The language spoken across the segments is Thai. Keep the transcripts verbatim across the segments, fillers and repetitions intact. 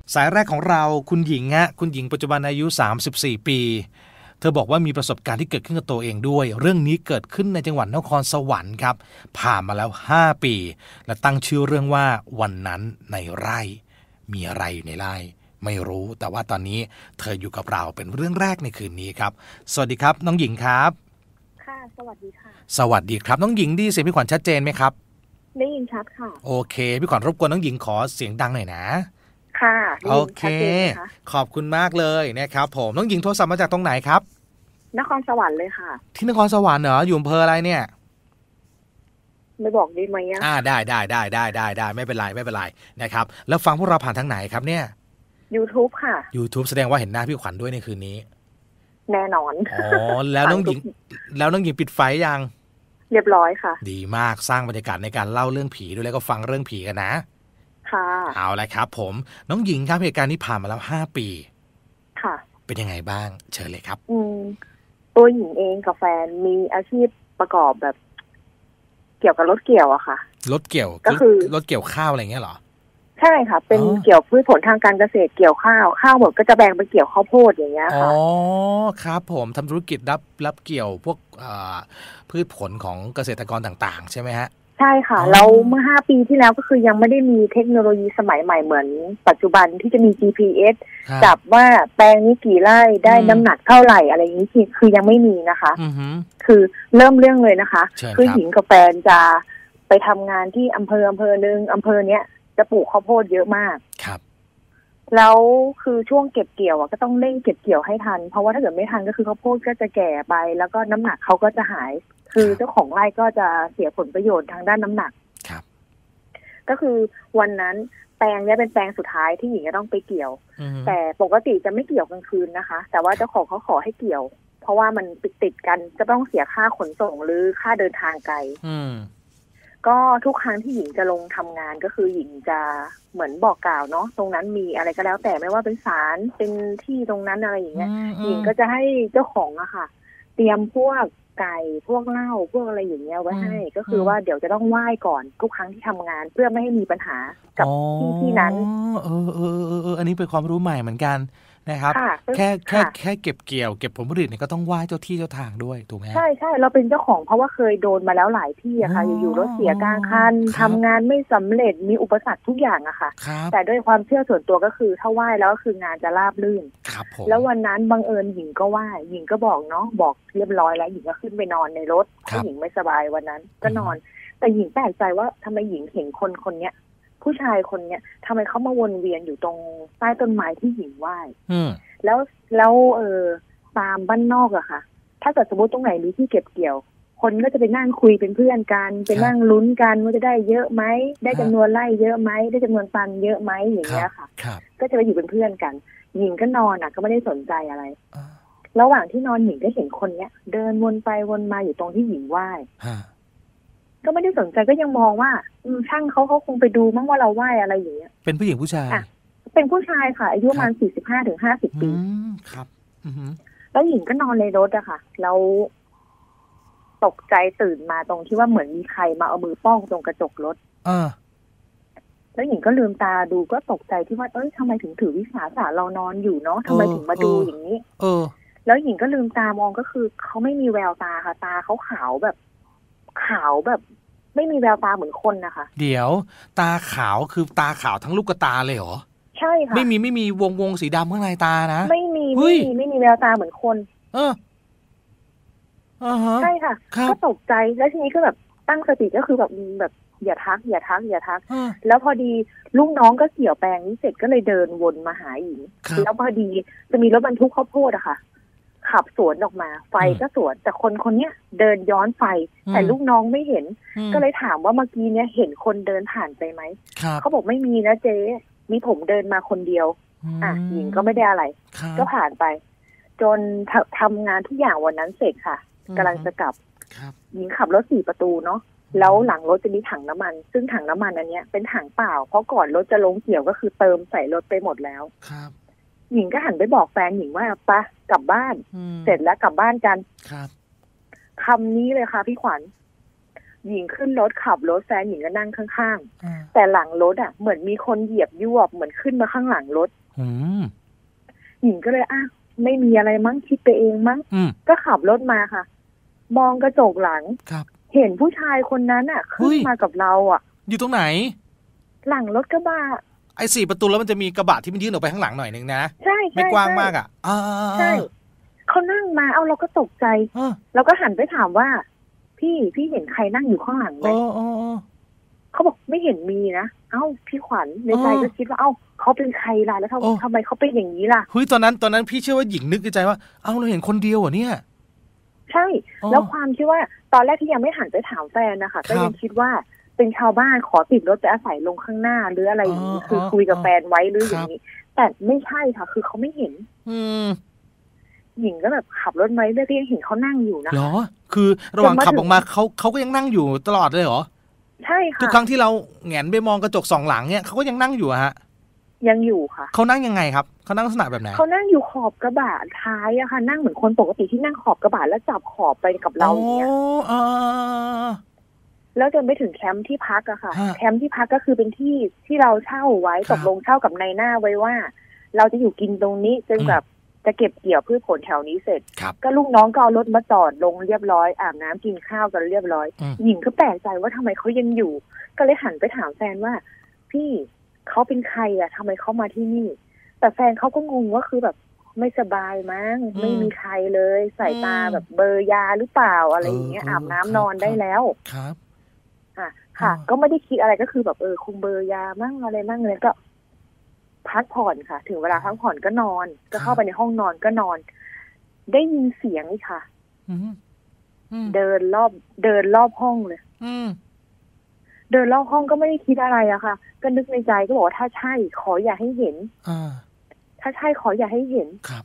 สายแรกของเราคุณหญิงฮะคุณหญิงปัจจุบันอายุสามสิบสี่ปีเธอบอกว่ามีประสบการณ์ที่เกิดขึ้นกับตัวเองด้วยเรื่องนี้เกิดขึ้นในจังหวัดนครสวรรค์ครับผ่านมาแล้วห้าปีและตั้งชื่อเรื่องว่าวันนั้นในไร่มีอะไรอยู่ในไร่ไม่รู้แต่ว่าตอนนี้เธออยู่กับเราเป็นเรื่องแรกในคืนนี้ครับสวัสดีครับน้องหญิงครับค่ะสวัสดีค่ะสวัสดีครับน้องหญิงได้เสียงพี่ขวัญชัดเจนไหมครับได้ยินชัดค่ะโอเคพี่ขวัญรบกวนน้องหญิงขอเสียงดังหน่อยนะค่ะโอเคขอบคุณมากเลยนะครับผมน้องหญิงโทรศัพท์มาจากตรงไหนครับนครสวรรค์เลยค่ะที่นครสวรรค์เหรออยู่อำเภออะไรเนี่ยไม่บอกได้ไหมอ่ะอ่าได้ได้ได้ได้ได้ได้ไม่เป็นไรไม่เป็นไรนะครับแล้วฟังพวกเราผ่านทางไหนครับเนี่ย YouTube ค่ะ YouTube แสดงว่าเห็นหน้าพี่ขวัญด้วยในคืนนี้แน่นอนอ๋อแล้วน้องหญิงแล้วน้องหญิงปิดไฟยังเรียบร้อยค่ะดีมากสร้างบรรยากาศในการเล่าเรื่องผีด้วยแล้วก็ฟังเรื่องผีกันนะค่ะเอาละครับผมน้องหญิงครับเหตุการณ์นี้ผ่านมาแล้วห้าปีค่ะเป็นยังไงบ้างเชิญเลยครับอืมตัวหญิงเองกับแฟนมีอาชีพประกอบแบบเกี่ยวกับรถเกี่ยวอะค่ะรถเกี่ยวก็คือรถเกี่ยวข้าวอะไรเงี้ยเหรอใช่ค่ะเป็นเกี่ยวพืชผลทางการเกษตรเกี่ยวข้าวข้าวหมดก็จะแบ่งไปเกี่ยวข้าวโพดอย่างเงี้ยค่ะอ๋อครับผมทำธุรกิจรับรับเกี่ยวพวกพืชผลของเกษตรกรต่างๆใช่ไหมฮะใช่ค่ะแล้วเมื่อห้าปีที่แล้วก็คือยังไม่ได้มีเทคโนโลยีสมัยใหม่เหมือนปัจจุบันที่จะมี จี พี เอส จับว่าแปลงนี้กี่ไร่ได้น้ำหนักเท่าไหร่อะไรอย่างนี้คือยังไม่มีนะคะคือเริ่มเรื่องเลยนะคะคือหญิงกับแฟนจะไปทำงานที่อำเภออำเภอหนึ่งอำเภอเนี้ยจะปลูกข้าวโพดเยอะมากครับแล้วคือช่วงเก็บเกี่ยวอ่ะก็ต้องเร่งเก็บเกี่ยวให้ทันเพราะว่าถ้าเกิดไม่ทันก็คือข้าวโพดก็จะแก่ไปแล้วก็น้ำหนักเขาก็จะหายคือเจ้าของไร่ก็จะเสียผลประโยชน์ทางด้านน้ำหนักครับก็คือวันนั้นแปลงนี้เป็นแปลงสุดท้ายที่หญิงจะต้องไปเกี่ยวแต่ปกติจะไม่เกี่ยวกลางคืนนะคะแต่ว่าเจ้าของเขาขอให้เกี่ยวเพราะว่ามันติดติดกันจะต้องเสียค่าขนส่งหรือค่าเดินทางไกลก็ทุกครั้งที่หญิงจะลงทำงานก็คือหญิงจะเหมือนบอกกล่าวเนาะตรงนั้นมีอะไรก็แล้วแต่ไม่ว่าเป็นศาลเป็นที่ตรงนั้นอะไรอย่างเงี้ยหญิงก็จะให้เจ้าของอะค่ะเตรียมพวกไก่พวกเหล้าพวกอะไรอย่างเงี้ยไว้ให้ก็คือว่าเดี๋ยวจะต้องไหว้ก่อนทุกครั้งที่ทำงานเพื่อไม่ให้มีปัญหากับที่ที่นั้นเออเออเอออันนี้เป็นความรู้ใหม่เหมือนกันนะครับแค่แค่แค่เก็บเกี่ยวเก็บผลผลิตเนี่ยก็ต้องไหว้เจ้าที่เจ้าทางด้วยถูกไหมใช่ใช่เราเป็นเจ้าของเพราะว่าเคยโดนมาแล้วหลายที่อะค่ะอยู่ๆรถเสียกลางคันทำงานไม่สำเร็จมีอุปสรรคทุกอย่างอะค่ะแต่ด้วยความเชื่อส่วนตัวก็คือถ้าไหว้แล้วก็คืองานจะราบรื่นแล้ววันนั้นบังเอิญหญิงก็ไหว้หญิงก็บอกเนาะบอกเรียบร้อยแล้วหญิงก็ขึ้นไปนอนในรถเพราะหญิงไม่สบายวันนั้นก็นอนแต่หญิงแปลกใจว่าทำไมหญิงเห็นคนคนเนี้ยผู้ชายคนเนี้ยทำไมเขามาวนเวียนอยู่ตรงใต้ต้นไม้ที่หญิงไหว้แล้วแล้วเออตามบ้านนอกอะค่ะถ้าเกิดสมมติตรงไหนมีที่เก็บเกี่ยวคนก็จะไปนั่งคุยเป็นเพื่อนกันไปนั่งลุ้นกันว่าจะได้เยอะไหมได้จำนวนไร่เยอะไหมได้จำนวนตันเยอะไหมอย่างเงี้ยค่ะก็จะไปอยู่เป็นเพื่อนกันหญิงก็นอนอะก็ไม่ได้สนใจอะไรระหว่างที่นอนหญิงก็เห็นคนเนี้ยเดินวนไปวนมาอยู่ตรงที่หญิงไหว้ก็ไม่ได้สนใจก็ยังมองว่าช่างเขาเขาคงไปดูมั้งว่าเราไหว้อะไรอย่างเงี้ยเป็นผู้หญิงผู้ชายเป็นผู้ชายค่ะอายุประมาณสี่สิบห้าถึงห้าสิบปีครับแล้วหญิงก็นอนในรถอะค่ะแล้วตกใจตื่นมาตรงที่ว่าเหมือนมีใครมาเอามือป้องตรงกระจกรถแล้วหญิงก็ลืมตาดูก็ตกใจที่ว่าเอ้ยทำไมถึงถือวิสาสะเรานอนอยู่เนาะทำไมถึงมาดูอย่างนี้เออแล้วหญิงก็ลืมตามองก็คือเขาไม่มีแววตาค่ะตาเขาขาวแบบขาวแบบไม่มีแววตาเหมือนคนนะคะเดี๋ยวตาขาวคือตาขาวทั้งลูกตาเลยเหรอใช่ค่ะไม่มีไม่มีวงวงสีดำข้างในตานะไม่มีไม่มีไม่มีแววตาเหมือนคนเอออ่าฮะใช่ค่ะก็ตกใจแล้วทีนี้ก็แบบตั้งสติก็คือแบบแบบอย่าทักอย่าทักอย่าทักแล้วพอดีลูกน้องก็เกี่ยวแปลงนี้เสร็จก็เลยเดินวนมาหาหญิงแล้วพอดีจะมีรถบรรทุกข้าวโพดอะค่ะขับสวนออกมาไฟก็สวนแต่คนคนเนี้ยเดินย้อนไฟแต่ลูกน้องไม่เห็นก็เลยถามว่าเมื่อกี้เนี้ยเห็นคนเดินผ่านไปไหมเขาบอกไม่มีนะเจ๊มีผมเดินมาคนเดียวอ่ะหญิงก็ไม่ได้อะไรก็ผ่านไปจนทำงานทุกอย่างวันนั้นเสร็จค่ะกำลังจะกลับหญิงขับรถสี่ประตูเนาะแล้วหลังรถจะมีถังน้ำมันซึ่งถังน้ำมันอันเนี้ยเป็นถังเปล่าเพราะก่อนรถจะลงเกี่ยวก็คือเติมใส่รถไปหมดแล้วหญิงก็หันไปบอกแฟนหญิงว่าปะกลับบ้านเสร็จแล้วกลับบ้านกันคำนี้เลยค่ะพี่ขวัญหญิงขึ้นรถขับรถแฟนหญิงก็นั่งข้างๆแต่หลังรถอ่ะเหมือนมีคนเหยียบยวบเหมือนขึ้นมาข้างหลังรถหญิงก็เลยอ่ะไม่มีอะไรมั้งคิดไปเองมั้งก็ขับรถมาค่ะมองกระจกหลังเห็นผู้ชายคนนั้นอ่ะขึ้นมากับเราอ่ะอยู่ตรงไหนหลังรถกระบะไอ้สี่ประตูแล้วมันจะมีกระบะที่มันยื่นออกไปข้างหลังหน่อยนึงนะใช่ไม่กว้างมากอ่ะใช่เขานั่งมาเอาเราก็ตกใจเราก็หันไปถามว่าพี่พี่เห็นใครนั่งอยู่ข้างหลังไหมเขาบอกไม่เห็นมีนะเอ้าพี่ขวัญในใจก็คิดว่าเอ้าเขาเป็นใครล่ะแล้วทำไมเขาเป็นอย่างนี้ล่ะเฮ้ยตอนนั้นตอนนั้นพี่เชื่อว่าหญิงนึกในใจว่าเอ้าเราเห็นคนเดียวเหรอเนี่ยใช่แล้วความที่ว่าตอนแรกที่ยังไม่หันไปถามแฟนนะคะก็ยังคิดว่าเป็นชาวบ้านขอติดรถไปอาศัยลงข้างหน้าหรืออะไรอย่างนี้คือคุยกับแฟนไว้หรืออย่างนี้แต่ไม่ใช่ค่ะคือเขาไม่เห็นหญิงก็แบบขับรถมาเรื่อยๆเห็นเขานั่งอยู่นะเหรอคือระหว่างขับออกมาเขาเขาก็ยังนั่งอยู่ตลอดเลยเหรอใช่ค่ะทุกครั้งที่เราแหงนไปมองกระจกสองหลังเนี่ยเขาก็ยังนั่งอยู่ฮะยังอยู่ค่ะเขานั่งยังไงครับเขานั่งลักษณะแบบไหนเขานั่งอยู่ขอบกระบะท้ายอะค่ะนั่งเหมือนคนปกติที่นั่งขอบกระบะแล้วจับขอบไปกับเราอย่างเงี้ยแล้วจนไปถึงแคมป์ที่พักอะค่ะแคมป์ที่พักก็คือเป็นที่ที่เราเช่าไว้ตกลงเช่ากับนายหน้าไว้ว่าเราจะอยู่กินตรงนี้จนแบบจะเก็บเกี่ยวพืชผลแถวนี้เสร็จก็ลูกน้องก็เอารถมาจอดลงเรียบร้อยอาบน้ำกินข้าวกันเรียบร้อยหญิงก็แปลกใจว่าทำไมเขายังอยู่ก็เลยหันไปถามแฟนว่าพี่เขาเป็นใครอะทำไมเขามาที่นี่แต่แฟนเขาก็งงว่าคือแบบไม่สบายมั้งไม่มีใครเลยสายตาแบบเบอร์ยาหรือเปล่าอะไรอย่างเงี้ยอาบน้ำนอนได้แล้วครับอ่ะค่ะก็ไม่ได้คิดอะไรก็คือแบบเออคงเบอร์ยามั่งอะไรมั่งเลยก็พักผ่อนค่ะถึงเวลาพักผ่อนก็นอนก็เข้าไปในห้องนอนก็นอนได้ยินเสียงนี่ค่ะเดินรอบเดินรอบห้องเลยเดินรอบห้องก็ไม่ได้คิดอะไรอะค่ะก็นึกในใจก็บอกว่าถ้าใช่ขออย่าให้เห็นถ้าใช่ขออย่าให้เห็นครับ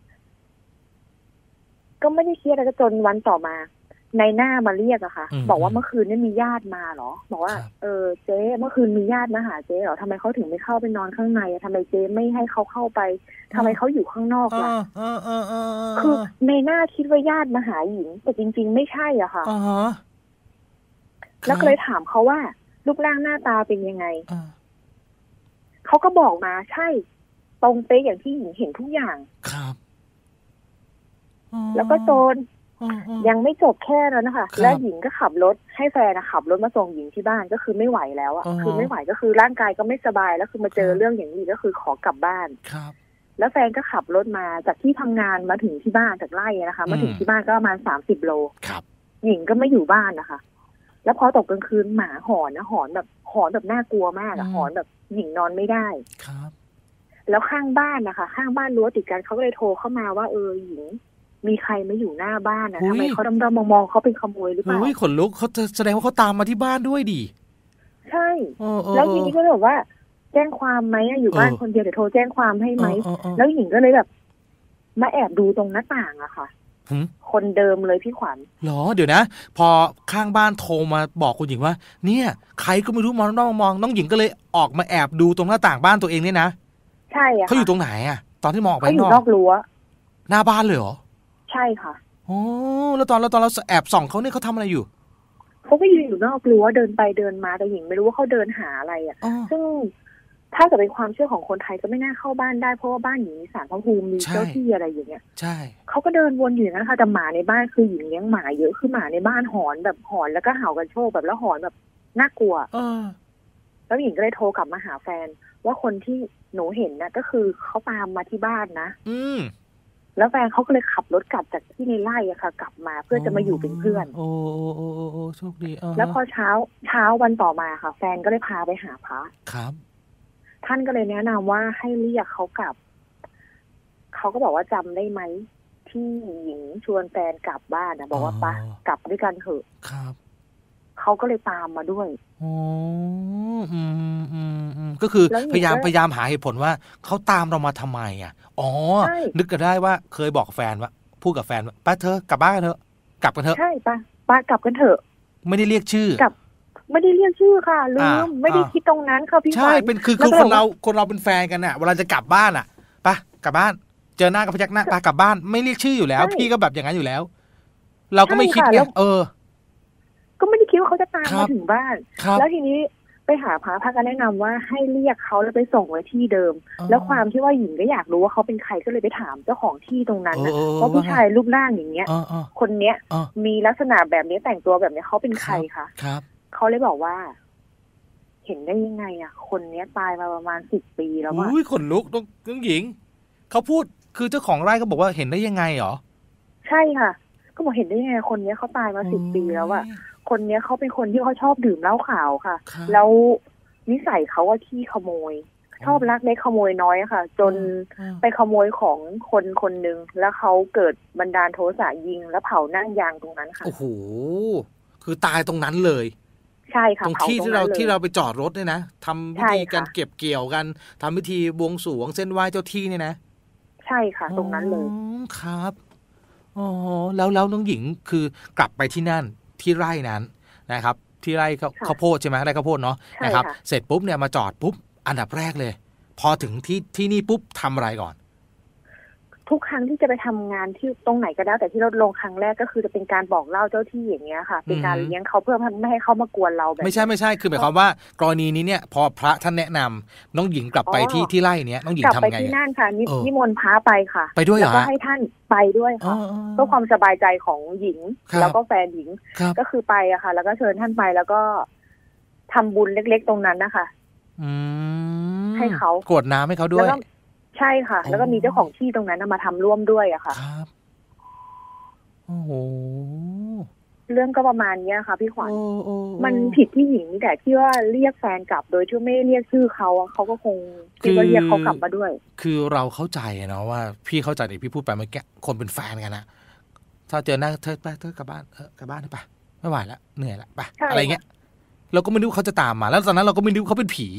ก็ไม่ได้คิดอะไรก็จนวันต่อมาในหน้ามาเรียกอะค่ะบอกว่าเมื่อคืนนี่มีญาติมาเหรอบอกว่าเออเจ๊เมื่อคืนมีญาติมาหาเจ๊เหรอทำไมเขาถึงไม่เข้าไปนอนข้างในทำไมเจ๊ไม่ให้เขาเข้าไปทำไมเขาอยู่ข้างนอกล่ะคือในหน้าคิดว่าญาติมาหาหญิงแต่จริงๆไม่ใช่อ่ะค่ะแล้วก็เลยถามเขาว่ารูปร่างหน้าตาเป็นยังไงเขาก็บอกมาใช่ตรงเป๊ะอย่างที่หญิงเห็นทุกอย่างครับแล้วก็โจรยังไม่จบแค่นั้นนะคะแล้วหญิงก็ขับรถให้แฟนขับรถมาส่งหญิงที่บ้านก็คือไม่ไหวแล้วอ่ะคือไม่ไหวก็คือร่างกายก็ไม่สบายแล้วคือมาเจอเรื่องอย่างนี้ก็คือขอกลับบ้านครับแล้วแฟนก็ขับรถมาจากที่ทำงานมาถึงที่บ้านจากไร่นะคะมาถึงที่บ้านก็ประมาณสามสิบโลครับหญิงก็ไม่อยู่บ้านนะคะแล้วพอตกกลางคืนหมาหอนนะหอนแบบหอนแบบน่ากลัวมากอะหอนแบบหญิงนอนไม่ได้ครับแล้วข้างบ้านนะคะข้างบ้านรั้วติดกันเขาก็เลยโทรเข้ามาว่าเออหญิงมีใครมาอยู่หน้าบ้านนะทำไมเขาดำๆมองๆเขาเป็นขโมยหรือเปล่าเฮ้ยขนลุกเขาแสดงว่าเขาตามมาที่บ้านด้วยดิใช่แล้วทีนี้ก็เลยบอกว่าแจ้งความไหมอยู่บ้านคนเดียวเดี๋ยวโทรแจ้งความให้ไหมแล้วหญิงก็เลยแบบมาแอบดูตรงหน้าต่างอะค่ะคนเดิมเลยพี่ขวัญหรอเดี๋ยวนะพอข้างบ้านโทรมาบอกคุณหญิงว่าเนี่ยใครก็ไม่รู้มองน้องมองน้องหญิงก็เลยออกมาแอบดูตรงหน้าต่างบ้านตัวเองเนี่ยนะใช่อะเขาอยู่ตรงไหนอะตอนที่มองออกไปนอกเขาอยู่นอกรั้วหน้าบ้านเลยเหรอใช่ค่ะโอ้แล้วตอนแล้วตอนเราแอบส่องเขาเนี่ยเขาทำอะไรอยู่เขาก็ยืนอยู่นอกรั้วเดินไปเดินมาแต่หญิงไม่รู้ว่าเขาเดินหาอะไรอ่ะซึ่งถ้าเกิดเป็นความเชื่อของคนไทยก็ไม่น่าเข้าบ้านได้เพราะว่าบ้านหญิงมีศาลพระภูมิมีเจ้าที่อะไรอย่างเงี้ยใช่เขาก็เดินวนอยู่นะคะแต่หมาในบ้านคือหญิงเลี้ยงหมาเยอะคือหมาในบ้านหอนแบบหอนแล้วก็เห่ากันโชคแบบแล้วหอนแบบน่ากลัวแล้วหญิงก็เลยโทรกลับมาหาแฟนว่าคนที่หนูเห็นนะก็คือเขาตามมาที่บ้านนะอืมแล้วแฟนเขาก็เลยขับรถกลับจากที่ในไร่อะค่ะกลับมาเพื่อจะมาอยู่เป็นเพื่อนโอ้โอ้โอ้โอ้โชคดีแล้วพอเช้าเช้าวันต่อมาค่ะแฟนก็เลยพาไปหาพระครับท่านก็เลยแนะนำว่าให้เรียกเขากลับเขาก็บอกว่าจำได้ไหมที่หญิงชวนแฟนกลับบ้านนะบอกว่าปะกลับด้วยกันเถอะครับเขาก็เลยตามมาด้วยอ๋ออืมอืมอืมก็คือพยายามพยายามหาเหตุผลว่าเขาตามเรามาทำไมอ่ะอ๋อนึกก็ได้ว่าเคยบอกแฟนว่าพูดกับแฟนว่าป้าเธอกลับบ้านกันเถอะกลับกันเถอะใช่ป้าป้ากลับกันเถอะไม่ได้เรียกชื่อกลับไม่ได้เรียกชื่อค่ะลืมไม่ได้คิดตรงนั้นค่ะพี่ใช่เป็นคือคือคนเราคนเราเป็นแฟนกันน่ะเวลาจะกลับบ้านอ่ะป้ากลับบ้านเจอหน้ากับพยักหน้าป้ากลับบ้านไม่เรียกชื่ออยู่แล้วพี่ก็แบบอย่างนั้นอยู่แล้วเราก็ไม่คิดไงเออก็ไม่ได้คิดคิดว่าเขาจะตามมาถึงบ้านแล้วทีนี้ไปหาพระพระก็แนะนำว่าให้เรียกเขาแล้วไปส่งไว้ที่เดิมแล้วความที่ว่าหญิงก็อยากรู้ว่าเขาเป็นใครก็เลยไปถามเจ้าของที่ตรงนั้นนะว่าผู้ชายรูปร่างอย่างเงี้ยคนเนี้ยมีลักษณะแบบนี้แต่งตัวแบบนี้เขาเป็นใครคะเขาเลยบอกว่าเห็นได้ยังไงอ่ะคนเนี้ยตายมาประมาณสิบปีแล้วอ่ะอุ้ยขนลุกต้องต้องหญิงเขาพูดคือเจ้าของไร่ก็บอกว่าเห็นได้ยังไงหรอใช่ค่ะก็บอกเห็นได้ยังไงคนเนี้ยเขาตายมาสิบปีแล้วอ่ะคนเนี้ยเขาเป็นคนที่เขาชอบดื่มเหล้าขาวค่ะแล้วนิสัยเขาว่าขี้ขโมยชอบลักเล็กขโมยน้อยค่ะจนไปขโมยของคนคนหนึ่งแล้วเขาเกิดบันดาลโทสะยิงแล้วเผานั่งยางตรงนั้นค่ะโอ้โหคือตายตรงนั้นเลยใช่ค่ะตรงที่ที่เราที่เราไปจอดรถเนี่ยนะทำพิธีการเก็บเกี่ยวกันทำพิธีบวงสรวงเส้นไหว้เจ้าที่เนี่ยนะใช่ค่ะตรงนั้นเลยครับอ๋อแล้วแล้วน้องหญิงคือกลับไปที่นั่นที่ไร่นั้นนะครับที่ไร่ข้าวโพดใช่ไหมไร่ข้าวโพดเนาะนะครับเสร็จปุ๊บเนี่ยมาจอดปุ๊บอันดับแรกเลยพอถึงที่ที่นี่ปุ๊บทำอะไรก่อนทุกครั้งที่จะไปทำงานที่ตรงไหนก็ได้แต่ที่เราลงครั้งแรกก็คือจะเป็นการบอกเล่าเจ้าที่อย่างเงี้ยค่ะเป็นการเลี้ยงเขาเพื่อไม่ให้เขามากวนเราแบบไม่ใช่ไม่ใช่คือหมายความว่ากรณีนี้เนี่ยพอพระท่านแนะนำน้องหญิงกลับไปที่ที่ไร่เนี้ยน้องหญิงทำไงกลับไปที่นั่นค่ะนิมนต์พระไปค่ะไปด้วยเหรอแล้วก็ให้ท่านไปด้วยค่ะเพื่อความสบายใจของหญิงแล้วก็แฟนหญิงก็คือไปอะค่ะแล้วก็เชิญท่านไปแล้วก็ทำบุญเล็กๆตรงนั้นนะคะให้เขากรวดน้ำให้เขาด้วยใช่ค่ะแล้วก็มีเจ้าของที่ตรงนั้นมาทำร่วมด้วยอะค่ะครับโอ้โหเรื่องก็ประมาณนี้ค่ะพี่ขวัญมันผิดที่หญิงแต่ที่ว่าเรียกแฟนกลับโดยที่ไม่เรียกชื่อเขาเขาก็คงคิดว่าเรียกเขากลับมาด้วยคือเราเข้าใจเนาะว่าพี่เข้าใจที่พี่พูดไปเมื่อกี้คนเป็นแฟนกันนะถ้าเจอหน้าเธอไปเธอกลับบ้านเออกลับบ้านไปไม่ไหวแล้วเหนื่อยแล้วไปอะไรเงี้ยเราก็ไม่รู้เขาจะตามมาแล้วตอนนั้นเราก็ไม่รู้เขาเป็นผี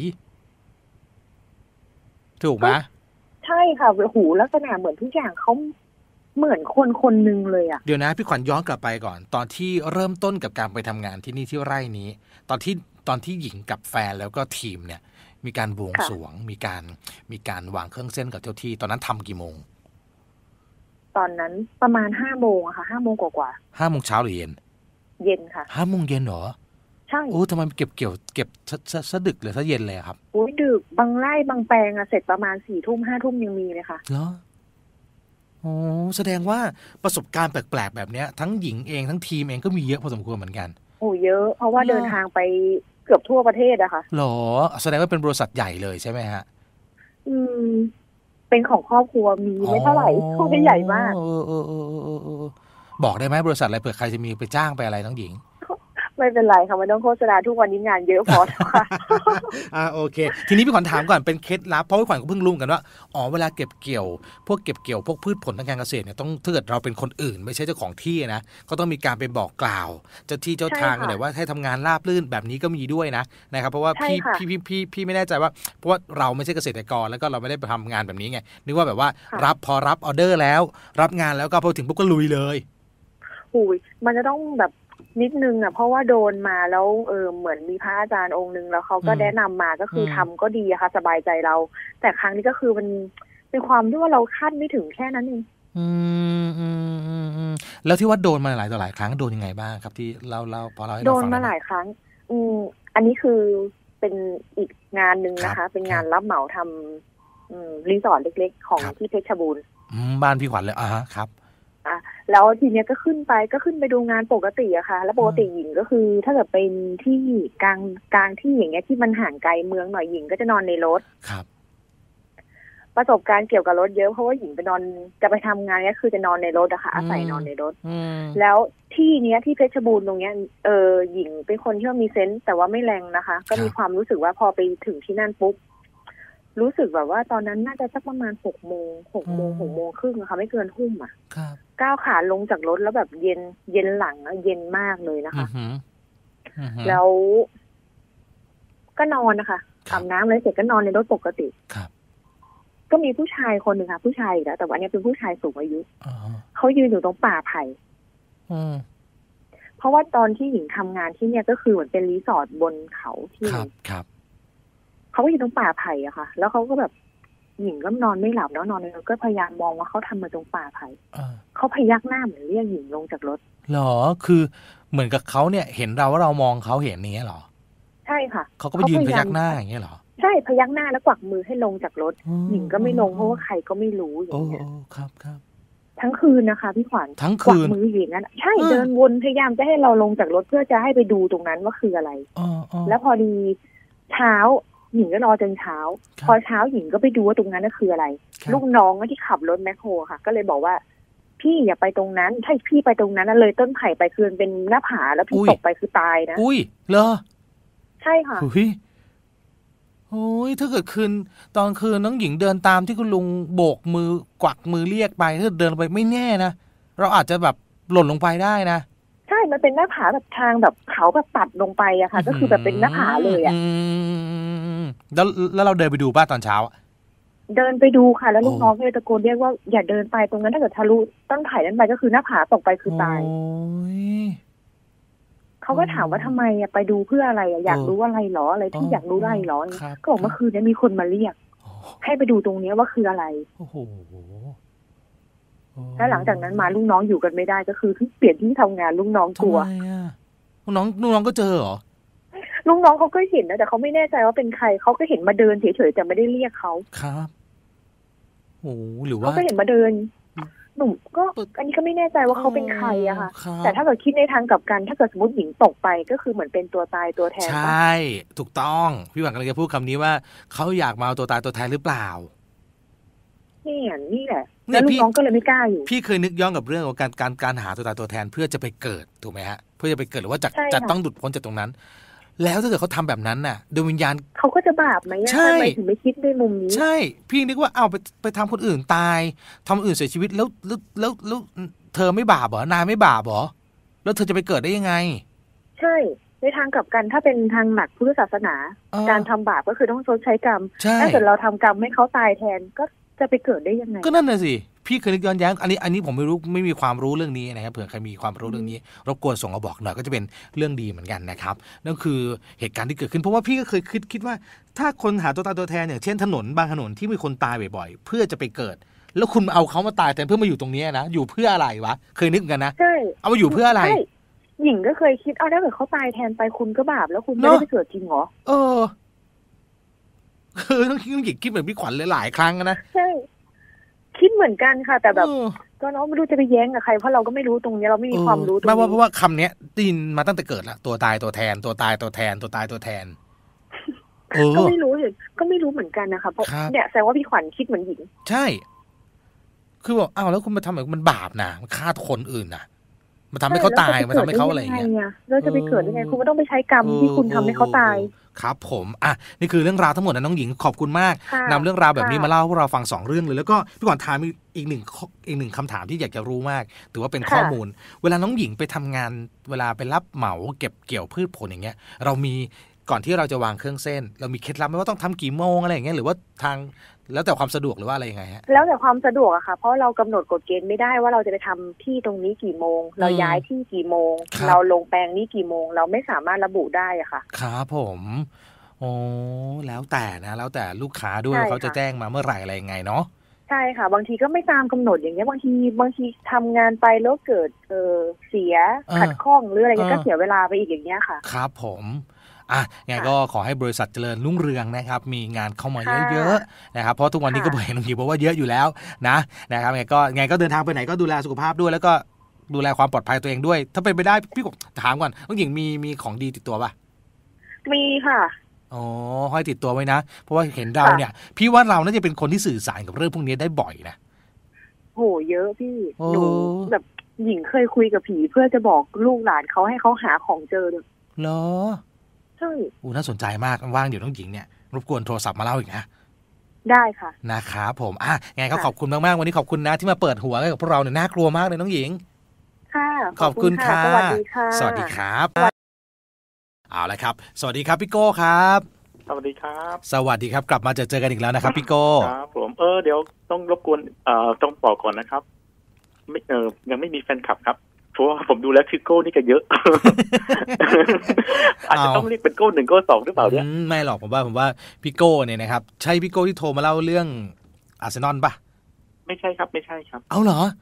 ถูกไหมใช่ค่ะหูลักษณะเหมือนทุกอย่างเขาเหมือนคนคนนึงเลยอ่ะเดี๋ยวนะพี่ขวัญย้อนกลับไปก่อนตอนที่เริ่มต้นกับการไปทำงานที่นี่ที่ไร่นี้ตอนที่ตอนที่หญิงกับแฟนแล้วก็ทีมเนี่ยมีการบวงสรวงมีการมีการวางเครื่องเส้นกับเจ้าที่ตอนนั้นทำกี่โมงตอนนั้นประมาณห้าโมงอะค่ะห้าโมงกว่าห้าโมงเช้าหรือเย็นเย็นค่ะห้าโมงเย็นเหรอใช่โอ้ทำไมเก็บเกี่ยวเก็บซะดึกเลยซะเย็นเลยครับโอ้ยดึกบางไร่บางแปลงอะเสร็จประมาณสี่ทุ่มห้าทุ่มยังมีเลยค่ะเหรอโอ้แสดงว่าประสบการณ์แปลกๆแบบนี้ทั้งหญิงเองทั้งทีมเองก็มีเยอะพอสมควรเหมือนกันโอ้เยอะเพราะว่าเดินทางไปเกือบทั่วประเทศอะค่ะหรอแสดงว่าเป็นบริษัทใหญ่เลยใช่ไหมฮะอืมเป็นของครอบครัวมีไม่เท่าไหร่ครอบครัวใหญ่มากเออเออเออเออบอกได้ไหมบริษัทอะไรเผื่อใครจะมีไปจ้างไปอะไรน้องหญิงไม่เป็นไรค่ะไม่ต้องโฆษณาทุกวันนี้งานเยอะพอแล้วค่ะอ่าโอเคทีนี้พี่ขวัญถามก่อนเป็นเคล็ดลับเพราะพี่ขวัญก็เพิ่งรู้กันว่าอ๋อเวลาเก็บเกี่ยวพวกเก็บเกี่ยวพวกพืชผลทางการเกษตรเนี่ยต้องถ้าเกิดเราเป็นคนอื่นไม่ใช่เจ้าของที่นะก็ต้องมีการไปบอกกล่าวเจ้าที่เจ้าทางหน่อยว่าให้ทำงานราบรื่นแบบนี้ก็มีด้วยนะนะครับเพราะว่าพี่พี่พี่พี่พี่ไม่แน่ใจว่าเพราะว่าเราไม่ใช่เกษตรกรแล้วก็เราไม่ได้ไปทำงานแบบนี้ไงนึกว่าแบบว่ารับพอรับออเดอร์แล้วรับงานแล้วก็พอถึงปุ๊บก็ลุยเลยหูยมันจะต้องแบบนิดนึงอ่ะเพราะว่าโดนมาแล้วเออเหมือนมีพระอาจารย์องค์นึงแล้วเขาก็แนะนำมาก็คือทำก็ดีอะค่ะสบายใจเราแต่ครั้งนี้ก็คือมันเป็นความที่ว่าเราคาดไม่ถึงแค่นั้นเองอืมอืมอืมอืมแล้วที่ว่าโดนมาหลายต่อหลายครั้งโดนยังไงบ้างครับที่เล่าเล่าพอเราให้เราฟังโดนมาหลายครั้งอืมอันนี้คือเป็นอีกงานหนึ่งนะคะเป็นงานรับเหมาทำอืมรีสอร์ทเล็กๆของที่เพชรบูรณ์บ้านพี่ขวัญเลยอ่ะครับอ่ะแล้วทีเนี้ยก็ขึ้นไปก็ขึ้นไปดูงานปกติอะค่ะแล้วปกติหญิงก็คือถ้าเกิดเป็นที่กลางกลางที่อย่างเงี้ยที่มันห่างไกลเมืองหน่อยหญิงก็จะนอนในรถครับประสบการณ์เกี่ยวกับรถเยอะเพราะว่าหญิงไปนอนจะไปทำงานเนี้ยคือจะนอนในรถอะค่ะอาศัยนอนในรถแล้วที่เนี้ยที่เพชรบูรณ์ตรงเนี้ยเออหญิงเป็นคนที่มีเซนส์แต่ว่าไม่แรงนะคะก็มีความรู้สึกว่าพอไปถึงที่นั่นปุ๊บรู้สึกแบบว่าตอนนั้นน่าจะสักประมาณหกโมงหกโมงหกโมงครึ่งอะค่ะไม่เกินทุ่มอะก้าวขาลงจากรถแล้วแบบเย็นเย็นหลังเย็นมากเลยนะคะแล้วก็นอนนะคะอาบน้ำแล้วเสร็จก็นอนในรถปกติก็มีผู้ชายคนหนึ่งค่ะผู้ชายแล้วแต่ว่านี้เป็นผู้ชายสูงอายุเขายืนอยู่ตรงป่าไผ่เพราะว่าตอนที่หญิงทำงานที่เนี่ยก็คือเหมือนเป็นรีสอร์ทบนเขาที่เขาก็อยู่ตรงป่าไผ่อะค่ะแล้วเขาก็แบบหญิงก็นอนไม่หลับแล้วนอนเลยก็พยายามมองว่าเขาทำมาตรงป่าไผ่เขาพยักหน้าเหมือนเรียกหญิงลงจากรถหรอคือเหมือนกับเขาเนี่ยเห็นเราว่าเรามองเขาเห็นนี้เหรอใช่ค่ะเขาก็ไปยืนพยักหน้าอย่างเงี้ยเหรอใช่พยักหน้าแล้วกวักมือให้ลงจากรถหญิงก็ไม่ลงเพราะว่าใครก็ไม่รู้อย่างเงี้ยครับครับทั้งคืนนะคะพี่ขวัญทั้งคืนกวักมืออย่างนั้นใช่เดินวนพยายามจะให้เราลงจากรถเพื่อจะให้ไปดูตรงนั้นว่าคืออะไรแล้วพอดีเช้าหญิงก็รอจนเช้าพอเช้าหญิงก็ไปดูว่าตรงนั้นน่ะคืออะไรลูกน้องที่ขับรถแมคโครค่ะก็เลยบอกว่าพี่อย่าไปตรงนั้นถ้าพี่ไปตรงนั้นเลยต้นไผ่ไปคือเป็นหน้าผาแล้วพี่ตกไปคือตายนะอุ้ยเหรอใช่ค่ะอุ้ยโอ้ยถ้าเกิดคืนตอนคืนน้องหญิงเดินตามที่คุณลุงโบกมือกวักมือเรียกไปถ้าเดินไปไม่แน่นะเราอาจจะแบบหล่นลงไปได้นะใช่มันเป็นหน้าผาแบบทางแบบเขาแบบตัดลงไปอะค่ะก็คือแบบเป็นหน้าผาเลยอะแล้วแล้วเราเดินไปดูป่ะตอนเช้าเดินไปดูค่ะแล้วลูกน้องก็เลยตะโกนเรียกว่าอย่าเดินไปตรงนั้นถ้าเกิดทะลุต้นไผ่นั้นไปก็คือหน้าผาตกไปคือตายเขาก็ถามว่าทำไมอะไปดูเพื่ออะไรอะอยากรู้อะไรหรออะไรที่อยากรู้อะไรหรอก็บอกเมื่อคืนนี้มีคนมาเรียกให้ไปดูตรงนี้ว่าคืออะไรโอ้โหแล้วหลังจากนั้นมาลูกน้องอยู่กันไม่ได้ก็คือเปลี่ยนที่ทำงานลูกน้องกลัวลูกน้องลูกน้องก็เจอเหรอลูกน้องเขาก็เห็นนะแต่เขาไม่แน่ใจว่าเป็นใครเขาก็เห็นมาเดินเฉยๆแต่ไม่ได้เรียกเขาครับโอ้หรือว่าเขาก็เห็นมาเดินหนุ่มก็อันนี้ก็ไม่แน่ใจว่าเขาเป็นใครอะค่ะแต่ถ้าเกิดคิดในทางกลับกันถ้าเกิดสมมติหญิงตกไปก็คือเหมือนเป็นตัวตายตัวแทนใช่ถูกต้องพี่หวังกำลังจะพูดคำนี้ว่าเขาอยากมาเอาตัวตายตัวแทนหรือเปล่านี่นี่แหละแล้วลูกน้องก็เลยไม่กล้าอยู่พี่เคยนึกย้อนกับเรื่องของการการการหาตัวตายตัวแทนเพื่อจะไปเกิดถูกไหมฮะเพื่อจะไปเกิดหรือว่าจะจะต้องหลุดพ้นจากตรงนั้นแล้วถ้าเกิดเขาทำแบบนั้นน่ะดวงวิญญาณเขาก็จะบาปไหมทำไมถึงไม่คิดในมุมนี้ใช่พี่นึกว่าเอาไปไปทำคนอื่นตายทำคนอื่นเสียชีวิตแล้วแล้วแล้วแล้วเธอไม่บาปเหรอนายไม่บาปเหรอแล้วเธอจะไปเกิดได้ยังไงใช่ในทางกลับกันถ้าเป็นทางหลักพุทธศาสนาการทำบาปก็คือต้องชดใช้กรรมถ้าเกิดเราทำกรรมให้เขาตายแทนก็จะไปเกิดได้ยังไงก็นั่นน่ะสิพี่เคยนึกย้อนแย้งอันนี้อันนี้ผมไม่รู้ไม่มีความรู้เรื่องนี้นะครับเผื่อใครมีความรู้เรื่องนี้รบกวนส่งมาบอกหน่อยก็จะเป็นเรื่องดีเหมือนกันนะครับนั่นคือเหตุการณ์ที่เกิดขึ้นเพราะว่าพี่ก็เคยคิดคิดว่าถ้าคนหาตัวตายตัวแทนอย่างเช่นถนนบางถนนที่มีคนตายบ่อยๆเพื่อจะไปเกิดแล้วคุณเอาเขามาตายแทนเพื่อมาอยู่ตรงนี้นะอยู่เพื่ออะไรวะเคยนึกกันนะใช่เอามาอยู่เพื่ออะไรหญิงก็เคยคิดเอาถ้าเกิดเขาตายแทนไปคุณก็บาปแล้วคุณไม่ได้ไปเกิดจริงเหรอเออคือต้องคิดต้องคิดเหมือนพี่ขวัญหลายๆครั้งนะใช่คิดเหมือนกันค่ะแต่แบบก็น้องไม่รู้จะไปแย้งกับใครเพราะเราก็ไม่รู้ตรงนี้เราไม่มีความรู้ตรงนี้ไม่ว่าเพราะว่าคำนี้ได้ยินมาตั้งแต่เกิดละตัวตายตัวแทนตัวตายตัวแทนตัวตายตัวแทนก็ไม่รู้เลยก็ไม่รู้เหมือนกันนะคะเพราะเนี่ยแสดงว่าพี่ขวัญคิดเหมือนหญิงใช่คือบอกอ้าวแล้วคุณมาทำแบบมันบาปนะมันฆ่าคนอื่นนะมันทำให้เขาตายมันทำให้เขาอะไรอย่างเงี้ยแล้วจะไปเกิดยังไงคุณไม่ต้องไปใช้กรรมที่คุณทำให้เขาตายครับผมอ่ะนี่คือเรื่องราวทั้งหมดนะน้องหญิงขอบคุณมากนำเรื่องราวแบบนี้มาเล่าให้พวกเราฟังสองเรื่องเลยแล้วก็พี่ก่อนถามอีกหนึ่งอีกหนึ่งคำถามที่อยากจะรู้มากถือว่าเป็นข้อมูลเวลาน้องหญิงไปทำงานเวลาไปรับเหมาเก็บเกี่ยวพืชผลอย่างเงี้ยเรามีก่อนที่เราจะวางเครื่องเส้นเรามีเคล็ดลับไหมว่าต้องทำกี่โมงอะไรอย่างเงี้ยหรือว่าทางแล้วแต่ความสะดวกหรือว่าอะไรยังไงฮะแล้วแต่ความสะดวกอะค่ะเพราะเรากำหนดกฎเกณฑ์ไม่ได้ว่าเราจะไปทำที่ตรงนี้กี่โมงเราย้ายที่กี่โมงเราลงแปลงนี้กี่โมงเราไม่สามารถระบุได้อะค่ะครับผมโอ้แล้วแต่นะแล้วแต่ลูกค้าด้วยเขาจะแจ้งมาเมื่อไหร่อะไรยังไงเนาะใช่ค่ะบางทีก็ไม่ตามกำหนดอย่างเงี้ยบางทีบางทีทำงานไปแล้วเกิดเออเสียขัดข้องหรืออะไรเงี้ยก็เสียเวลาไปอีกอย่างเงี้ยค่ะครับผมอ่ะไงก็ขอให้บริษัทเจริญรุ่งเรืองนะครับมีงานเข้ามาเยอะๆนะครับเพราะทุกวันนี้ก็เห็นน้องหญิงบอกว่าเยอะอยู่แล้วนะนะครับไงก็ไงก็เดินทางไปไหนก็ดูแลสุขภาพด้วยแล้วก็ดูแลความปลอดภัยตัวเองด้วยถ้าเป็นไปได้พี่กบถามก่อนน้องหญิงมีมีของดีติดตัวป่ะมีค่ะอ๋อห้อยติดตัวไว้นะเพราะว่าเห็นเราเนี่ยพี่ว่าเราน่าจะเป็นคนที่สื่อสารกับเรื่องพวกนี้ได้บ่อยนะโหเยอะพี่หนูแบบหญิงเคยคุยกับผีเพื่อจะบอกลูกหลานเขาให้เขาหาของเจอเลยเหรอใช่อู้น่าสนใจมากว่างเดี๋ยวน้องหญิงเนี่ยรบกวนโทรศัพท์มาเล่าอีกนะได้ค่ะนะครับผมอ่ะไงก็ขอบคุณมากๆวันนี้ขอบคุณนะที่มาเปิดหัวให้กับพวกเราเนี่ยน่ากลัวมากเลยน้องหญิงค่ะขอบคุณค่ะสวัสดีค่ะสวัสดีครับเอาละครับสวัสดีครับพี่โก้ครับสวัสดีครับสวัสดีครับกลับมาเจอเจอกันอีกแล้วนะครับพี่โก้ครับผมเออเดี๋ยวต้องรบกวนเอ่อต้องบอกก่อนนะครับไม่เออยังไม่มีแฟนคลับครับเพราะว่าผมดูแล้วคือโก้นี่ก็เยอะ อาจจะต้องเรียกเป็นโก้หนึ่งโก้สองหรือเปล่าเนี่ยไม่หรอกผมว่าผมว่าพี่โก้เนี่ยนะครับใช่พี่โก้ที่โทรมาเล่าเรื่องอาร์เซนอลป่ะไม่ใช่ครับไม่ใช่ครับเอาเหรอ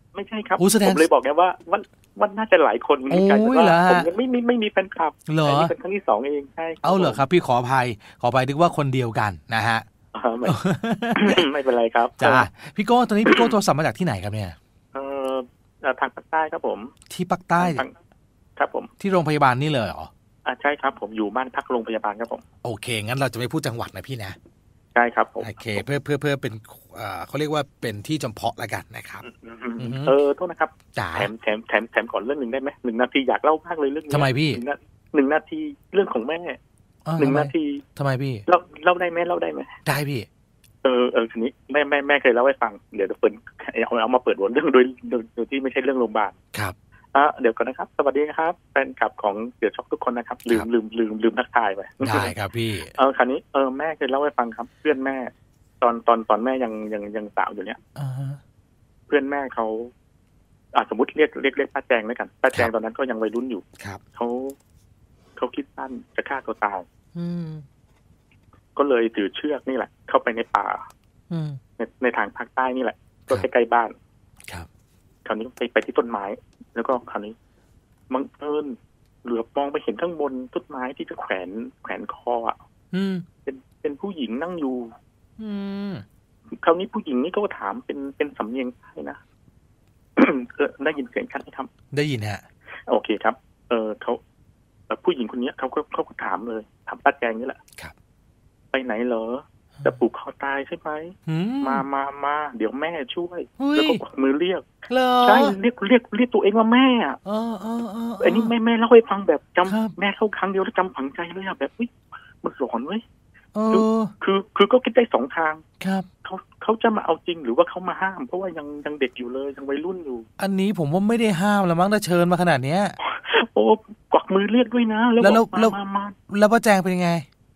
ไม่ใช่ครับผมเลยบอกไงว่าว่าว่าน่าจะหลายคนเหมือนกันว่าผมยังไม่ไม่ไม่มีแฟนคลับเหรอนี่เป็นครั้งที่สองเองใช่เอาเหรอครับพี่ขออภัยขออภัยนึกว่าคนเดียวกันนะฮะไม่ไม่เป็นไรครับจ้าพี่โก้ตอนนี้พี่โก้โทรศัพท์มาจากที่ไหนครับเนี่ยเอ่อทางภาคใต้ครับผมที่ภาคใต้ครับผมที่โรงพยาบาลนี่เลยเหรออ่าใช่ครับผมอยู่บ้านพักโรงพยาบาลครับผมโอเคงั้นเราจะไม่พูดจังหวัดนะพี่นะใช่ครับผมโอเคเพื่อเพื่อเพื่อเป็นเขาเรียกว่าเป็นที่จำเพาะแล้วกันนะครับเออโทษนะครับแถมแถมแถมแถมก่อนเรื่องหนึ่งได้ไหมหนึ่งนาทีอยากเล่ามากเลยเรื่องนี้ทำไมพี่หนึ่งนาทีเรื่องของแม่หนึ่งนาทีทำไมพี่เล่าเล่าได้ไหมเล่าได้ไหมได้พี่เออเออทีนี้แม่แม่แม่เคยเล่าให้ฟังเดี๋ยวจะเปิดเอาเอามาเปิดวนเรื่องโดยโดยที่ไม่ใช่เรื่องโรงพยาบาลครับอ่ะเดี๋ยวก่อนนะครับสวัสดีครับแฟนคลับของเสือช็อกทุกคนนะครับลืมลืมลืมลืมทักทายไปได้ครับพี่เออคราวนี้เออแม่เคยเล่าให้ฟังครับเพื่อนแม่ตอนตอนตอนแม่ยังยังยังสาวอยู่เนี้ยเพื่อนแม่เขาอ่าสมมติเรียกเรียกเรียกป้าแจงด้วยกันป้าแจงตอนนั้นก็ยังวัยรุ่นอยู่เขาเขาคิดสั้นจะฆ่าตัวตายก็เลยถือเชือกนี่แหละเข้าไปในป่าในในทางภาคใต้นี่แหละก็ใกล้ๆบ้านครับคราวนี้ไปไปที่ต้นไม้แล้วก็คราวนี้บังเอิญเหลือบมองไปเห็นข้างบนต้นไม้ที่จะแขวนแขวนคออ่ะเป็นเป็นผู้หญิงนั่งอยู่คราวนี้ผู้หญิงนี่ก็ถามเป็นเป็นสำเนียงใต้นะ ได้ยินเสียงชัดไหมครับได้ยินฮะโอเคครับเออเขาผู้หญิงคนนี้เขาก็เขาก็ถามเลยถามป้าแจงนี่แหละครับไปไหนเหรอจะปลูกคอตายใช่ไหมมามามาเดี๋ยวแม่ช่วยแล้วก็กวักมือเรียกใช่เรียกเรียกเรียกตัวเองว่าแม่อ่ะเออเออเอออันนี้แม่แม่เล่าให้ฟังแบบจำแม่เข้าครั้งเดียวแล้วจำฝังใจเลยอ่ะแบบอุ้ยมันหลอนเว้ยคือคือคือก็คิดได้สองทางครับเขาเขาจะมาเอาจริงหรือว่าเขามาห้ามเพราะว่ายังยังเด็กอยู่เลยยังวัยรุ่นอยู่อันนี้ผมว่าไม่ได้ห้ามแล้วมั้งถ้าเชิญมาขนาดเนี้ยโอ้กวักมือเรียกด้วยนะแล้วแล้วแล้วแล้วป้าแจงเป็นยังไง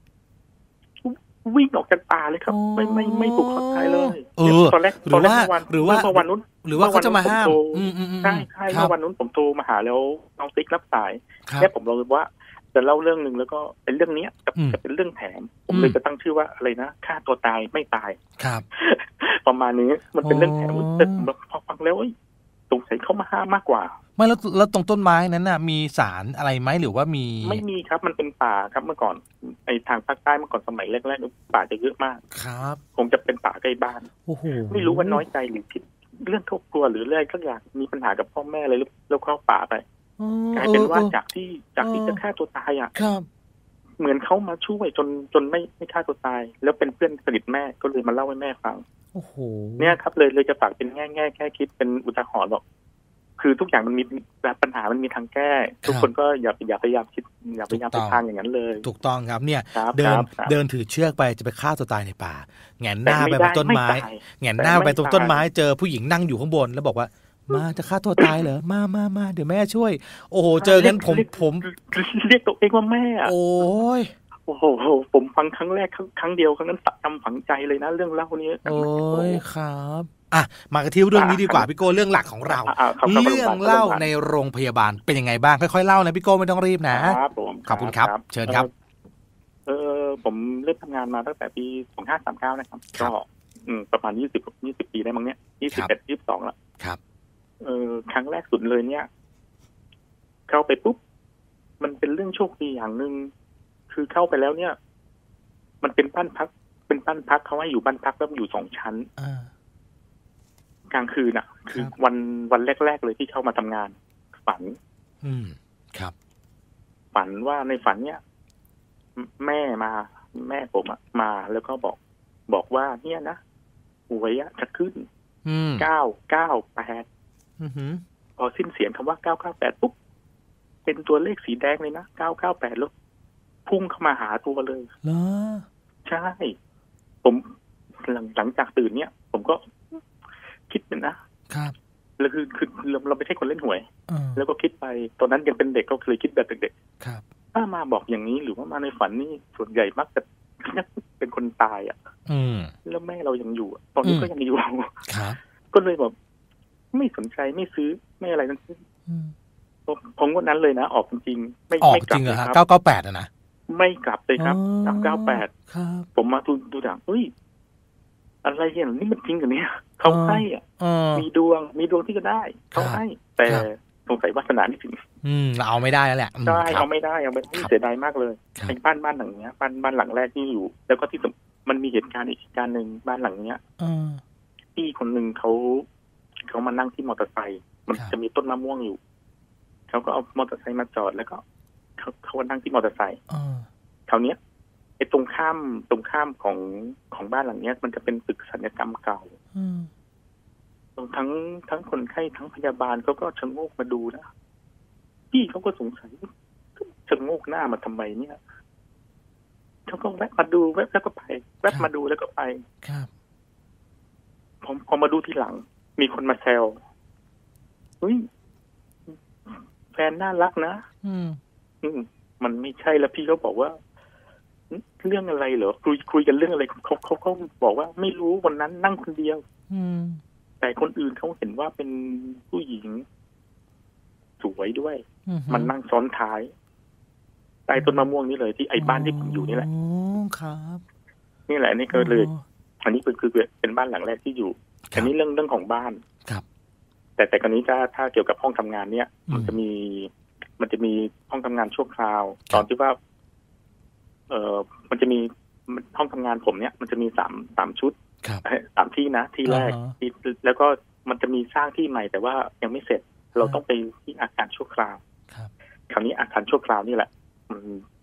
วิ่งออกจากป่าเลยครับไม่ไม่ไม่ปลุกเขาตายเลยเออตอนแรกตอนแรกหรือว่าเมื่อวันนู้นหรือว่าเขาจะมาห้ามใช่ใช่เมื่อวันนู้นผมโทรมาหาแล้วน้องติ๊กรับสายแค่ผมเลยว่าจะเล่าเรื่องนึงแล้วก็เป็นเรื่องนี้จะเป็นเรื่องแถมผมเลยจะตั้งชื่อว่าอะไรนะฆ่าตัวตายไม่ตายครับประมาณนี้มันเป็นเรื่องแถมแต่พอฟังแล้วสงสัยเขามาห้ามมากกว่าไม่แล้วแล้วตรงต้นไม้นั้นน่ะมีสารอะไรไหมหรือว่ามีไม่มีครับมันเป็นป่าครับเมื่อก่อนไอ้ทางภาคใต้เมื่อก่อนสมัยแรกๆป่าจะเยอะมากครับคงจะเป็นป่าใกล้บ้านโอ้โหไม่รู้ว่าน้อยใจหรือคิดเรื่องครอบครัวหรืออะไรก็อยากมีปัญหากับพ่อแม่เลยแล้วเข้าป่าไปกลายเป็นว่าจากที่จากที่จะฆ่าตัวตายอ่ะเหมือนเขามาช่วยจนจนไม่ไม่ฆ่าตัวตายแล้วเป็นเพื่อนสนิทแม่ก็เลยมาเล่าให้แม่ฟังโอ้โหเนี่ยครับเลยเลยจะฝากเป็นแง่แง่แค่คิดเป็นอุทาหรณ์บอกคือทุกอย่างมันมีปัญหามันมีทางแก้ทุกคนก็อย่าอย่าพยายามคิดอย่าพยายามไปทางอย่างนั้นเลยถูกต้องครับเนี่ยเดินเดินถือเชือกไปจะไปฆ่าตัวตายในป่าแหงนหน้าไปบนต้นไม้แหงนหน้าไปตรงต้นไม้เจอผู้หญิงนั่งอยู่ข้างบนแล้วบอกว่ามาจะฆ่าตัวตายเหรอมามามาเดี๋ยวแม่ช่วยโอ้โหเจอกันผมผมเรียกตัวเองว่าแม่โอ้ยโอ้โหผมฟังครั้งแรกครั้งเดียวครั้งนั้นจำฝังใจเลยนะเรื่องเล่านี้โอ้ยครับอ่ะมากระทิ้วเรื่องนี้ดีกว่าพี่โก้เรื่องหลักของเราเรื่องเล่าในโรงพยาบาลเป็นยังไงบ้างค่อยๆเล่านะพี่โก้ไม่ต้องรีบนะครับขอบคุณครับเชิญครับเออผมเริ่มทำงานมาตั้งแต่ปีสองพันห้าร้อยสามสิบเก้านะครับก็ประมาณยี่สิบ ยี่สิบปีได้มั้งเนี้ยยี่สิบเอ็ด ยี่สิบสองละครับเออครั้งแรกสุดเลยเนี่ยเข้าไปปุ๊บมันเป็นเรื่องโชคดีอย่างนึงคือเข้าไปแล้วเนี่ยมันเป็นบ้านพักเป็นบ้านพักเขาให้อยู่บ้านพักแล้วอยู่สองชั้นกลางคืนอ่ะคือวันวันแรกๆเลยที่เข้ามาทำงานฝันอืมครับฝันว่าในฝันเนี่ยแม่มาแม่ผมมาแล้วก็บอกบอกว่าเนี่ยนะหวยจะขึ้นเก้าเก้าแปดพอสิ้นเสียงคำว่าเก้าเก้าแปดปุ๊บเป็นตัวเลขสีแดงเลยนะเก้าเก้าแปดแล้วพุ่งเข้ามาหาตัวเลยเหรอใช่ผมหลังหลังจากตื่นเนี่ยผมก็คิดเป็นนะครับแล้วคือคือเราเราไม่ใช่คนเล่นหวยแล้วก็คิดไปตอนนั้นยังเป็นเด็กก็เคยคิดแบบเด็กๆครับถ้ามาบอกอย่างนี้หรือว่ามาในฝันนี่ส่วนใหญ่มักจะเป็นคนตายอ่ะแล้วแม่เรายังอยู่ตอนนี้ก็ยังอยู่ครับก็เลยแบบไม่สนใจไม่ซื้อไม่อะไรทั้งสิ้นผมวันนั้นเลยนะออกจริงๆไม่ไม่กลับเลยครับเก้าเก้าแปดนะไม่กลับเลยครับเก้าเก้าแปดผมมาดูดูอย่างเฮ้ยอะไรอย่างนี้มันจริงเหรอเนี่ยเขาให้อ่ะมีดวงมีดวงที่จะได้เขาให้แต่สงสัยวาสนาไม่ถึงอืมเราเอาไม่ได้แล้วแหละใช่เอาไม่ได้เอาไม่ได้เสียดายมากเลยไอ้บ้านบ้านหลังเนี้ยบ้านบ้านหลังแรกที่อยู่แล้วก็ที่มันมีเหตุการณ์อีกเหตุการณ์หนึ่งบ้านหลังเนี้ยพี่คนหนึ่งเขาเขามานั่งที่มอเตอร์ไซค์มันจะมีต้นมะม่วงอยู่เขาก็เอามอเตอร์ไซค์มาจอดแล้วก็เขาเขานั่งที่มอเตอร์ไซค์คราวนี้ไอ้ตรงข้ามตรงข้ามของของบ้านหลังเนี้ยมันจะเป็นตึกศัลยกรรมเก่าตรงทั้งทั้งคนไข้ทั้งพยาบาลเขาก็ชะโงกมาดูนะพี่เขาก็สงสัยชะโงกหน้ามาทำไมเนี่ยเขาก็แวะมาดูแวะแล้วก็ไปแวะมาดูแล้วก็ไปครับพอพอมาดูทีหลังมีคนมาแซวเฮ้ยแฟนน่ารักนะอืมอืมมันไม่ใช่แล้วพี่เขาบอกว่าเรื่องอะไรเหรอคุยคุยกันเรื่องอะไรเขาเขาเขาบอกว่าไม่รู้วันนั้นนั่งคนเดียวอืมแต่คนอื่นเขาเห็นว่าเป็นผู้หญิงสวยด้วยมันนั่งซ้อนท้ายใต้ต้นมะม่วงนี่เลยที่ไอ้บ้านที่ผมอยู่นี่แหละอ๋อครับนี่แหละนี่ก็เลยอันนี้คือคือเป็นบ้านหลังแรกที่อยู่อันนี้เรื่องเรื่องของบ้านครับแต่แต่กรณีถ้าถ้าเกี่ยวกับห้องทำงานเนี่ยมันจะมีมันจะมีห้องทำงานชั่วคราวตอนที่ว่าเออมันจะมีห้องทำงานผมเนี่ยมันจะมีสามสามชุดสามที่นะที่แรกที่แล้วก็มันจะมีสร้างที่ใหม่แต่ว่ายังไม่เสร็จเราต้องไปที่อาคารชั่วคราวคราวนี้อาคารชั่วคราวนี่แหละมัน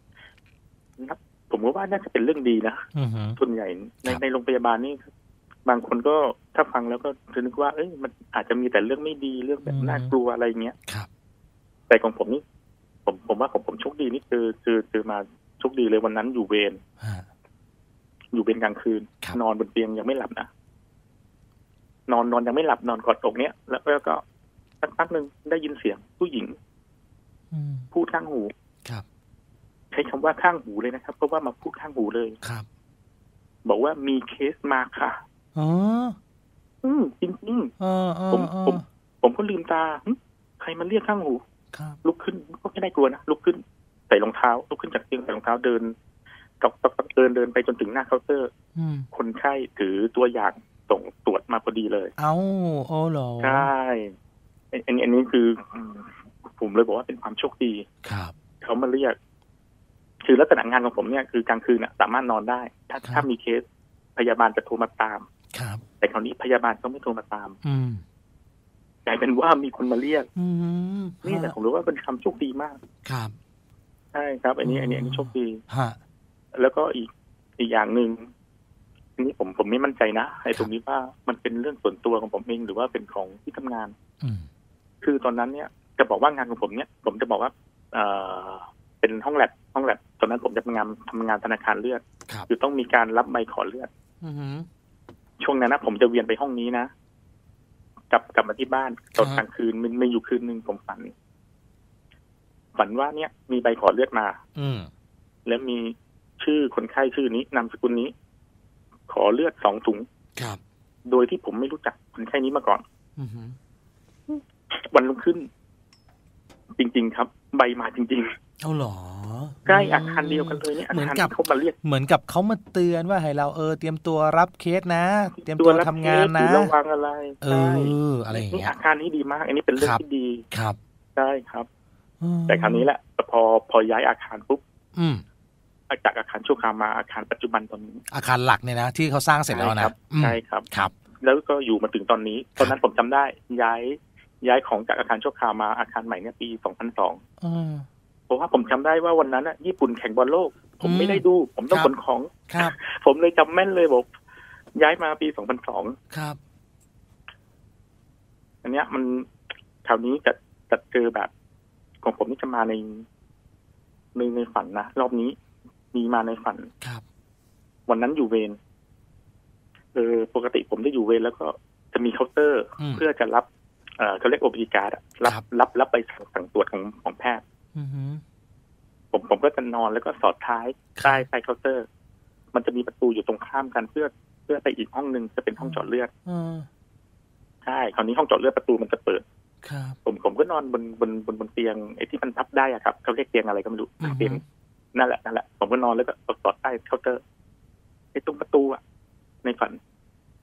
ผมว่าน่าจะเป็นเรื่องดีนะส่วนใหญ่ในในโรงพยาบาลนี่บางคนก็ถ้าฟังแล้วก็จะนึกว่าเอ้ยมันอาจจะมีแต่เรื่องไม่ดีเรื่องแบบน่ากลัวอะไรเงี้ยแต่ของผมนี่ผมผมว่าของผมโชคดีนี่คือคือคือมาโชคดีเลยวันนั้นอยู่เวรอยู่เวรกลางคืนนอนบนเตียงยังไม่หลับนะนอนนอนยังไม่หลับนอนกอดอกเนี้ยแล้วแล้วก็สักพักหนึ่งได้ยินเสียงผู้หญิงพูดข้างหูใช้คำว่าข้างหูเลยนะครับเพราะว่ามาพูดข้างหูเลยครับบอกว่ามีเคสมาค่ะอ๋ออืมจริงจริงผมผมผมก็ลืมตาใครมาเรียกข้างหูลุกขึ้นก็ไม่ได้กลัวนะลุกขึ้นใส่รองเท้าลุกขึ้นจากเตียงใส่รองเท้าเดินตอกตอกเดินเดินไปจนถึงหน้าเคาน์เตอร์คนไข้ถือตัวอย่างส่งตรวจมาพอดีเลยเอ้าโอ้เหรอใช่อันนี้อันนี้คือผมเลยบอกว่าเป็นความโชคดีครับเขามาเรียกคือลักษณะงานของผมเนี่ยคือกลางคืนน่ะสามารถนอนได้ถ้าถ้ามีเคสพยาบาลจะโทรมาตามครับแต่คราวนี้พยาบาลก็ไม่โทรมาตามอืมกลายเป็นว่ามีคนมาเรียกอืมนี่แหละผมรู้ว่าเป็นคำโชคดีมากครับใช่ครับอันนี้อันนี้อันนี้โชคดีฮะแล้วก็อีกอีกอย่างหนึ่งอันนี้ผมผมไม่มั่นใจนะไอ้ตรงนี้ว่ามันเป็นเรื่องส่วนตัวของผมเองหรือว่าเป็นของที่ทำงานอืมคือตอนนั้นเนี่ยจะบอกว่างานของผมเนี่ยผมจะบอกว่าเอ่อเป็นห้องแลบห้องแลบตอนนั้นผมจะทำงานทำงานธนาคารเลือดคือต้องมีการรับใบขอเลือดช่วงนั้นนะผมจะเวียนไปห้องนี้นะกลับกลับมาที่บ้านตอนกลางคืนมันมีอยู่คืนนึงผมฝันฝันว่าเนี่ยมีใบขอเลือดมาอืมแล้วมีชื่อคนไข้ชื่อนี้นามสกุลนี้ขอเลือดสองถุงครับโดยที่ผมไม่รู้จักคนไข้นี้มาก่อนอือวันรุ่งขึ้นจริงๆครับใบมาจริงๆเอาหรอใกล้อาคารเดียวกันเลยเนี่ยอาคารที่เขามาเรียกเหมือนกับเขามาเตือนว่าให้เราเออเตรียมตัวรับเคสนะเตรียมตัวทำงานนะระวังอะไรเอออะไรอย่างเงี้ยอาคารนี้ดีมากอันนี้เป็นเรื่องที่ดีครับใช่ครับแต่คราวนี้แหละพอพอย้ายอาคารปุ๊บอืมจากอาคารชั่วคราวมาอาคารปัจจุบันตอนนี้อาคารหลักเนี่ยนะที่เขาสร้างเสร็จแล้วนะใช่ครับครับแล้วก็อยู่มาถึงตอนนี้ตอนนั้นผมจำได้ย้ายย้ายของจากอาคารชั่วคราวมาอาคารใหม่เนี่ยปีสองพันสองอืมเพราะว่าผมจำได้ว่าวันนั้นน่ะญี่ปุ่นแข่งบอลโลกผมไม่ได้ดูผมต้องขนของครับผมเลยจำแม่นเลยบอกย้ายมาปีสองพันสองครับอันเนี้ยมันแถวนี้จะจะเจอแบบของผมนี่จะมาในในในฝันนะรอบนี้มีมาในฝันครับวันนั้นอยู่เวรเออปกติผมจะอยู่เวรแล้วก็จะมีเคาน์เตอร์เพื่อจะรับเออเขาเรียกโอ พี การ์ดรับรับรับใบสั่งตรวจของของแพทย์ผมผมก็จะนอนแล้วก็สอดท้ายใต้ใต้เคาน์เตอร์มันจะมีประตูอยู่ตรงข้ามกันเพื่อเพื่อไปอีกห้องนึงจะเป็นห้องเจาะเลือดใช่คราวนี้ห้องเจาะเลือดประตูมันจะเปิดผมผมก็นอนบนบนบนบนเตียงไอ้ที่มันพับได้อะครับเขาเรียกเตียงอะไรก็ไม่รู้เตียงนั่นแหละนั่นแหละผมก็นอนแล้วก็สอดใต้เคาน์เตอร์ไอ้ตรงประตูอะในฝัน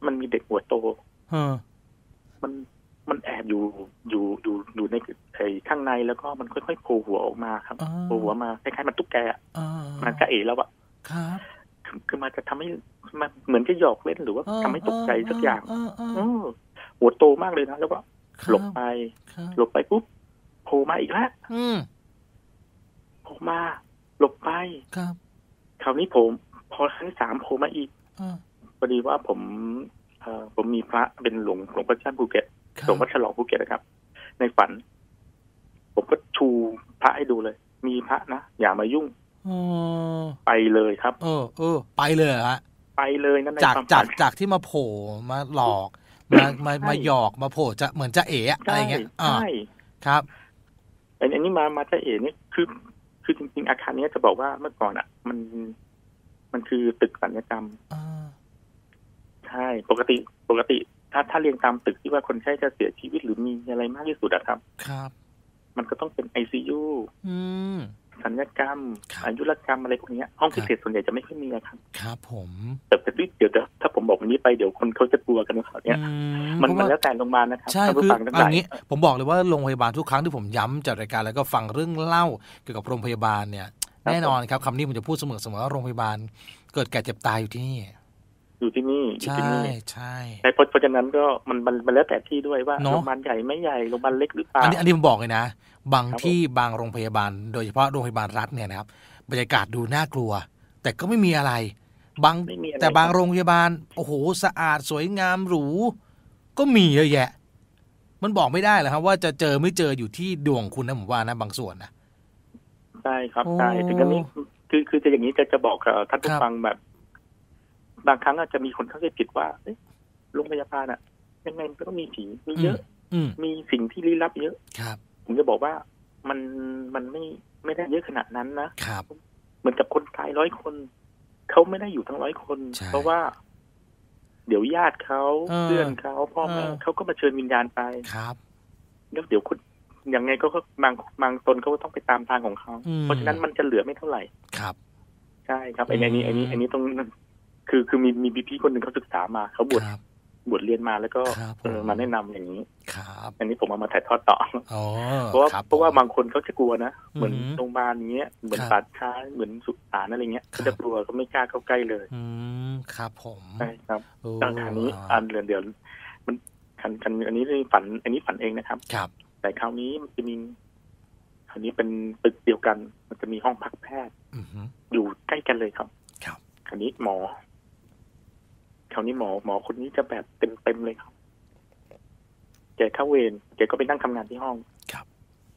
มันมีเด็กหัวโตฮะมันมันแอบอยู่อยู่อยู่อยู่ในไอ้ข้างในแล้วก็มันค่อยๆโผล่หัวออกมาครับโผล่หัวมาคล้ายๆมันตุ๊กแกอ่ะมันจะเอ๋แล้วอ่ะครับคือมันจะทำให้มันเหมือนจะหยอกเล่นหรือว่าทำให้ตกใจสักอย่างหัวโตมากเลยนะแล้วก็หลบไปหลบไปปุ๊บโผล่มาอีกแล้วโผล่มาหลบไปคราวนี้ผมพอครั้งที่สามโผล่มาอีกพอดีว่าผมเอ่อผมมีพระเป็นหลวงหลวงพ่อท่านภูเก็ตหลวงพ่อฉลองภูเก็ตนะครับในฝันผมก็ชูพระให้ดูเลยมีพระนะอย่ามายุ่งไปเลยครับเออเออไปเลยฮะไปเลยนั่นในจากจากจากที่มาโผล่มาหลอกมามามาหยอกมาโผล่จะเหมือนจะเอ๋อะไรเงี้ยใช่ครับอันนี้มามาจะเอ๋นี่คือคือจริงๆอาคารนี้จะบอกว่าเมื่อก่อนอ่ะมันมันคือตึกศัลยกรรมใช่ปกติปกติถ้าถ้าเรียงตามตึกที่ว่าคนไข้จะเสียชีวิตหรือมีอะไรมากที่สุดอะครับครับมันก็ต้องเป็น ไอ ซี ยูอืมศัลยกรรมอายุรกรรมอะไรพวกนี้ห้องพิเศษส่วนใหญ่จะไม่ค่อยมีครับครับผมแต่แต่เดี๋ยวถ้าผมบอกวันนี้ไปเดี๋ยวคนเขาจะกลัวกันนะครับเนี่ยมันมันแล้วแต่โรงพยาบาลนะครับใช่คืออันนี้ผมบอกเลยว่าโรงพยาบาลทุกครั้งที่ผมย้ำจัดรายการแล้วก็ฟังเรื่องเล่าเกี่ยวกับโรงพยาบาลเนี่ยแน่นอนครับคำนี้ผมจะพูดเสมอเสมอว่าโรงพยาบาลเกิดแก่เจ็บตายอยู่ที่นี่อยู่ที่นี่อยู่ที่นี่ใช่ใช่เพราะฉะนั้นก็มันมันมันแล้วแต่ที่ด้วยว่าโรงพยาบาลใหญ่ไม่ใหญ่โรงพยาบาลเล็กหรือเปล่าอันนี้อันนี้ผมบอกเลยนะบางที่บางโรงพยาบาลโดยเฉพาะโรงพยาบาลรัฐเนี่ยนะครับบรรยากาศดูน่ากลัวแต่ก็ไม่มีอะไรบางแต่บางโรงพยาบาลโอ้โหสะอาดสวยงามหรูก็มีเยอะแยะมันบอกไม่ได้เลยครับว่าจะเจอไม่เจออยู่ที่ดวงคุณนะผมว่านะบางส่วนนะใช่ครับใช่ถึงนี้คือคือจะอย่างนี้จะจะบอกท่านผู้ฟังแบบบางครั้งอาจจะมีคนเข้าใจผิดว่าโรงพยาบาลอ่ะยังไงมันก็ต้องมีผีมีเยอะมีสิ่งที่ลี้ลับเยอะผมจะบอกว่ามันมันไม่ไม่ได้เยอะขนาดนั้นนะครับเหมือนกับคนตายร้อยคนเขาไม่ได้อยู่ทั้งร้อยคนเพราะว่าเดี๋ยวญาติเขาเพื่อนเขาพ่อแม่เขาก็มาเชิญวิญญาณไปครับแล้วเดี๋ยวคุณยังไงก็บางบางตนเขาก็ต้องไปตามทางของเขาเพราะฉะนั้นมันจะเหลือไม่เท่าไหร่ครับใช่ครับไอ้นี้ไอ้นี้ไอ้นี้ต้องคือคือมีมีพี่คนหนึ่งเขาศึกษามาเขาบวชบวชเรียนมาแล้วก็มาแนะนำอย่างนี้อันนี้ผมเอามาถ่ายทอดต่อเพราะว่าเพราะว่าบางคนเขาจะกลัวนะเหมือนโรงพยาบาลอย่างเงี้ยเหมือนป่าช้าเหมือนสุสานอะไรเงี้ยเขาจะกลัวเขาไม่กล้าเข้าใกล้เลยอืมครับผมใช่ครับตั้งแต่นี้อันเดือนเดียวมันคันคันอันนี้ฝันอันนี้ฝันเองนะครับครับแต่คราวนี้มันจะมีคราวนี้เป็นตึกเดียวกันมันจะมีห้องพักแพทย์อยู่ใกล้กันเลยครับครับคราวนี้หมอคราวนี้หมอหมอคนนี้จะแบบเต็มเต็มเลยครับแกเข้าเวรแกก็ไปนั่งทำงานที่ห้องครับ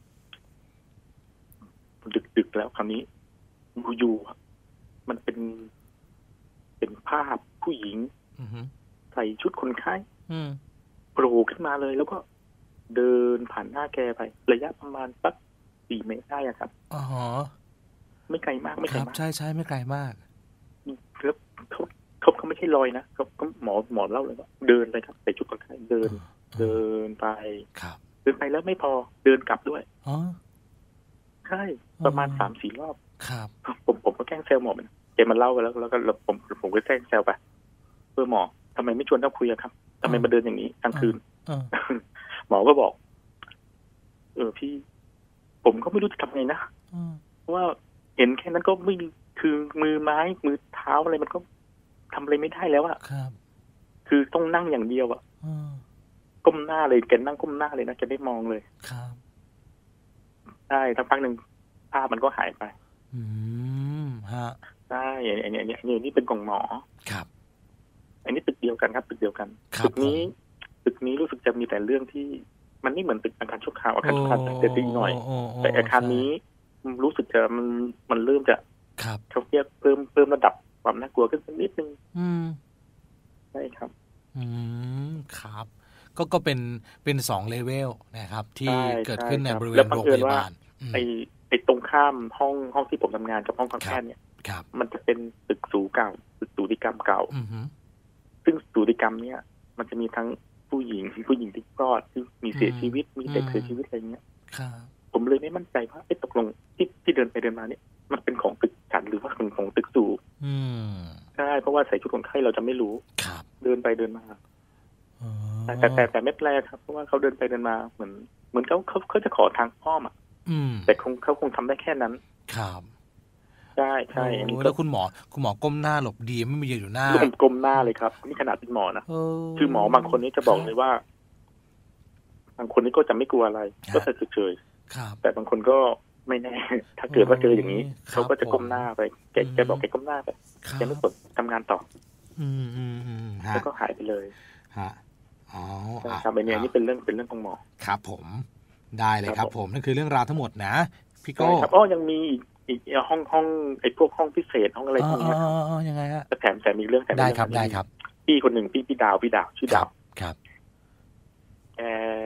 ดึกดึกแล้วคราวนี้อยู่มันเป็นเป็นภาพผู้หญิงใส่ชุดคนไข้โผล่ขึ้นมาเลยแล้วก็เดินผ่านหน้าแกไประยะประมาณสักสี่เมตรได้อะครับอ๋อไม่ไกลมากไม่ไกลมากใช่ใช่ไม่ไกลมากแล้วเขาเขาเขาไม่ใช่ลอยนะเขาก็หมอหมอเล่าเลยว่าเดินไปครับใส่ชุดคนไข้เดินเดินไปเดินไปแล้วไม่พอเดินกลับด้วยอ๋อใช่ประมาณสามสี่รอบครับผมผมก็แกล้งแซวหมอมันแกมาเล่าไปแล้วแล้วก็ผมผมก็แกล้งแซวไปเพื่อหมอทำไมไม่ชวนเขาคุยอะครับทำไมมาเดินอย่างนี้กลางคืนหมอก็บอกเออพี่ผมก็ไม่รู้จะทำไงนะเพราะว่าเห็นแค่นั้นก็ไม่คือมือไม้มือเท้าอะไรมันก็ทำอะไรไม่ได้แล้วอะครับคือต้องนั่งอย่างเดียวอะก้มหน้าเลยแกนั่งก้มหน้าเลยนะแกไม่มองเลยครับใช่ทั้งพักหนึ่งภาพมันก็หายไปอืมฮะใช่อันนี้อันนี้อันนี้นี่เป็นกล่องหมอครับอันนี้ตึกเดียวกันครับตึกเดียวกันตึกนี้ตึกนี้รู้สึกจะมีแต่เรื่องที่มันไม่เหมือนตึกอาคารชั่วคราวอาคารชั่วคราวจะดีหน่อยแต่อาคารนี้รู้สึกจะมันมันเริ่มจะเขาเรียกเพิ่มเพิ่มระดับความน่ากลัวขึ้นนิดนึงใช่ครับอืมครับก็ก็เป็นเป็นสองเลเวลนะครับที่เกิดขึ้นในบริเวณโรงพยาบาลไอ้ไอ้ตรงข้ามห้องห้องที่ผมทำงานกับห้องแพทย์เนี่ยมันจะเป็นตึกสูงเก่าตึกสูติกรรมเก่าซึ่งสูติกรรมเนี่ยมันจะมีทั้งผู้หญิงผู้หญิงที่คลอดที่มีเสียชีวิตมีเด็กเสียชีวิตอะไรเงี้ยผมเลยไม่มั่นใจว่าไอ้ตกลงที่ที่เดินไปเดินมาเนี่ยมันเป็นของตึกฉันหรือว่าเป็นของตึกสูใช่เพราะว่าใส่ชุดคนไข้เราจะไม่รู้เดินไปเดินมาแต่แต่แต่ไม่แปลครับเพราะว่าเขาเดินไปเดินมาเหมือนเหมือนเขาเขาเขาจะขอทางอ้อมอ่ะแต่คงเขาคงทำได้แค่นั้นครับใช่ใช่แล้วคุณหมอคุณหมอก้มหน้าหลบดีไม่มียืนอยู่หน้าก้มหน้าเลยครับนี่ขนาดเป็นหมอนะคือหมอบางคนนี่จะบอกเลยว่าบางคนนี่ก็จะไม่กลัวอะไรก็เฉยๆแต่บางคนก็ไม่แน่ถ้าเกิดว่าเจออย่างนี้เขาก็จะก้มหน้าไปแกแกบอกแกก้มหน้าไปแกไม่สนทำงานต่อแล้วก็หายไปเลยฮะอ๋อครับในนี้นี่เป็นเรื่องเป็นเรื่องของหมอครับผมได้เลยครับผมนั่นคือเรื่องราวทั้งหมดนะพี่โก้ครับอ๋อยังมีอีกอีกห้องห้องไอ้พวกห้องพิเศษห้องอะไรพวกนี้ครับอ๋อยังไงฮะแถมแต่มีเรื่องแต่ได้ครับได้ครับพี่คนหนึ่งพี่พี่ดาวพี่ดาวชื่อดาวครับแก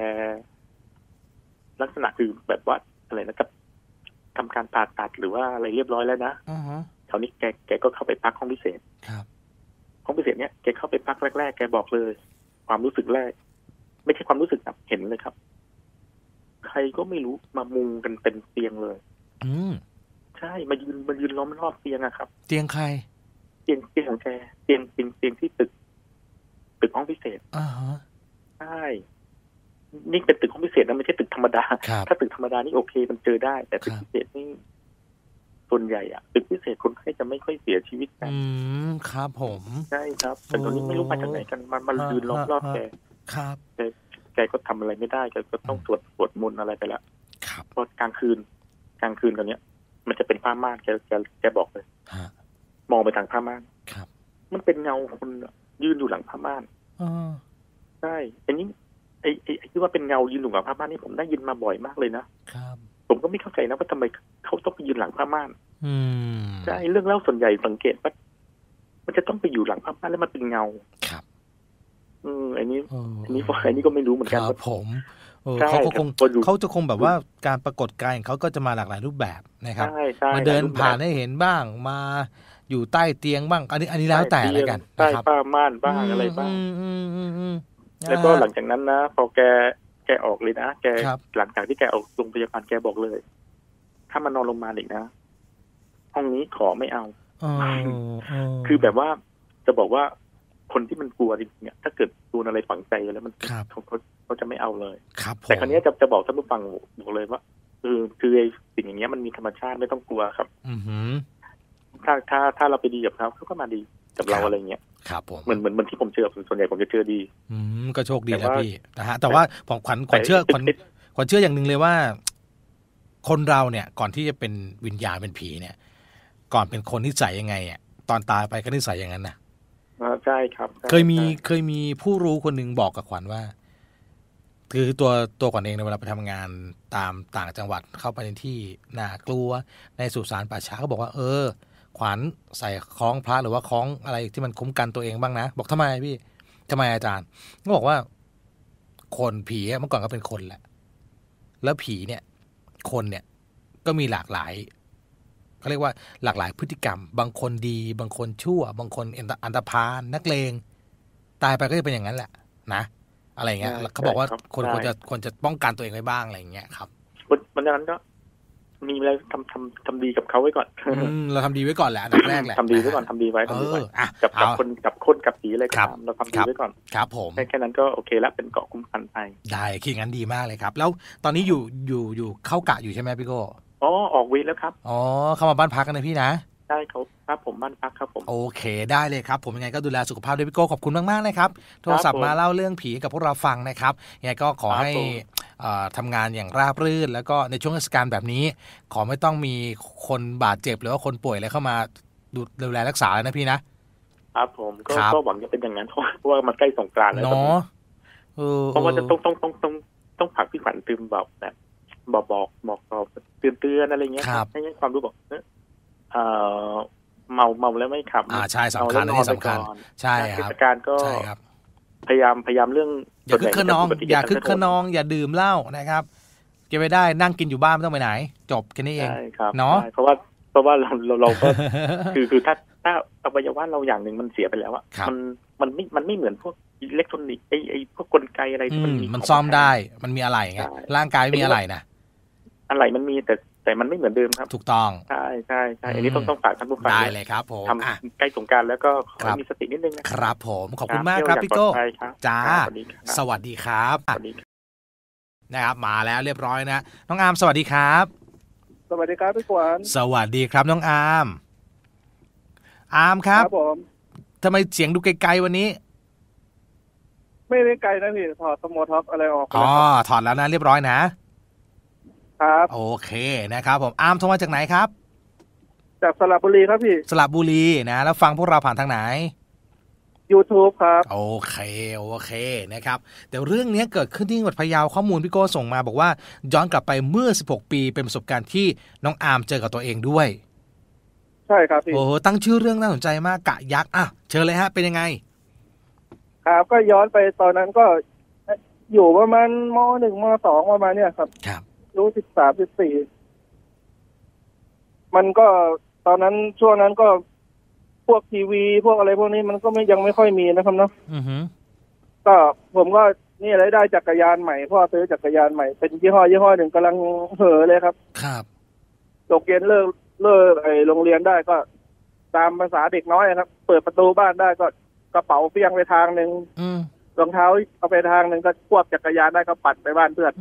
ลักษณะคือแบบว่าอะไรนะกับทำการผ่าตัดหรือว่าอะไรเรียบร้อยแล้วนะคราวนี้แกแกก็เข้าไปพักห้องพิเศษครับห้องพิเศษเนี้ยแกเข้าไปพักแรกๆแกบอกเลยความรู้สึกแรกไม่ใช่ความรู้สึกแบบเห็นเลยครับใครก็ไม่รู้มามุงกันเป็นเตียงเลยอืมใช่มายืนมายืนล้อมรอบเตียงอะครับเตียงใครเตียงเตียงของแกเตียงเตียงเตียงที่ตึกตึกห้องพิเศษอ่าฮะใช่นี่เป็นตึกห้องพิเศษนะไม่ใช่ตึกธรรมดาถ้าตึกธรรมดานี่โอเคมันเจอได้แต่ตึกพิเศษนี่ส่วนใหญ่อะตึกพิเศษคนไข้จะไม่ค่อยเสียชีวิตกันอืมครับผมใช่ครับแต่ตอนนี้ไม่รู้มาจากไหนกันมันมันยืนล้อมรอบแกครับแกแกก็ทำอะไรไม่ได้แกก็ต้องสวดสวดมนต์อะไรไปแล้วเพราะกลางคืนกลางคืนตอนเนี้ยมันจะเป็นผ้าม่านแกแกแกบอกเลยมองไปทางผ้าม่านมันเป็นเงาคนยืนอยู่หลังผ้าม่านใช่อันนี้ไอ้ไอ้ที่ว่าเป็นเงายืนหลังผ้าม่านนี่ผมได้ยินมาบ่อยมากเลยนะครับผมก็ไม่เข้าใจนะว่าทำไมเขาต้องไปยืนหลังผ้าม่านใช่เรื่องเล่าส่วนใหญ่สังเกตว่ามันจะต้องไปอยู่หลังผ้าม่านแล้วมันเป็นเงาครับอืมอันนี้อันนี้อันนี้ก็ไม่รู้เหมือนกันครับผมเขาคงเขาจะคงแบบว่าการปรากฏกายของเขาก็จะมาหลากหลายรูปแบบนะครับมาเดินผ่านให้เห็นบ้างมาอยู่ใต้เตียงบ้างอันนี้อันนี้แล้วแต่แล้วกันใต้ผ้าม่านบ้างอะไรบ้างแล้วก็หลังจากนั้นนะพอแกแกออกเลยนะแกหลังจากที่แกออกโรงพยาบาลแกบอกเลยถ้ามานอนโรงพยาบาลอีกนะห้องนี้ขอไม่เอาคือแบบว่าจะบอกว่าคนที่มันกลัวจริงๆเนี่ยถ้าเกิดโดนอะไรฝังใจแล้วมันเขาเขาเขาจะไม่เอาเลยแต่คราวนี้จะจะบอกท่านผู้ฟังบอกเลยว่าเออคือไอ้สิ่งอย่างเงี้ยมันมีธรรมชาติไม่ต้องกลัวครับถ้าถ้าถ้าเราไปดีกับเขาเขาก็มาดีกับเราอะไรเงี้ยครับผมเหมือนเหมือนเหมือนที่ผมเจอส่วนใหญ่ผมจะเจอดีอืมก็โชคดีนะพี่นะฮะแต่ว่าผมขวัญขวัญเชื่อขวัญขวัญเชื่ออย่างหนึ่งเลยว่าคนเราเนี่ยก่อนที่จะเป็นวิญญาณเป็นผีเนี่ยก่อนเป็นคนนิสัยยังไงอ่ะตอนตายไปก็นิสัยอย่างนั้นนะใช่ครับเคยมีเคยมีผู้รู้คนหนึ่งบอกกับขวัญว่าคือตัวตัวขวัญเองในเวลาไปทำงานตามต่างจังหวัดเข้าไปในที่น่ากลัวในสุสานป่าช้าก็บอกว่าเออขวัญใส่คล้องพระหรือว่าคล้องอะไรที่มันคุ้มกันตัวเองบ้างนะบอกทำไมพี่ทำไมอาจารย์ก็บอกว่าคนผีเมื่อก่อนก็เป็นคนแหละแล้วผีเนี่ยคนเนี่ยก็มีหลากหลายเขาเรียกว่าหลากหลายพฤติกรรมบางคนดีบางคนชั่วบางคนอันธพาลนักเลงตายไปก็จะเป็นอย่างนั้นแหละนะอะไรเงี้ยเขาบอกว่าคนควรจะควรจะป้องกันตัวเองไว้บ้างอะไรเงี้ยครับวันนั้นก็มีอะไรทำทำทำดีกับเขาไว้ก่อนเราทำดีไว้ก่อนแหละอันดับแรกแหละทำดีไว้ก่อนทำดีไว้ทำดีไว้กับกับคนกับคนกับผีอะไรครับเราทำดีไว้ก่อนครับผมแค่นั้นก็โอเคแล้วเป็นเกาะคุ้มกันไปได้คิดงั้นดีมากเลยครับแล้วตอนนี้อยู่อยู่อยู่เข้ากะอยู่ใช่ไหมพี่โก้อ๋อออกวีแล้วครับอ๋อเข้ามาบ้านพักกันนะพี่นะใช่ครับครับผมบ้านพักครับผมโอเคได้เลยครับผมยังไงก็ดูแลสุขภาพด้วยพี่โก้ขอบคุณมากๆนะครับโทรศัพท์มาเล่าเรื่องผีกับพวกเราฟังนะครับยังไงก็ขอให้ทำงานอย่างราบรื่นแล้วก็ในช่วงเทศกาลแบบนี้ขอไม่ต้องมีคนบาดเจ็บหรือว่าคนป่วยอะไรเข้ามาดูแลรักษาเลยนะพี่นะครับผมก็หวังจะเป็นอย่างนั้นเพราะว่ามันใกล้สงกรานต์แล้วเนาะเพราะว่าจะต้องต้องต้องต้องต้องผักพี่ขวัญตื่นแบบแบบบอกบอกบอกบอกเตือนเตือนอะไรเงี้ยให้ความรู้บอกเออเมาเมาแล้วไม่ขับอ่าใช่สำคัญที่สำคัญใช่ครับเทศกาลก็พยายามพยายามเรื่องอย่าคึกขนองอย่าคึกขนองอย่าดื่มเหล้านะครับเก็บไว้ได้นั่งกินอยู่บ้านไม่ต้องไปไหนจบแค่นี้เองเนาะเพราะว่าเพราะว่าเราเราเราก็คือคือถ้าถ้าอวัยวะเราอย่างหนึ่งมันเสียไปแล้วอะมันมันไม่มันไม่เหมือนพวกอิเล็กทรอนิกส์ไอไอพวกกลไกอะไรที่มันมีมันซ่อมได้มันมีอะไรไงร่างกายมีอะไรนะอะไรมันมีแต่แต่มันไม่เหมือนเดิมครับถูกต้องใช่ใช่ใช่อันนี้ต้องต้องฝากท่านผู้ฟังได้เลยครับผมทำใกล้สงกรานต์แล้วก็ขอมีสตินิดนึงนะครับผมขอบคุณมากครับพี่โก้จ้าสวัสดีครับนะครับมาแล้วเรียบร้อยนะน้องอาร์มสวัสดีครับสวัสดีครับพี่ขวัญสวัสดีครับน้องอาร์มอาร์มครับครับผมทำไมเสียงดูไกลๆวันนี้ไม่ได้ไกลนะพี่ถอดสโมท็อปอะไรออกอ๋อถอดแล้วนะเรียบร้อยนะครับโอเคนะครับผมอาร์มโทรมาจากไหนครับจากสระบุรีครับพี่สระบุรีนะแล้วฟังพวกเราผ่านทางไหน YouTube ครับโอเคโอเคนะครับแต่เรื่องนี้เกิดขึ้นที่จังหวัดพะเยาข้อมูลพี่โก้ส่งมาบอกว่าย้อนกลับไปเมื่อสิบหกปีเป็นประสบการณ์ที่น้องอาร์มเจอกับตัวเองด้วยใช่ครับพี่โอ้ตั้งชื่อเรื่องน่าสนใจมากกะยักษ์อ่ะเชิญเลยฮะเป็นยังไงครับก็ย้อนไปตอนนั้นก็อยู่ประมาณม.หนึ่ง ม.สอง ประมาณเนี้ยครับครับรู้สิบสาม สิบสี่มันก็ตอนนั้นช่วงนั้นก็พวกทีวีพวกอะไรพวกนี้มันก็ไม่ยังไม่ค่อยมีนะครับเนาะอือฮึก็ผมก็นี่อะไรได้จักรยานใหม่พ่อซื้อจักรยานใหม่เป็นยี่ห้อยี่ห้อหนึ่งกำลังเห่อเลยครับครับตกเย็นเลิกเลิกไอ้โรงเรียนได้ก็ตามภาษาเด็กน้อยครับเปิดประตูบ้านได้ก็กระเป๋าเฟี้ยงไปทางนึงรองเท้าเอาไปทางนึงก็ควบจักรยานได้ก็ปัดไปบ้านเพื่อน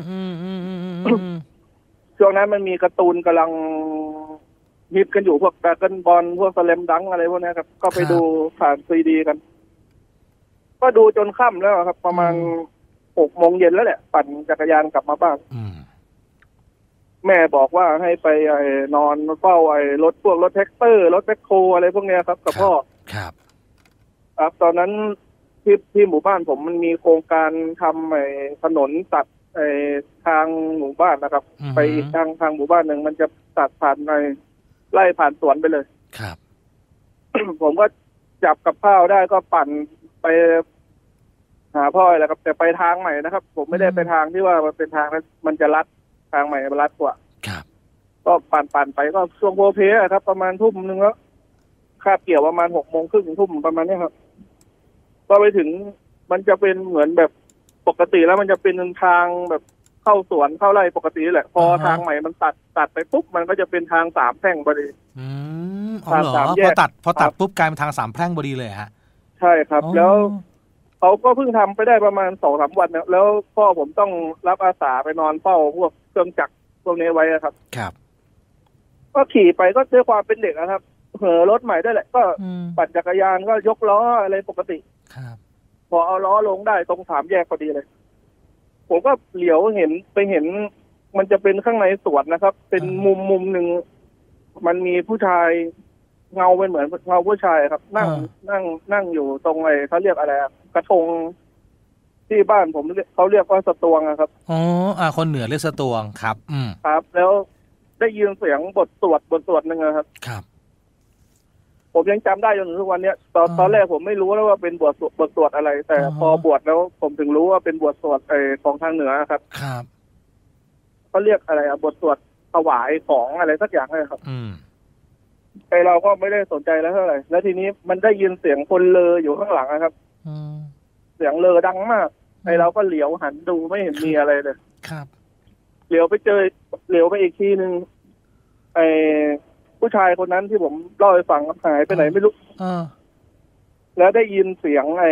ช่วงนั้นมันมีการ์ตูนกำลังฮิตกันอยู่พวกดราก้อนบอลพวกสแลมดังอะไรพวกนี้ครับก็ไปดูผ่านซีดีกันก็ดูจนค่ำแล้วครับประมาณหกโมงเย็นแล้วแหละปั่นจักรยานกลับมาบ้านแม่บอกว่าให้ไปไอ้นอนเฝ้าไอ้รถพวกรถแท็กเตอร์รถแบ็คโฮอะไรพวกนี้ครับกับพ่อครับครับตอนนั้นที่ที่หมู่บ้านผมมันมีโครงการทำไอ้ถนนตัดไอ้ทางหมู่บ้านนะครับไปอีกทางทางหมู่บ้านหนึ่งมันจะตัดผ่านในไล่ผ่านสวนไปเลยครับผมก็จับกับข้าวได้ก็ปั่นไปหาพ่อแหละครับแต่ไปทางใหม่นะครับผมไม่ได้ไปทางที่ว่ามันเป็นทางนั้นมันจะลัดทางใหม่มันลัดกว่าครับก็ปั่นปั่นไปก็ช่วงโพเพครับประมาณทุ่มนึงแล้วคาบเกี่ยวประมาณหกโมงครึ่งทุ่มประมาณนี้ครับก็ไปถึงมันจะเป็นเหมือนแบบปกติแล้วมันจะเป็นทางแบบเข้าสวนเข้าไร่ปกติแหละพอทางใหม่มันตัดตัดไปปุ๊บมันก็จะเป็นทางสามแพร่งพอดีอืมอ๋อเหรอพอตัดพอตัดปุ๊บกลายเป็นทางสามแพร่งพอดีเลยฮะใช่ครับแล้วเขาก็เพิ่งทำไปได้ประมาณสองสามวันแล้วพ่อผมต้องรับอาสาไปนอนเฝ้าพวกเครื่องจักรพวกนี้ไว้ครับครับก็ขี่ไปก็ด้วยความเป็นเด็กนะครับเห่อรถใหม่ได้แหละก็ปั่นจักรยานก็ยกล้ออะไรปกติครับพอเอาล้อลงได้ตรงสามแยกพอดีเลยผมก็เหลียวเห็นไปเห็นมันจะเป็นข้างในสวนนะครับเป็นมุมมุมหนึ่งมันมีผู้ชายเงาเป็นเหมือนเงาผู้ชายครับนั่งนั่งนั่งอยู่ตรงไอ้เขาเรียกอะไรกระทงที่บ้านผมเขาเรียกว่าสตวงครับอ๋ออ่าคนเหนือเรียกสตวงครับอืมครับแล้วได้ยินเสียงบทสวดบทสวดนึงครับครับผมยังจำได้จนถึงทุกวันนี้ตอนตอนแรกผมไม่รู้แล้วว่าเป็นบทบทสวดอะไรแต่พอบวชแล้วผมถึงรู้ว่าเป็นบทสวดไอ้ของทางเหนือครับครับเขาเรียกอะไรอ่ะบทสวดถวายของอะไรสักอย่างเลยครับอืมไอเราก็ไม่ได้สนใจแล้วเท่าไหร่แล้วทีนี้มันได้ยินเสียงคนเลออยู่ข้างหลังนะครับอืมเสียงเลอดังมากไอเราก็เหลียวหันดูไม่เห็นมีอะไรเลยครับเหลียวไปเจอเหลียวไปอีกทีนึงไอผู้ชายคนนั้นที่ผมเล่าให้ฟังหายไปไหนไม่รู้แล้วได้ยินเสียงไอ้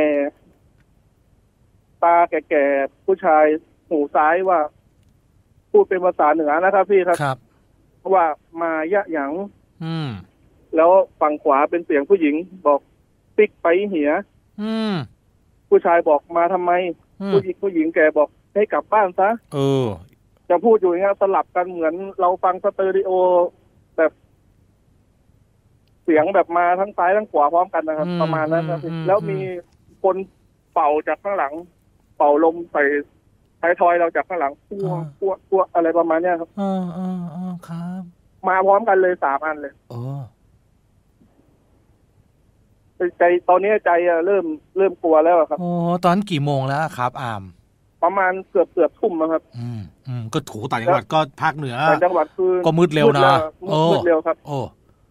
ตาแก่ๆผู้ชายหูซ้ายว่าพูดเป็นภาษาเหนือนะครับพี่ครับครับว่ามายะหยังอืมแล้วฝั่งขวาเป็นเสียงผู้หญิงบอกปิ๊กไปเหียอืมผู้ชายบอกมาทำไมผู้หญิงผู้หญิงแกบอกให้กลับบ้านซะเออจะพูดอยู่อย่างเงี้ยสลับกันเหมือนเราฟังสเตอริโอแบบเสียงแบบมาทั้งซ้ายทั้งขวาพร้อมกันนะครับประมาณนั้นครับแล้วมีคนเป่าจากข้างหลังเป่าลมใส่ท้ายทอยเราจากข้างหลังปั้วปั้วปั้วอะไรประมาณนี้ครับอ๋ออ๋ออ๋อครับมาพร้อมกันเลยสามอันเลยโอ้ใจตอนนี้ใจเริ่มเริ่มกลัวแล้วครับโอ้ตอนกี่โมงแล้วครับอามประมาณเกือบเกือบทุ่มนะครับอืมอืมก็ถูต่างจังหวัดก็ภาคเหนือต่างจังหวัดคือก็มืดเร็วนะโอ้มืดเร็วครับโอ้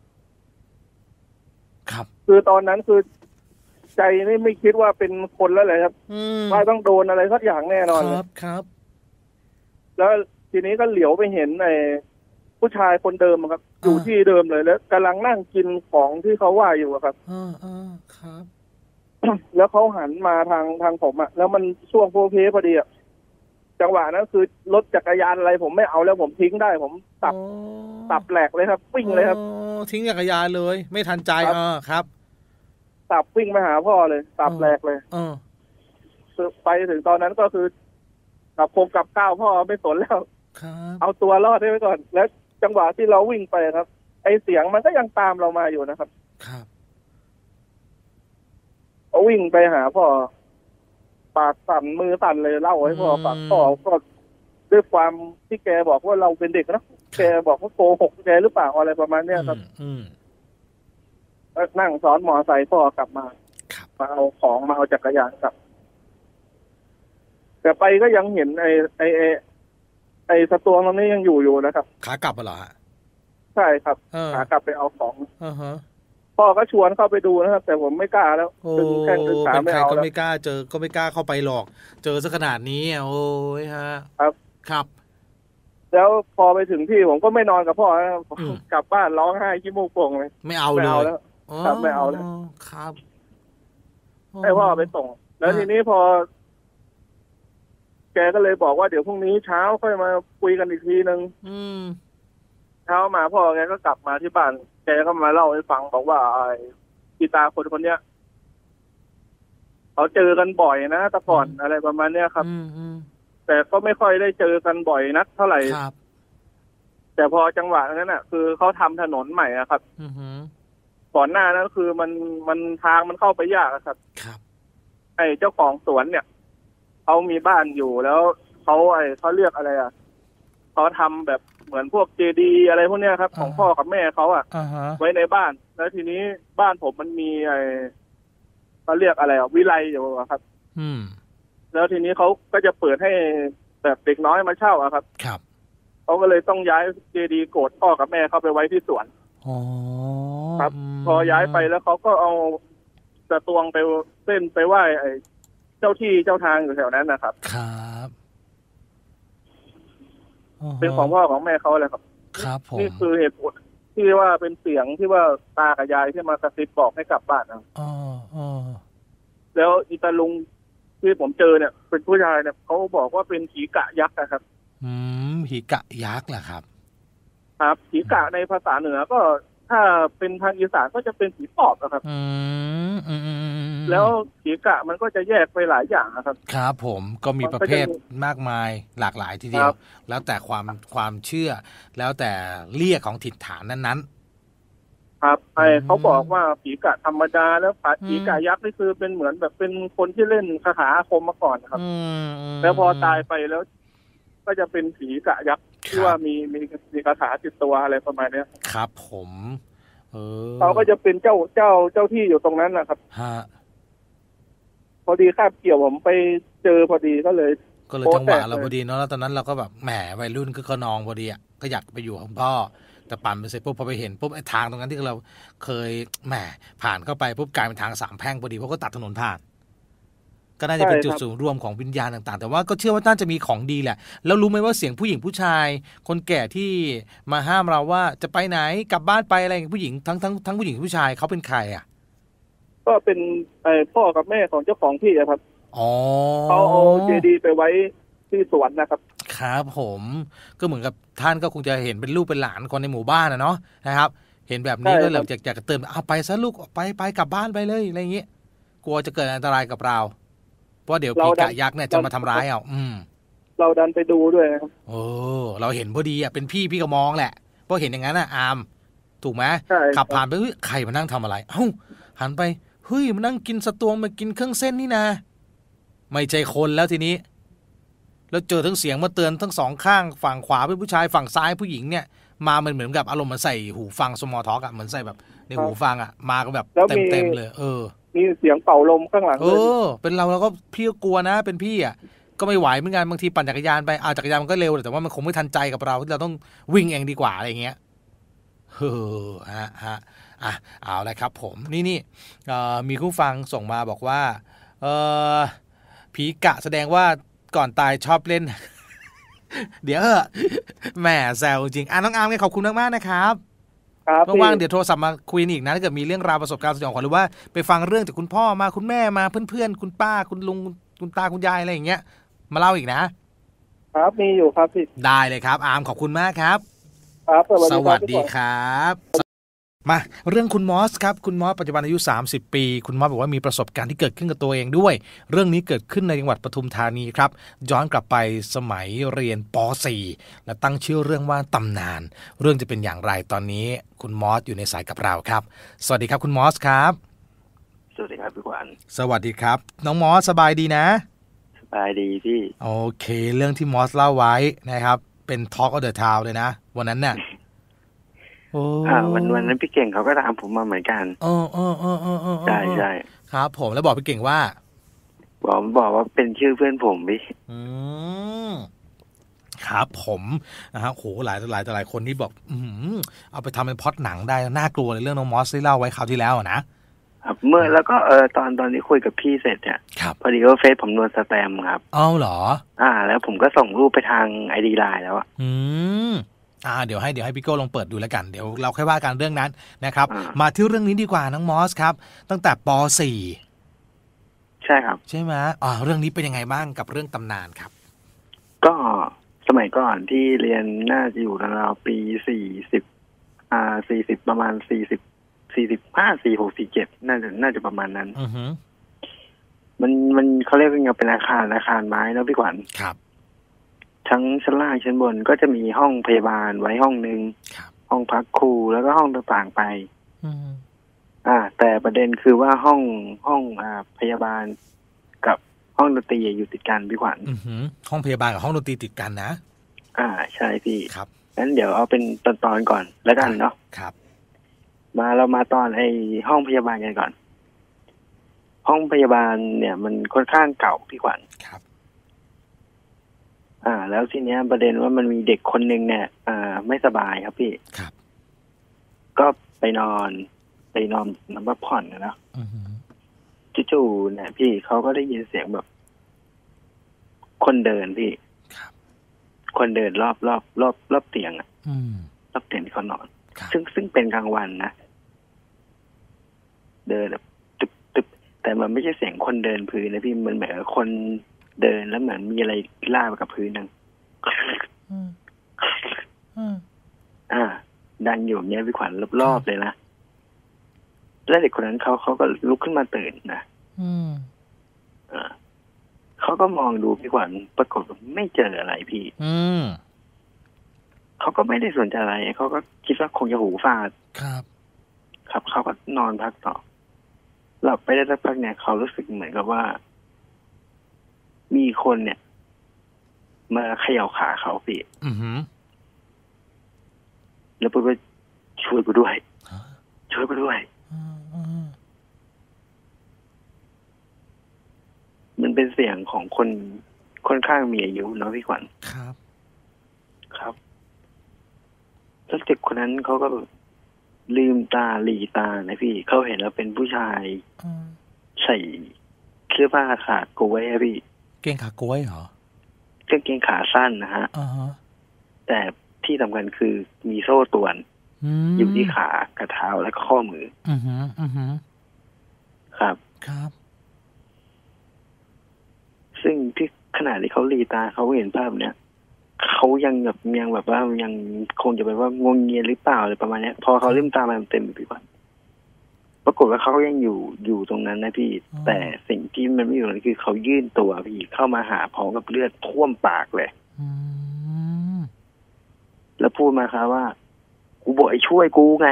ครับคือตอนนั้นคือใจนี่ไม่คิดว่าเป็นคนแล้วเลยครับว่าต้องโดนอะไรสักอย่างแน่นอนครับครับแล้วทีนี้ก็เหลียวไปเห็นไอ้ผู้ชายคนเดิมครับอยู่ที่เดิมเลยแล้วกำลังนั่งกินของที่เขาว่าอยู่ครับอ่าอ่าครับแล้วเขาหันมาทางทางผมอ่ะแล้วมันช่วงโพเพพอดีอ่ะจังหวะนั้นคือรถจักรยานอะไรผมไม่เอาแล้วผมทิ้งได้ผมตับตับแหลกเลยครับวิ่งเลยครับทิ้งจักรยานเลยไม่ทันใจอ่าครับตับวิ่งไปหาพ่อเลยตับแหลกเลยเออไปถึงตอนนั้นก็คือกับโคมกับข้าวพ่อไม่สนแล้วเอาตัวรอดได้ไว้ก่อนแล้วจังหวะที่เราวิ่งไปครับไอเสียงมันก็ยังตามเรามาอยู่นะครับครับเอาวิ่งไปหาพ่อปากสั่นมือสั่นเลยเล่าให้พ่อปากพ่อก็ด้วยความที่แกบอกว่าเราเป็นเด็กนะแกบอกว่าโกหกแกหรือเปล่าอะไรประมาณเนี้ยครับนั่งซ้อนมอไซค์พ่อกลับมามาเอาของมาเอาจักรยานกลับแต่ไปก็ยังเห็นไอ้ไอ้ไอ้ไอ้สตวงตรงนี้ยังอยู่อยู่นะครับขากลับเหรอฮะใช่ครับขากลับไปเอาของอ่าฮะพ่อก็ชวนเข้าไปดูนะครับแต่ผมไม่กล้าแล้วดึงแข้งดึงขาไม่เอาก็ไม่กล้าเจอก็ไม่กล้าเข้าไปหรอกเจอซะขนาดนี้โอ้ยฮะครับครับแล้วพอไปถึงที่ผมก็ไม่นอนกับพ่อนะกลับบ้านร้องไห้ขี้มูกโป่งเลยไม่เอาเลยแล้วครับไม่เอาแล้วครับให้พ่อไปส่งแล้วทีนี้พอแกก็เลยบอกว่าเดี๋ยวพรุ่งนี้เช้าค่อยมาคุยกันอีกทีนึงเช้ามาพ่อแกก็กลับมาที่บ้านแกก็มาเล่าให้ฟังบอกว่าไอ้กีตาคนคนเนี้ยเขาเจอกันบ่อยนะแต่ก่อนอะไรประมาณเนี้ยครับแต่ก็ไม่ค่อยได้เจอกันบ่อยนักเท่าไหร่แต่พอจังหวะนั้นน่ะคือเขาทำถนนใหม่อะครับก่อนหน้านั้นคือมันมันทางมันเข้าไปยากครับไอ้เจ้าของสวนเนี่ยเขามีบ้านอยู่แล้วเขาไอ้เขาเรียกอะไรอ่ะเขาทำแบบเหมือนพวกเจดีอะไรพวกเนี้ยครับของพ่อกับแม่เขาอ่ะไว้ในบ้านแล้วทีนี้บ้านผมมันมีไอ้เขาเรียกอะไรอ่ะวิไลอยู่ครับอืมแล้วทีนี้เขาก็จะเปิดให้แบบเด็กน้อยมาเช่าอ่ะครับครับเขาก็เลยต้องย้ายเจดีโกรธพ่อกับแม่เขาไปไว้ที่สวนอ๋อครับพอย้ายไปแล้วเขาก็เอาตะตวงไปเส้นไปไหว้ไอ้เจ้าที่เจ้าทางอยู่แถวนั้นนะครับครับเป็นของพ่อของแม่เขาเลยครับครับผมนี่คือเหตุผลที่ว่าเป็นเสียงที่ว่าตากับยายที่มากระซิบบอกให้กลับบ้านนะอ๋ออ๋อแล้วอีตาลุงที่ผมเจอเนี่ยเป็นผู้ชายเนี่ยเขาบอกว่าเป็นผีกะยักษ์นะครับอืมผีกะยักษ์เหรอครับครับผีกะในภาษาเหนือก็ถ้าเป็นทางอีสานก็จะเป็นผีปอบนะครับอืมอืมแล้วผีกะมันก็จะแยกไปหลายอย่างนะครับครับผมก็มีประเภทมากมายหลากหลายทีเดียวแล้วแต่ความความเชื่อแล้วแต่เรียกของถิ่นฐานนั้นๆครับไอเขาบอกว่าผีกะธรรมดาแล้วผีกะยักษ์นี่คือเป็นเหมือนแบบเป็นคนที่เล่นคาถาอาคมมาก่อนครับแล้วพอตายไปแล้วก็จะเป็นผีกะยักษ์ที่ว่ามีมีมีคาถาติดตัวอะไรประมาณนี้ครับผมเออเขาก็จะเป็นเจ้าเจ้าเจ้าที่อยู่ตรงนั้นนะครับฮะพอดีคาบเกี่ยวผมไปเจอพอดีก็เลยก็เลยจังหวะเราพอดีเนาะแล้วตอนนั้นเราก็แบบแหมวัยรุ่นก็ขนองพอดีอ่ะก็อยากไปอยู่กับพ่อแต่ปั่นไปเสร็จปุ๊บพอไปเห็นปุ๊บไอ้ทางตรงนั้นที่เราเคยแหมผ่านเข้าไปปุ๊บกลายเป็นทางสามแพร่งพอดีเพราะก็ตัดถนนผ่านก็น่าจะเป็นจุดศูนย์รวมของวิญญาณต่างๆแต่ว่าก็เชื่อว่าน่าจะมีของดีแหละแล้วรู้ไหมว่าเสียงผู้หญิงผู้ชายคนแก่ที่มาห้ามเราว่าจะไปไหนกลับบ้านไปอะไรผู้หญิงทั้งทั้งทั้งผู้หญิงผู้ชายเขาเป็นใครอ่ะก็เป็นไอ้พ่อกับแม่ของเจ้าของที่ครับอ๋อเขาเอาเจดีย์ไปไว้ที่สวนนะครับครับผมก็เหมือนกับท่านก็คงจะเห็นเป็นลูกเป็นหลานคนในหมู่บ้านนะเนาะนะครับเห็นแบบนี้ก็เลยอยากจะเตือนเอาไปซะลูกไปไปกลับบ้านไปเลยอะไรอย่างเงี้ยกลัวจะเกิดอันตรายกับเราเพราะเดี๋ยวผีกะยักษ์เนี่ยจะมาทำร้ายเอาอืมเราดันไปดูด้วยนะครับโอ้เราเห็นพอดีอ่ะเป็นพี่พี่ก็มองแหละเพราะเห็นอย่างนั้นอ่ะอามถูกไหมขับผ่านไปเฮ้ยใครมานั่งทำอะไรเอ้าหันไปเฮ้ยมานั่งกินสตวงมากินเครื่องเส้นนี่นะไม่ใช่คนแล้วทีนี้แล้วเจอทั้งเสียงมาเตือนทั้งสองข้างฝั่งขวาเป็นผู้ชายฝั่งซ้ายผู้หญิงเนี่ยมามันเหมือนกับอารมณ์มันใส่หูฟังสมอลท็อกอ่ะเหมือนใส่แบบในหูฟังอ่ะมาก็แบบเต็มๆเลยเออมีเสียงเป่าลมข้างหลังเออเป็นเราเราก็พี่ก็กลัวนะเป็นพี่อ่ะก็ไม่ไหวเหมือนกันบางทีปั่นจักรยานไปอ่าจักรยานมันก็เร็วแต่ว่ามันคงไม่ทันใจกับเราเราต้องวิ่งเองดีกว่าอะไรเงี้ยเฮ้อฮะฮะอ่ะเอาละครับผมนี่นี่มีผู้ฟังส่งมาบอกว่าเออผีกะแสดงว่าก่อนตายชอบเล่นเดี๋ยวแหมแซวจริงอ่ะน้องอาร์มไงขอบคุณมากๆนะครับครับว่างๆเดี๋ยวโทรศัพท์มาคุยอีกนะถ้าเกิดมีเรื่องราวประสบการณ์สยองขวัญหรือว่าไปฟังเรื่องจากคุณพ่อมาคุณแม่มาเพื่อนๆคุณป้าคุณลุงคุณตาคุณยายอะไรอย่างเงี้ยมาเล่าอีกนะครับมีอยู่ครับพี่ได้เลยครับอาร์มขอบคุณมากครับครับสวัสดีครับมาเรื่องคุณมอสครับคุณมอสปัจจุบันอายุสามสิบปีคุณมอสบอกว่ามีประสบการณ์ที่เกิดขึ้นกับตัวเองด้วยเรื่องนี้เกิดขึ้นในจังหวัดปทุมธานีครับย้อนกลับไปสมัยเรียนป .สี่ และตั้งชื่อเรื่องว่าตำนานเรื่องจะเป็นอย่างไรตอนนี้คุณมอสอยู่ในสายกับเราครับสวัสดีครับคุณมอสครับสวัสดีครับพี่ขวัญสวัสดีครับน้องมอสสบายดีนะสบายดีพี่โอเคเรื่องที่มอสเล่าไว้นะครับเป็น Talk of the Town เลยนะวันนั้นเนี่ยอ่าวันวันนั้นพี่เก่งเขาก็ถามผมมาเหมือนกันเออเออเออเออเออใช่ใช่ครับผมแล้วบอกพี่เก่งว่าบอกบอกว่าเป็นชื่อเพื่อนผมพี่อืมครับผมนะฮะโหหลายหลายหลายคนที่บอกอืมเอาไปทำเป็นพล็อตหนังได้น่ากลัวในเรื่องน้องมอสที่เล่าไว้คราวที่แล้วนะครับเมื่อแล้วก็เออตอนตอนที่คุยกับพี่เสร็จเนี่ยพอดีว่าเฟซผมนวลสแตมครับอ้าวเหรออ่าแล้วผมก็ส่งรูปไปทางไอดีไลน์แล้วอ่ะอืมอ่าเดี๋ยวให้เดี๋ยวให้พี่โก้ลองเปิดดูแล้วกันเดี๋ยวเราค่อยว่ากันเรื่องนั้นนะครับมาที่เรื่องนี้ดีกว่าน้องมอสครับตั้งแต่ป .สี่ใช่ครับใช่ไหมอ่าเรื่องนี้เป็นยังไงบ้างกับเรื่องตำนานครับก็สมัยก่อนที่เรียนน่าจะอยู่ราวๆปีสี่สิบอ่าสี่สิบประมาณสี่สิบสี่สิบห้าสี่หกสี่เจ็ดน่าจะน่าจะประมาณนั้นอือฮึมันมันเขาเรียกว่าไงเป็นอาคารอาคารไม้แล้วพี่ขวัญครับทั้งชั้นล่างชั้นบนก็จะมีห้องพยาบาลไว้ห้องนึงห้องพักครูแล้วก็ห้องต่างๆไปอ่าแต่ประเด็นคือว่าห้องห้องอ่าพยาบาลกับห้องดนตรีอยู่ติดกันพี่ขวัญห้องพยาบาลกับห้องดนตรีติดกันนะอ่าใช่พี่ครับงั้นเดี๋ยวเอาเป็นตอนๆก่อนแล้วกันเนาะครับมาเรามาตอนไอ้ห้องพยาบาลกันก่อนห้องพยาบาลเนี่ยมันค่อนข้างเก่าพี่ขวัญครับอ่าแล้วทีเนี้ยประเด็นว่ามันมีเด็กคนนึงเนี่ยอ่าไม่สบายครับพี่ครับก็ไปนอนไปนอนนอนพักผ่อนนะเนาะจู่ๆเนี่ยพี่เขาก็ได้ยินเสียงแบบคนเดินพี่คนเดินรอบรอบรอบรอบเตียงอ่ะรอบเตียงที่เขานอนซึ่งซึ่งเป็นกลางวันนะเดินแบบตึบตึบแต่มันไม่ใช่เสียงคนเดินพื้นนะพี่มันเหมือนคนเดินแล้วเหมือนมีอะไรลากไปกับพื้นนั่งอ่าดังอยู่เนี้ยพี่ขวัญรอบๆเลยนะแล้วเด็กคนนั้นเขาเขาก็ลุกขึ้นมาตื่นนะอ่าเขาก็มองดูพี่ขวัญปรากฏไม่เจออะไรพี่เขาก็ไม่ได้สนใจอะไรเขาก็คิดว่าคงจะหูฟาดครับครับเขาก็นอนพักต่อหลับไปได้สักพักเนี่ยเขารู้สึกเหมือนกับว่ามีคนเนี่ยมาเขย่าขาเขาพี่แล้วพูดว่าช่วยกูด้วยช่วยกูด้วยมันเป็นเสียงของคนค่อนข้างมีอายุเนาะพี่ขวัญครับครับแล้วเด็กคนนั้นเขาก็ลืมตาหลีตานะพี่เขาเห็นแล้วเป็นผู้ชายใส่เสื้อผ้าขาดกล้วยพี่เกงขากล้วยเหรอกางเกงขาสั้นนะฮะแต่ที่สำคัญคือมีโซ่ตรวนอยู่ที่ขากระเท้าและข้อมืออือฮึอือฮึครับครับซึ่งที่ขณะที่เขาลีตาเขาเห็นภาพเนี้ยเขายังแบบยังแบบว่ายังคงจะแบบว่างงเงียหรือเปล่าอะไรประมาณนี้พอเขาลืมตามาเต็มพี่ว่าปรากฏว่าเขายังอยู่อยู่ตรงนั้นนะพี่แต่สิ่งที่มันไม่อยู่นั่นคือเขายื่นตัวพี่เข้ามาหาพร้อมกับเลือดท่วมปากเลยแล้วพูดมาครับว่ากูบอกให้ช่วยกูไง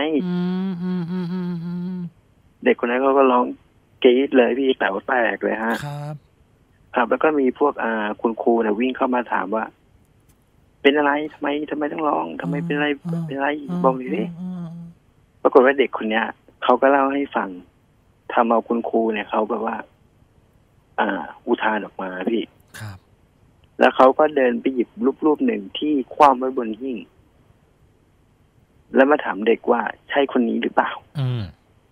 เด็กคนนั้นเขาก็ร้องกรี๊ดเลยพี่แต๋วแตกเลยฮะครับครับแล้วก็มีพวกอ่าคุณครูเนี่ยวิ่งเข้ามาถามว่าเป็นอะไรทำไมทำไมต้องร้องทำไมเป็นอะไรเป็นอะไรบอกหน่อยสิปรากฏว่าเด็กคนเนี้ยเขาก็เล่าให้ฟังทำเอาคุณครูเนี่ยเขาแบบว่าอ่าอุทานออกมาพี่ครับแล้วเขาก็เดินไปหยิบรูปรูปหนึ่งที่คว่ำไว้บนหิ้งแล้วมาถามเด็กว่าใช่คนนี้หรือเปล่าอืม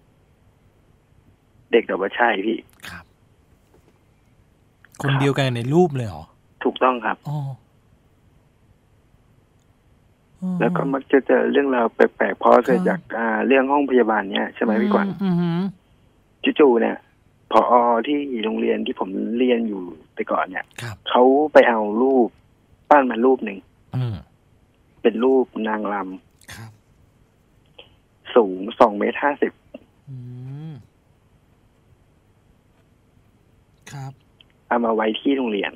เด็กตอบว่าใช่พี่ครับคนเดียวกันในรูปเลยเหรอถูกต้องครับอ๋อแล้วก็มักจะเจอเรื่องราวแปลกๆพอเสร็จจากอ่าเรื่องห้องพยาบาลเนี่ยใช่ไหมพี่กวางจู่ๆเนี่ยผอ.ที่โรงเรียนที่ผมเรียนอยู่แต่ก่อนเนี่ยเขาไปเอารูปปั้นมารูปหนึ่งเป็นรูปนางรำสูงสองเมตรห้าสิบเอามาไว้ที่โรงเรียน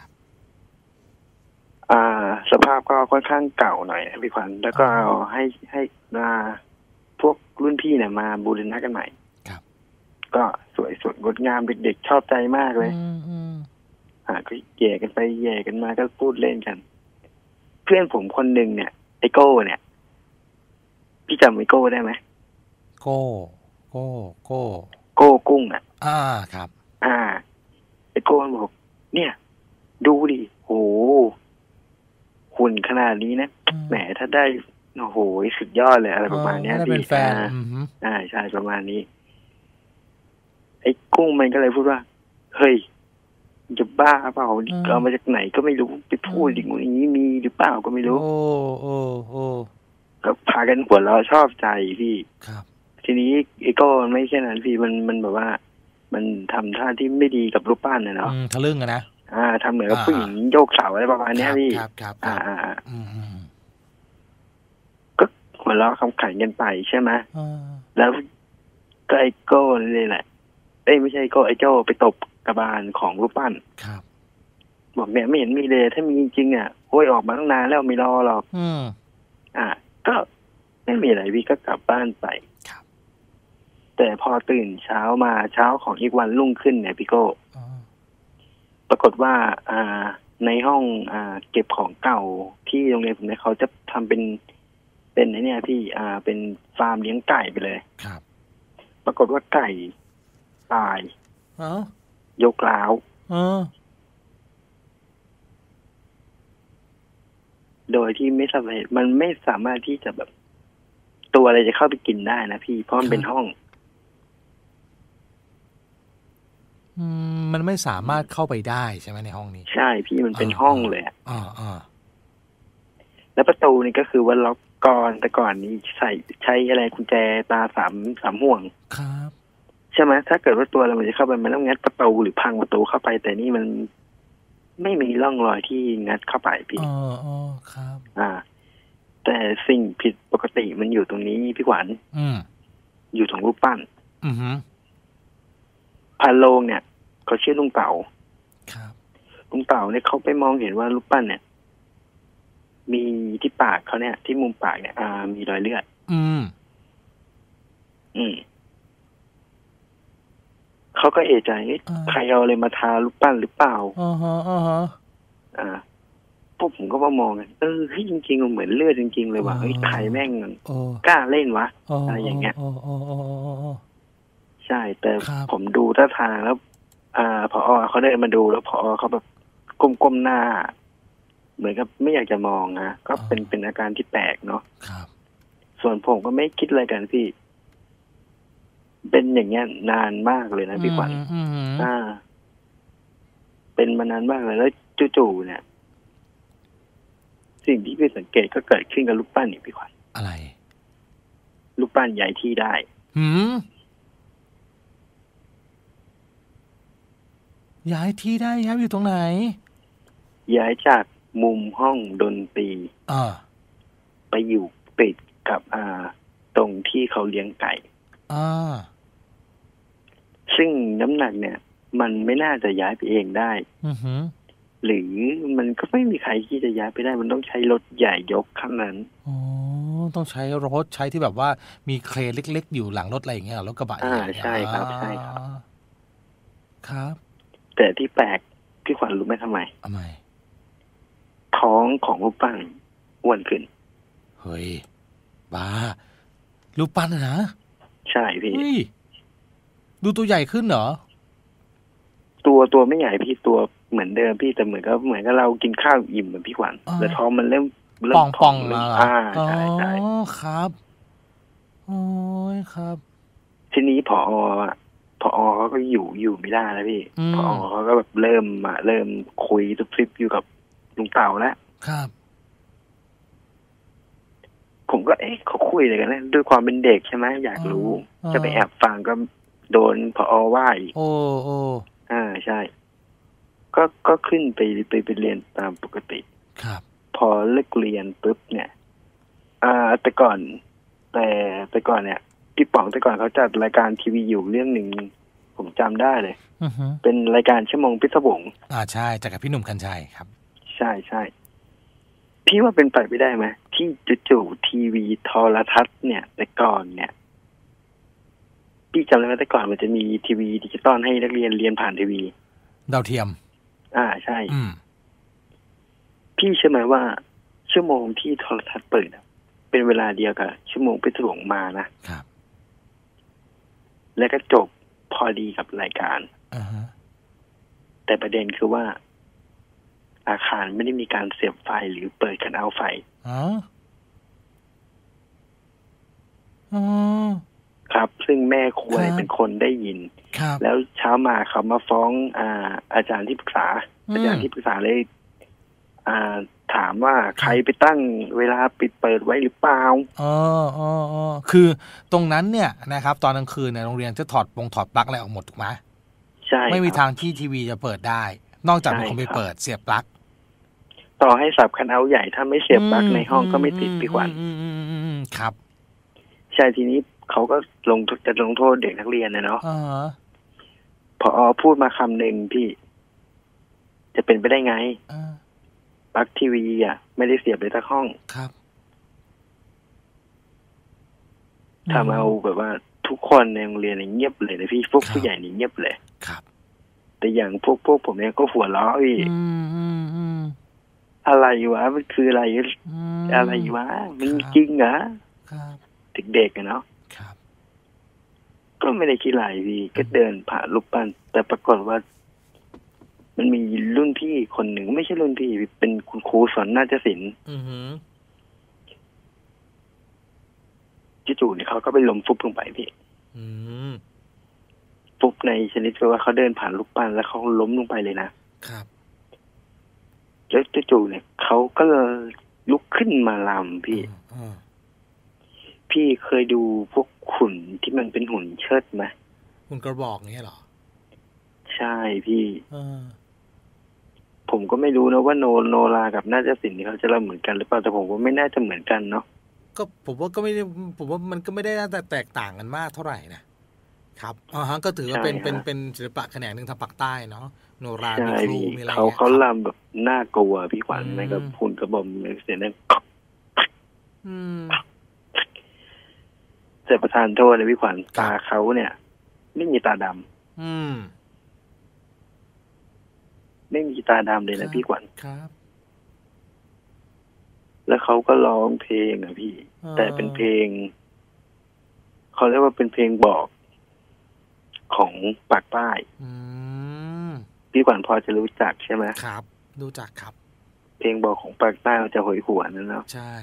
อ่าสภาพก็ค่อนข้างเก่าหน่อยนะพี่ขวัญแล้วก็เอาให้ให้มาพวกรุ่นพี่เนี่ยมาบูรณะกันใหม่ก็สวยสดงดงามเด็กๆชอบใจมากเลยอ่าก็แย่กันไปแย่กันมาก็พูดเล่นกันเพื่อนผมคนหนึ่งเนี่ยไอโก้เนี่ยพี่จำไอโก้ได้ไหมโก้โก้โก้โก้กุ้งอ่ะอ่าครับอ่าไอโก้บอกเนี่ยดูดิโหหุ่นขนาดนี้นะแหมถ้าได้โอ้โหสุดยอดเลยอะไรประมาณนี้พี่อ่าอ่าใช่ประมาณนี้ไอ้กุ้งมันก็เลยพูดว่าเฮ้ยจะบ้าเปล่าเอามาจากไหนก็ไม่รู้ไปพูดอย่างนี้มีหรือเปล่าก็ไม่รู้โอ้โอ้โอ้ก็พากันหัวเราะชอบใจพี่ครับทีนี้ไอ้ก็ไม่แค่นั้นพี่มันมันแบบว่ามันทำท่าที่ไม่ดีกับรูปปั้นนะเนาะทะลึ่งอะนะอ่าทำเหมือนกับผู้หญิงโยกเสาอะไรประมาณนี้พี่ครับครับอ่าอ่าก็หัวเราะคำขันกันไปใช่ไหมแล้วก็ไอ้โก้นี่แหละเอ้ยไม่ใช่โก้ไอ้โจ้ไปตบกระบาลของรูปปั้นครับบอกเนี่ยไม่เห็นมีเลยถ้ามีจริงอ่ะโอ้ยออกมาตั้งนานแล้วไม่รอหรอกอืมอ่าก็ไม่มีอะไรพี่ก็กลับบ้านไปครับแต่พอตื่นเช้ามาเช้าของอีกวันรุ่งขึ้นเนี่ยพี่โก้ปรากฏว่าอ่าในห้องอ่าเก็บของเก่าที่โรงเรียนผมเนี่ยเขาจะทำเป็นเป็นไอ้นี่พี่อ่าเป็นฟาร์มเลี้ยงไก่ไปเลยครับปรากฏว่าไก่ตายเอ้ายกล้าวเออโดยที่ไม่สามารถมันไม่สามารถที่จะแบบตัวอะไรจะเข้าไปกินได้นะพี่เพราะมันเป็นห้องมันไม่สามารถเข้าไปได้ใช่ไหมในห้องนี้ใช่พี่มันเป็นห้องเลยอ่ะอ่าอ่าแล้วประตูนี่ก็คือว่าล็อกก่อนแต่ก่อนนี้ใส่ใช้อะไรกุญแจตาสามสามห่วงครับใช่ไหมถ้าเกิดว่าตัวเรามันจะเข้าไปมันต้องงัดประตูหรือพังประตูเข้าไปแต่นี่มันไม่มีร่องรอยที่งัดเข้าไปพี่อ๋ออ๋อครับอ่าแต่สิ่งผิดปกติมันอยู่ตรงนี้พี่ขวัญอืมอยู่ตรงรูปปั้นอือฮึพาโลงเนี่ยเขาชื่อลุงเต่าครับลุงเต่าเนี่ยเขาไปมองเห็นว่ารูปปั้นเนี่ยมีที่ปากเขาเนี่ยที่มุมปากเนี่ยอ่ามีรอยเลือดอืมอืมเขาก็เอะใจใครเอาอะไรมาทารูปปั้นหรือเปล่าอ๋อฮะอ๋อฮะอ่าพวกผมก็มามองกันเออเฮ้ยจริงๆมันเหมือนเลือดจริงๆเลยว่ะเฮ้ยใครแม่งกล้าเล่นวะอะไรอย่างเงี้ยใช่แต่ผมดูท่าทางแล้วอ่าผอ.เขาได้มาดูแล้วผอ.เขาแบบก้มๆหน้าเหมือนกับไม่อยากจะมองนะก็เป็นเป็นอาการที่แปลกเนาะส่วนผมก็ไม่คิดอะไรกันพี่เป็นอย่างเงี้ยนานมากเลยนะพี่ขวัญอ่าเป็นมานานมากเลยแล้วจู่ๆเนี่ยสิ่งที่พี่สังเกตก็เกิดขึ้นกับลูกปั้นนี่พี่ขวัญอะไรลูกปั้นย้ายที่ได้หืมย้ายที่ได้ย้ายอยู่ตรงไหนย้ายจากมุมห้องดนตรีอ่าไปอยู่ติดกับอ่าตรงที่เขาเลี้ยงไก่อ่าซึ่งน้ำหนักเนี่ยมันไม่น่าจะย้ายไปเองได้อือหือหรือมันก็ไม่มีใครที่จะย้ายไปได้มันต้องใช้รถใหญ่ยกขนาดนั้นอ๋อต้องใช้รถใช้ที่แบบว่ามีเครนเล็กๆอยู่หลังรถอะไรอย่างเงี้ยรถกระบะอ่าใช่ครับใช่ครับครับแต่ที่แปลกพี่ขวัญรู้ไหมทำไมทำไมท้องของรูปปั้นอ้วนขึ้นเฮ้ยบ้ารูปปั้นนะใช่พี่ดูตัวใหญ่ขึ้นเหรอตัวตัวไม่ใหญ่พี่ตัวเหมือนเดิมพี่แต่เหมือนกับเหมือนกับเรากินข้าวอิ่มเหมือนพี่ขวัญแต่ท้องมันเริ่มเริ่มป่องๆมาอ่าใช่ใช่ครับโอ้ยครับทีนี้ผออ่ะผอเขาก็อยู่อยู่ไม่ได้แล้วพี่ผอเขาก็แบบเริ่มมาเริ่มคุยทุกทริปอยู่กับลุงเต่าแล้วครับก็เอ๊ะเขาคุยอะไรกันนะด้วยความเป็นเด็กใช่ไหมอยากรู้จะไปแอบฟังก็โดนผอ.ว่าอีกโอ้โอ้อ่าใช่ก็ก็ขึ้นไปไปไปเรียนตามปกติครับพอเลิกเรียนปุ๊บเนี่ยอ่าแต่ก่อนแต่แต่ก่อนเนี่ยพี่ป๋องแต่ก่อนเขาจัดรายการทีวีอยู่เรื่องหนึ่งผมจำได้เลยเป็นรายการชั่วโมงพิศวงอ่าใช่จากกับพี่หนุ่มกัญชัยครับใช่ใช่พี่ว่าเป็นไปไม่ได้ไหมที่จู่ๆทีวีโทรทัศน์เนี่ยแต่ก่อนเนี่ยพี่จำได้ไหมแต่ก่อนมันจะมีทีวีดิจิตอลให้นักเรียนเรียนผ่านทีวีดาวเทียมอ่าใช่พี่เชื่อไหมว่าชั่วโมงที่โทรทัศน์เปิดเป็นเวลาเดียวกับชั่วโมงพิศวงมานะครับแล้วก็จบพอดีกับรายการ uh-huh. แต่ประเด็นคือว่าอาคารไม่ได้มีการเสียบไฟหรือเปิดกันเอาไฟอ๋ออ๋อครับซึ่งแม่ครัวเป็นคนได้ยินแล้วเช้ามาเขามาฟ้องอ่าอาจารย์ที่ปรึกษาอาจารย์ที่ปรึกษาเลยอ่าถามว่าใครไปตั้งเวลาปิดเปิดไว้หรือเปล่าอ๋ออ๋ออ๋อคือตรงนั้นเนี่ยนะครับตอนกลางคืนเนี่ยโรงเรียนจะถอดปงถอดปลั๊กอะไรออกหมดถูกไหมใช่ไม่มีทางที่ทีวีจะเปิดได้นอกจากมีคนไปเปิดเสียบปลั๊กต่อให้สับคันเอาท์ใหญ่ถ้าไม่เสียบปลั๊กในห้องก็ไม่ติดพี่ขวัญครับใช่ทีนี้เขาก็ลงจะลงโทษเด็กนักเรียนนะเนาะพอพูดมาคำหนึ่งพี่จะเป็นไปได้ไงปลั๊กทีวีอ่ะไม่ได้เสียบเลยทั้งห้องครับทำเอาแบบว่าทุกคนในโรงเรียนเงียบเลยนะพี่พวกผู้ใหญ่นี่เงียบเลยครับแต่อย่างพวกพวกผมเนี่ยก็หัวเราะพี่อะไรวะมันคืออะไรอะไรวะมันจริงเหรอเด็กๆอะเนาะก็ไม่ได้คิดอะไรพี่ก็เดินผ่านรูปปั้นแต่ปรากฏว่ามันมีรุ่นพี่คนหนึ่งไม่ใช่รุ่นพี่เป็นคุณครูสอนนาฏศิลป์จู่ๆเนี่ยเขาก็ไปล้มฟุบลงไปพี่ฟุบในชนิดที่ว่าเขาเดินผ่านรูปปั้นแล้วเขาล้มลงไปเลยนะครับแล้วจู่ๆเนี่ยเขาก็ลุกขึ้นมาลำพี่พี่เคยดูพวกหุ่นที่มันเป็นหุ่นเชิดไหมหุ่นกระบอกเงี้ยหรอใช่พี่ผมก็ไม่รู้นะว่าโนโนรากับนาฏศิลป์นี่เขาจะรำเหมือนกันหรือเปล่าแต่ผมว่าไม่น่าจะเหมือนกันเนาะก็ผมว่าก็ไม่ได้ผมว่ามันก็ไม่ได้แต่แตกต่างกันมากเท่าไหร่นะครับอ๋อฮะก็ถือว่าเป็นเป็นเป็นศิลปะแขนงหนึ่งทางภาคใต้เนาะโนรามีครูมีอะไรเขาเขารำแบบน่ากลัวพี่ขวัญนะกับหุ่นกระบอกเสียงนั่นแต่ประธานโทษนะพี่ขวัญตาเขาเนี่ยไม่มีตาดำอืมไม่มีตาดำเลยนะพี่ขวัญครับแล้วเขาก็ร้องเพลงอ่ะพี่แต่เป็นเพลงเขาเรียกว่าเป็นเพลงบอกของปากใต้พี่ขวัญพอจะรู้จักใช่ไหมครับรู้จักครับเพลงบอกของปากใต้มันจะหอยหวนนั่นเนาะใช่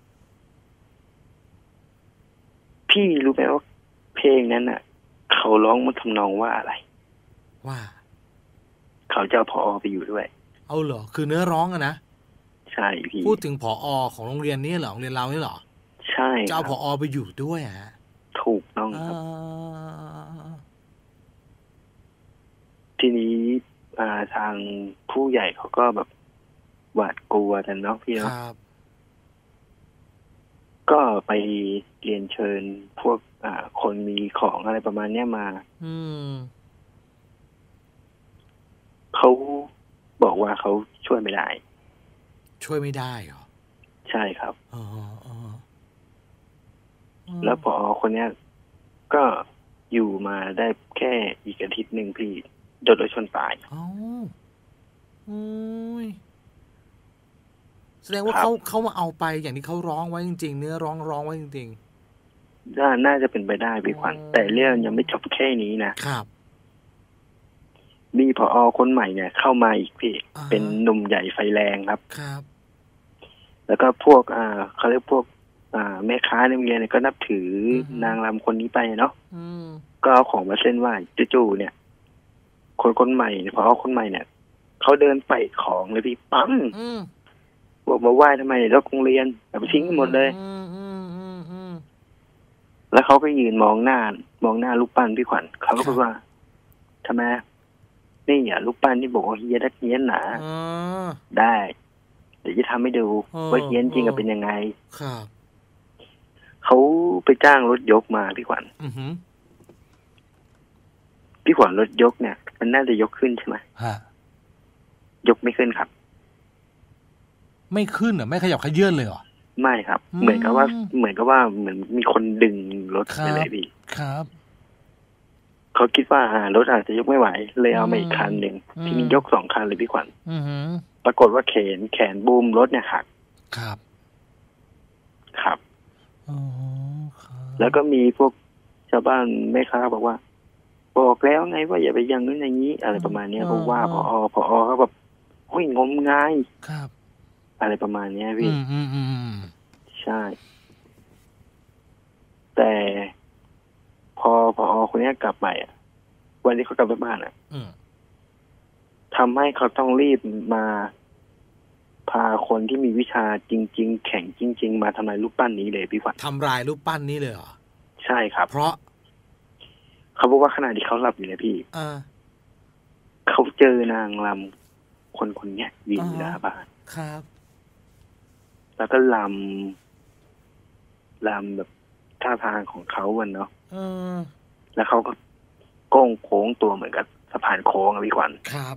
พี่รู้ไหมว่าเพลงนั้นอ่ะเขาร้องมันทำนองว่าอะไรว่าเขาจะเอาผอ.ไปอยู่ด้วยเอาเหรอคือเนื้อร้องอะนะใช่พี่พูดถึงผอ.ของโรงเรียนนี้เหรอโรงเรียนเรานี่เหรอใช่จะเอาผอ.ไปอยู่ด้วยฮะถูกต้องครับทีนี้ทางผู้ใหญ่เขาก็แบบหวาดกลัวกันเนาะพี่เนาะก็ไปเรียนเชิญพวกคนมีของอะไรประมาณนี้มาเขาบอกว่าเขาช่วยไม่ได้ช่วยไม่ได้เหรอใช่ครับอ๋ออ๋อแล้วผอ.คนนี้ก็อยู่มาได้แค่อีกอาทิตย์หนึ่งพี่โดนรถชนตายอ๋อโอ้ยแสดงว่าเขาเขามาเอาไปอย่างที่เขาร้องไว้จริงๆเนื้อร้องร้องไว้จริงๆน่าน่าจะเป็นไปได้พี่ขวัญแต่เรื่องยังไม่จบแค่นี้นะครับมีผอ.คนใหม่เนี่ยเข้ามาอีกพี่เป็นหนุ่มใหญ่ไฟแรงครับครับแล้วก็พวกอ่าเขาเรียกพวกอ่าแม่ค้าในโรงเรียนเนี่ยก็นับถือนางรำคนนี้ไปเนาะก็เอาของมาเส้นไหว้จู่ๆเนี่ยคนคนใหม่ผอ.คนใหม่เนี่ยเขาเดินไปของเลยพี่ปั๊มบอกมาไหว้ทำไมแล้วโรงเรียนเอาไปทิ้งหมดเลยแล้วเขาก็ยืนมองหน้ามองหน้าลูกปั้นพี่ขวัญเขาก็พูดว่าทำไมนี่อย่าลูกปั้นที่บอกว่าเฮียนักเฮียนหนาได้เดี๋ยวจะทำให้ดูว่าเฮียนจริงกับเป็นยังไงครับเขาไปจ้างรถยกมาพี่ขวัญพี่ขวัญรถยกเนี่ยมันน่าจะยกขึ้นใช่ไหมยกไม่ขึ้นครับไม่ขึ้นเหรอไม่ขยับขยื่นเลยเหรอไม่ครับเหมือนกับว่าเหมือนกับว่าเหมือนมีคนดึงรถไปเลยพี่ครับเขาคิดว่ารถอาจจะยกไม่ไหวเลยเอามาอีกคันหนึ่งที่มียกสองคันเลยพี่ขวัญปรากฏว่าแขนแขนบูมรถเนี่ยหักครับครับแล้วก็มีพวกชาวบ้านแม่ค้าบอกว่าบอกแล้วไงว่าอย่าไปยังนู้นอย่างนี้อะไรประมาณนี้เพราะว่าพอพอเขาแบบโอ้ยงมงายครับอะไรประมาณนี้พี่อืมอืมใช่แต่พอพอคนนี้กลับไปอ่ะวันที่เขากลับไปบ้านอ่ะทำให้เขาต้องรีบมาพาคนที่มีวิชาจริงๆแข่งจริงๆมาทำลายรูปปั้นนี้เลยพี่ขวัญทำลายรูปปั้นนี้เลยเหรอใช่ครับเพราะเขาบอกว่าขณะที่เขาหลับอยู่เนี่ยพี่เขาเจอนางรำคนคนนี้ยืนอยู่หน้าบ้านครับแล้วก็ลำลำแบบท่าทางของเขาวันเนาะแล้วเขาก็โก้งโค้งตัวเหมือนกับสะพานโค้งอะพี่ขวัญครับ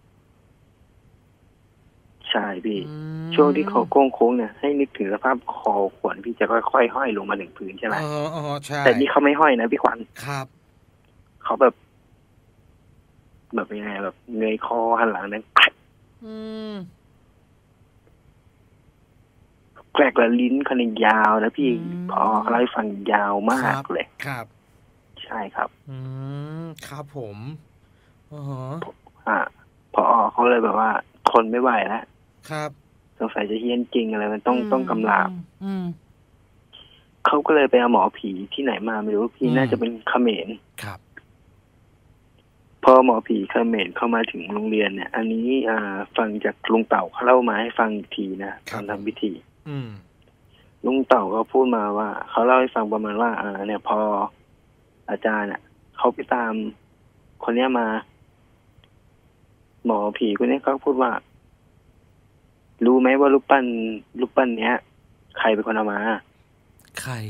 ใช่พี่ช่วงที่เขาโก้งโค้งเนี่ยให้นึกถึงสภาพคอขวัญพี่จะค่อยๆห้อยลงมาถึงพื้นใช่ไหมอ๋ออ๋อใช่แต่นี่เขาไม่ห้อยนะพี่ขวัญครับเขาแบบแบบยังไงแบบเงยคอหันหลังนั้นอืมแกลกและลิ้นเขาเนี่ยยาวนะพี่พอเขาเล่าให้ฟังยาวมากเลยครับใช่ครับอืมครับผมอ๋ออ่าพอเขาเลยแบบว่าทนไม่ไหวแล้วครับสงสัยจะเฮี้ยนจริงอะไรมันต้องต้องกำราบเขาก็เลยไปเอาหมอผีที่ไหนมาไม่รู้พี่น่าจะเป็นเขมรครับพอหมอผีเขมรเข้ามาถึงโรงเรียนเนี่ยอันนี้อ่าฟังจากลุงเต่าเขาเล่ามาให้ฟังอีกทีนะตอนทำพิธีลุงเต่าเขาพูดมาว่าเขาเล่าให้ฟังประมาณว่าอ่าเนี่ยพออาจารย์เนี่ยเขาไปตามคนเนี้ยมาหมอผีคนนี้เขาพูดว่ารู้ไหมว่ารูปปั้นรูปปั้นเนี้ยใครเป็นคนเอามาใคร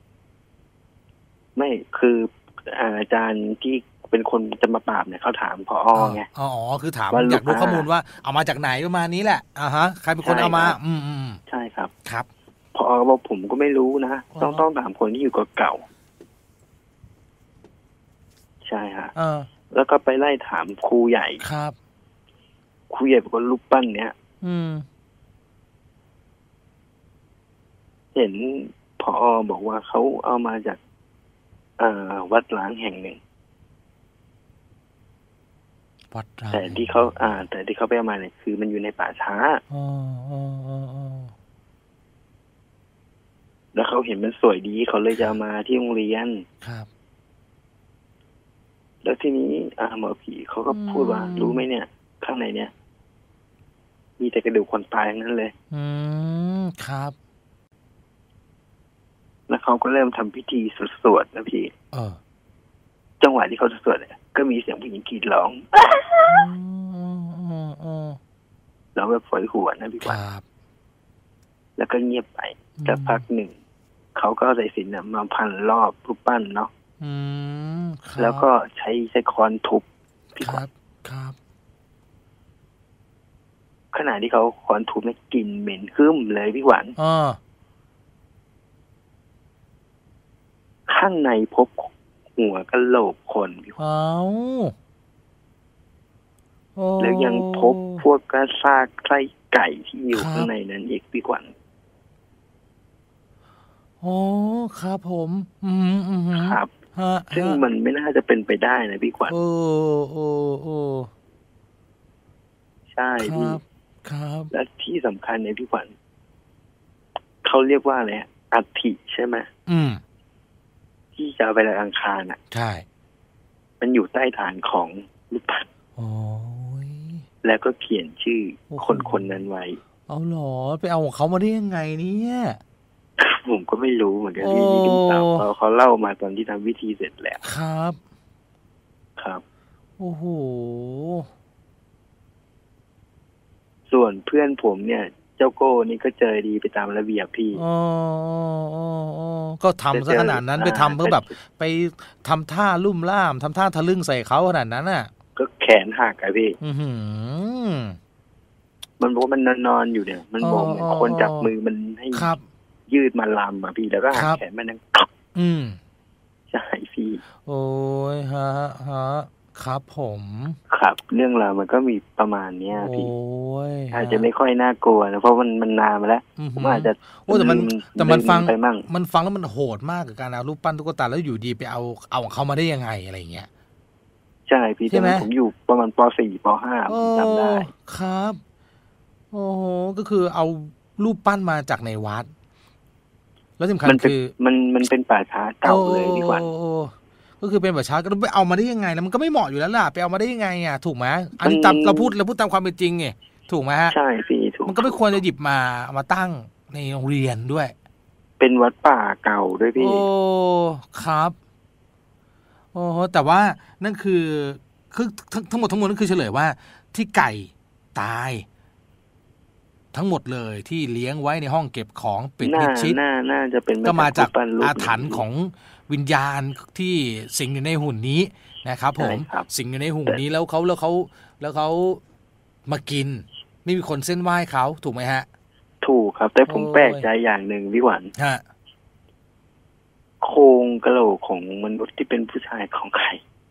ไม่คืออาจารย์ที่เป็นคนจะมาปราบเนี่ยเขาถามผอ.ไงอ๋อคือถามอยากรู้ข้อมูลว่าเอามาจากไหนประมาณนี้แหละอ่าฮะใครเป็นคนเอามาอืมอืมใช่ครับครับผอ.บอกผมก็ไม่รู้นะต้องต้องถามคนที่อยู่เก่าใช่ฮะแล้วก็ไปไล่ถามครูใหญ่ครับครูใหญ่บอกว่ารูปปั้นเนี้ยอืมเห็นผอ.บอกว่าเขาเอามาจากอ่าวัดล้างแห่งหนึ่งวัดล้างแต่ที่เขาอ่าแต่ที่เขาไปเอามาเนี่ยคือมันอยู่ในป่าช้าอ๋ออ๋ออ๋อแล้วเขาเห็นมันสวยดีเขาเลยจะเอามาที่โรงเรียนครับแล้วทีนี้อาหมอผีเขาก็พูดว่ารู้ไหมเนี่ยข้างในเนี่ยมีแต่กระดูกคนตายทั้งนั้นเลยอืมครับแล้วเขาก็เริ่มทำพิธีสวดนะพี่เออจังหวะที่เขาสวดเนี่ยก็มีเสียงผู้หญิงกรีดร้องแล้วแบบฝอยหัวนะพี่ว่าแล้วก็เงียบไปสักพักหนึ่งเขาก็เอาสายสิญจน์มาพันรอบรูปปั้นเนาะแล้วก็ใช้ใช้ค้อนทุบพี่ว่าครับขณะที่เขาค้อนทุบเนี่ยกลิ่นเหม็นขึ้นเลยพี่หวานข้างในพบหัวกะโหลกคนพี่หวานแล้วยังพบพวกกระซากไส้ไก่ที่อยู่ข้างในนั้นอีกพี่ขวัญโอ้ครับผมอืมอืมครับซึ่งมันไม่น่าจะเป็นไปได้นะพี่ขวัญโอ้โอ้โอ้ใช่พี่ครับและที่สำคัญเนี่ยพี่ขวัญเขาเรียกว่าอะไรอัฐิใช่ไหมอืมที่จะเอาไปลอยอังคารอ่ะใช่มันอยู่ใต้ฐานของรูปปั้นโอ้ยแล้วก็เขียนชื่อคนคนนั้นไว้เอาหรอไปเอาของเขามาได้ยังไงเนี่ยผมก็ไม่รู้เหมือนกันพี่ลุงเต่าเขาเขาเล่ามาตอนที่ทำวิธีเสร็จแล้วครับครับโอ้โหส่วนเพื่อนผมเนี่ยเจ้าโก้นี่ก็เจอดีไปตามระเบียบพี่อ๋อก็ทำซะขนาดนั้นไปทำเพื่อแบบไปทำท่าลุ่มล่ามทำท่าทะลึ่งใส่เขาขนาดนั้นน่ะก็แขนหักอะพี่มันบอกว่ามันนอนอยู่เนี่ยมันบอกเหมือนคนจับมือมันให้ยืดมาลำอะพี่แล้วก็หักแขนมันนั่งอืมใช่พี่โอ้ยฮะฮะครับผมครับเรื่องราวมันก็มีประมาณเนี้ยพี่อาจจะไม่ค่อยน่ากลัวนะเพราะมันมันนานมาแล้วผมอาจจะโอ้แต่มันแต่มันฟังมันฟังแล้วมันโหดมากกับการเอารูปปั้นตุ๊กตาแล้วอยู่ดีไปเอาเอาของเขามาได้ยังไงอะไรอย่างเงี้ยใช่พี่แต่ผมอยู่ประมาณป.สี่ ป.ห้าผมจำได้ครับโอ้โหก็คือเอารูปปั้นมาจากในวัดแล้วสำคัญคือมันมันเป็นป่าช้าเก่าเลยดีกว่าก็คือเป็นป่าช้าก็ไปเอามาได้ยังไงแล้วมันก็ไม่เหมาะอยู่แล้วล่ะไปเอามาได้ยังไงอ่ะถูกไหมอันนี้เราพูดเราพูดตามความเป็นจริงไงถูกไหมฮะใช่พี่ถูกมันก็ไม่ควรจะหยิบมาเอามาตั้งในโรงเรียนด้วยเป็นวัดป่าเก่าด้วยพี่โอ้ครับโอ้แต่ว่านั่นคือคือทั้งหมดทั้งมวลนั่นคือเฉลยว่าที่ไก่ตายทั้งหมดเลยที่เลี้ยงไว้ในห้องเก็บของปิดมิดชิดน่าจะเป็นก็มาจากอาถรรพ์ของวิญญาณที่สิงอยู่ในหุ่นนี้นะครับผมสิงอยู่ในหุ่นนี้แล้วเขาแล้วเขาแล้วเขามากินไม่มีคนเส้นไหว้เขาถูกไหมฮะถูกครับแต่ผมแปลกใจอย่างหนึ่งพี่หวันฮะโครงกะโหลกของมนุษย์ที่เป็นผู้ชายของใคร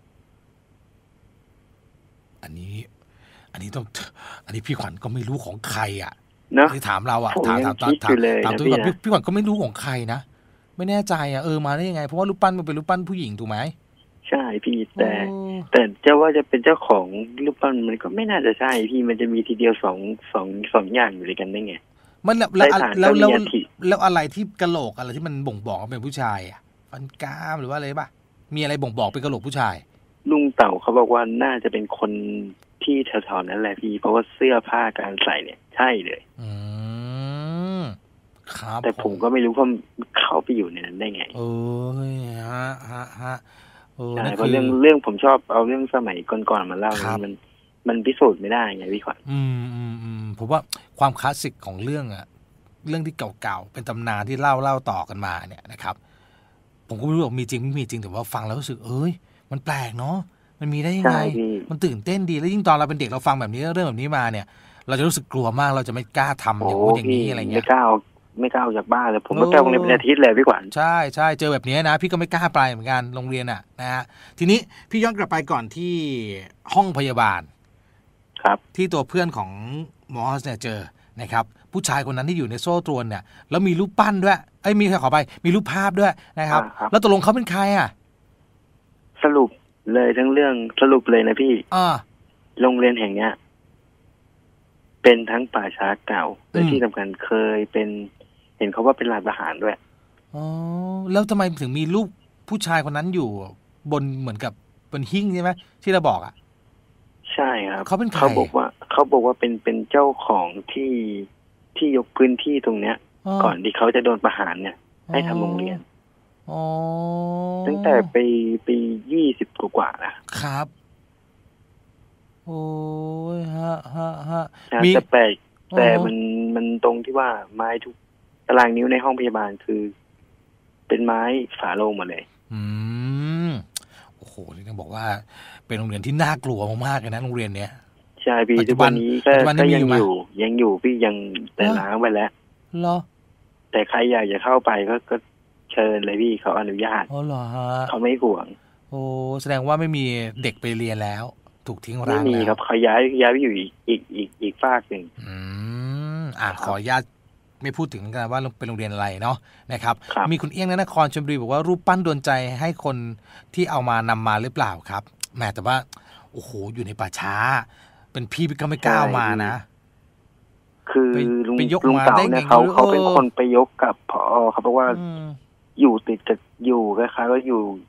อันนี้อันนี้ต้องอันนี้พี่ขวัญก็ไม่รู้ของใครอ่ะนะที่ถามเราอ่ะถามถามถามถามถามตัวก่อนพี่ขวัญก็ไม่รู้ของใครนะไม่แน่ใจอ่ะเออมาได้ยังไงเพราะว่ารูปปั้นมันเป็นรูปปั้นผู้หญิงถูกไหมใช่พี่แต่แต่เจ้าว่าจะเป็นเจ้าของรูปปั้นมันก็ไม่น่าจะใช่พี่มันจะมีทีเดียวสองสองสองอย่างอยู่ด้วยกันได้ไงมันแล้วแล้วแล้วแล้วอะไรที่กะโหลกอะไรที่มันบ่งบอกว่าเป็นผู้ชายอ่ะฟันกรามหรือว่าอะไรป่ะมีอะไรบ่งบอกเป็นกะโหลกผู้ชายลุงเต่าเขาบอกว่าน่าจะเป็นคนที่แถวๆนั้นแหละพี่เพราะว่าเสื้อผ้าการใส่เนี่ยใช่เลยอืมครับแต่ผมก็ไม่รู้ว่าเข้าไปอยู่ในนั้นได้ไงเออฮะฮะฮะเออเพราะเรื่องเรื่องผมชอบเอาเรื่องสมัยก่อนๆมาเล่ามันมันพิสูจน์ไม่ได้ไงพี่ขวัญอืมอืมอืมผมว่าความคลาสสิกของเรื่องอะเรื่องที่เก่าๆเป็นตำนานที่เล่าเล่าต่อกันมาเนี่ยนะครับผมก็ไม่รู้ว่ามีจริงไม่มีจริงแต่ว่าฟังแล้วรู้สึกเอ้ยมันแปลกเนาะมันมีได้ยังไงมันตื่นเต้นดีแล้วยิ่งตอนเราเป็นเด็กเราฟังแบบนี้เรื่องแบบนี้มาเนี่ยเราจะรู้สึกกลัวมากเราจะไม่กล้าทำอย่างนู้นอย่างนี้อะไรเงี้ยไม่กล้าไม่กล้าออกจากบ้านเลยผมก็ไปโรงเรียนเป็นอาทิตย์เลยพี่ขวัญใช่ใช่เจอแบบนี้นะพี่ก็ไม่กล้าไปเหมือนกันโรงเรียนอ่ะนะฮะทีนี้พี่ย้อนกลับไปก่อนที่ห้องพยาบาลครับที่ตัวเพื่อนของมอสเนี่ยเจอนะครับผู้ชายคนนั้นที่อยู่ในโซ่ตรวนเนี่ยแล้วมีรูปปั้นด้วยไอ้มีขอไปมีรูปภาพด้วยนะครับแล้วตกลงเขาเป็นใครอ่ะสรุปเลยทั้งเรื่องสรุปเลยนะพี่อ่าโรงเรียนแห่งเนี้ยเป็นทั้งป่าช้าเก่าและที่สำคัญเคยเป็นเห็นเขาว่าเป็นลานประหารด้วยอ๋อแล้วทำไมถึงมีรูปผู้ชายคนนั้นอยู่บนเหมือนกับบนหิ้งใช่ไหมที่เราบอกอ่ะใช่ครับเขาเป็นใครเขาบอกว่าเขาบอกว่าเป็นเป็นเจ้าของที่ที่ยกพื้นที่ตรงเนี้ยก่อนที่เขาจะโดนประหารเนี่ยให้ทำโรงเรียนอ๋อตั้งแต่ปีปียี่สิบกว่าๆนะครับโอ้ยฮะฮะฮะมีแต่แปลกแต่มันมันตรงที่ว่าไม้ทุกตารางนิ้วในห้องพยาบาลคือเป็นไม้ฝาโลงหมดเลยอืมโอ้โหนี่ต้องบอกว่าเป็นโรงเรียนที่น่ากลัวมากๆเลยนะโรงเรียนเนี้ยใช่พี่ทุกวันนี้ก็ก็ยังอยู่ยังอยู่พี่ยังแต่ล้างไปแล้วเหรอแต่ใครอยากจะเข้าไปก็ก็เชิญเลยพี่เขาอนุญาตอ๋อเหรอฮะเขาไม่ห่วงโอ้แสดงว่าไม่มีเด็กไปเรียนแล้วถูกทิ้งร้างแล้วไม่มีครับเขาย้ายย้ายไปอยู่อีกอีกอีกอีกฝากหนึ่งอืมอ่ะขออนุญาตไม่พูดถึงกันว่าเป็นโรงเรียนอะไรเนาะนะครับมีคุณเอี้ยงนครชลบุรีบอกว่ารูปปั้นโดนใจให้คนที่เอามานำมาหรือเปล่าครับแม่แต่ว่าโอ้โหอยู่ในป่าช้าเป็นพี่ก็ไม่กล้ามานะคือลุงลุงเต่าเนี่ยเขาเขาเป็นคนไปยกกับผอเขาบอกว่าอยู่ติดกับอยู่คล้ายๆก็อยู่ต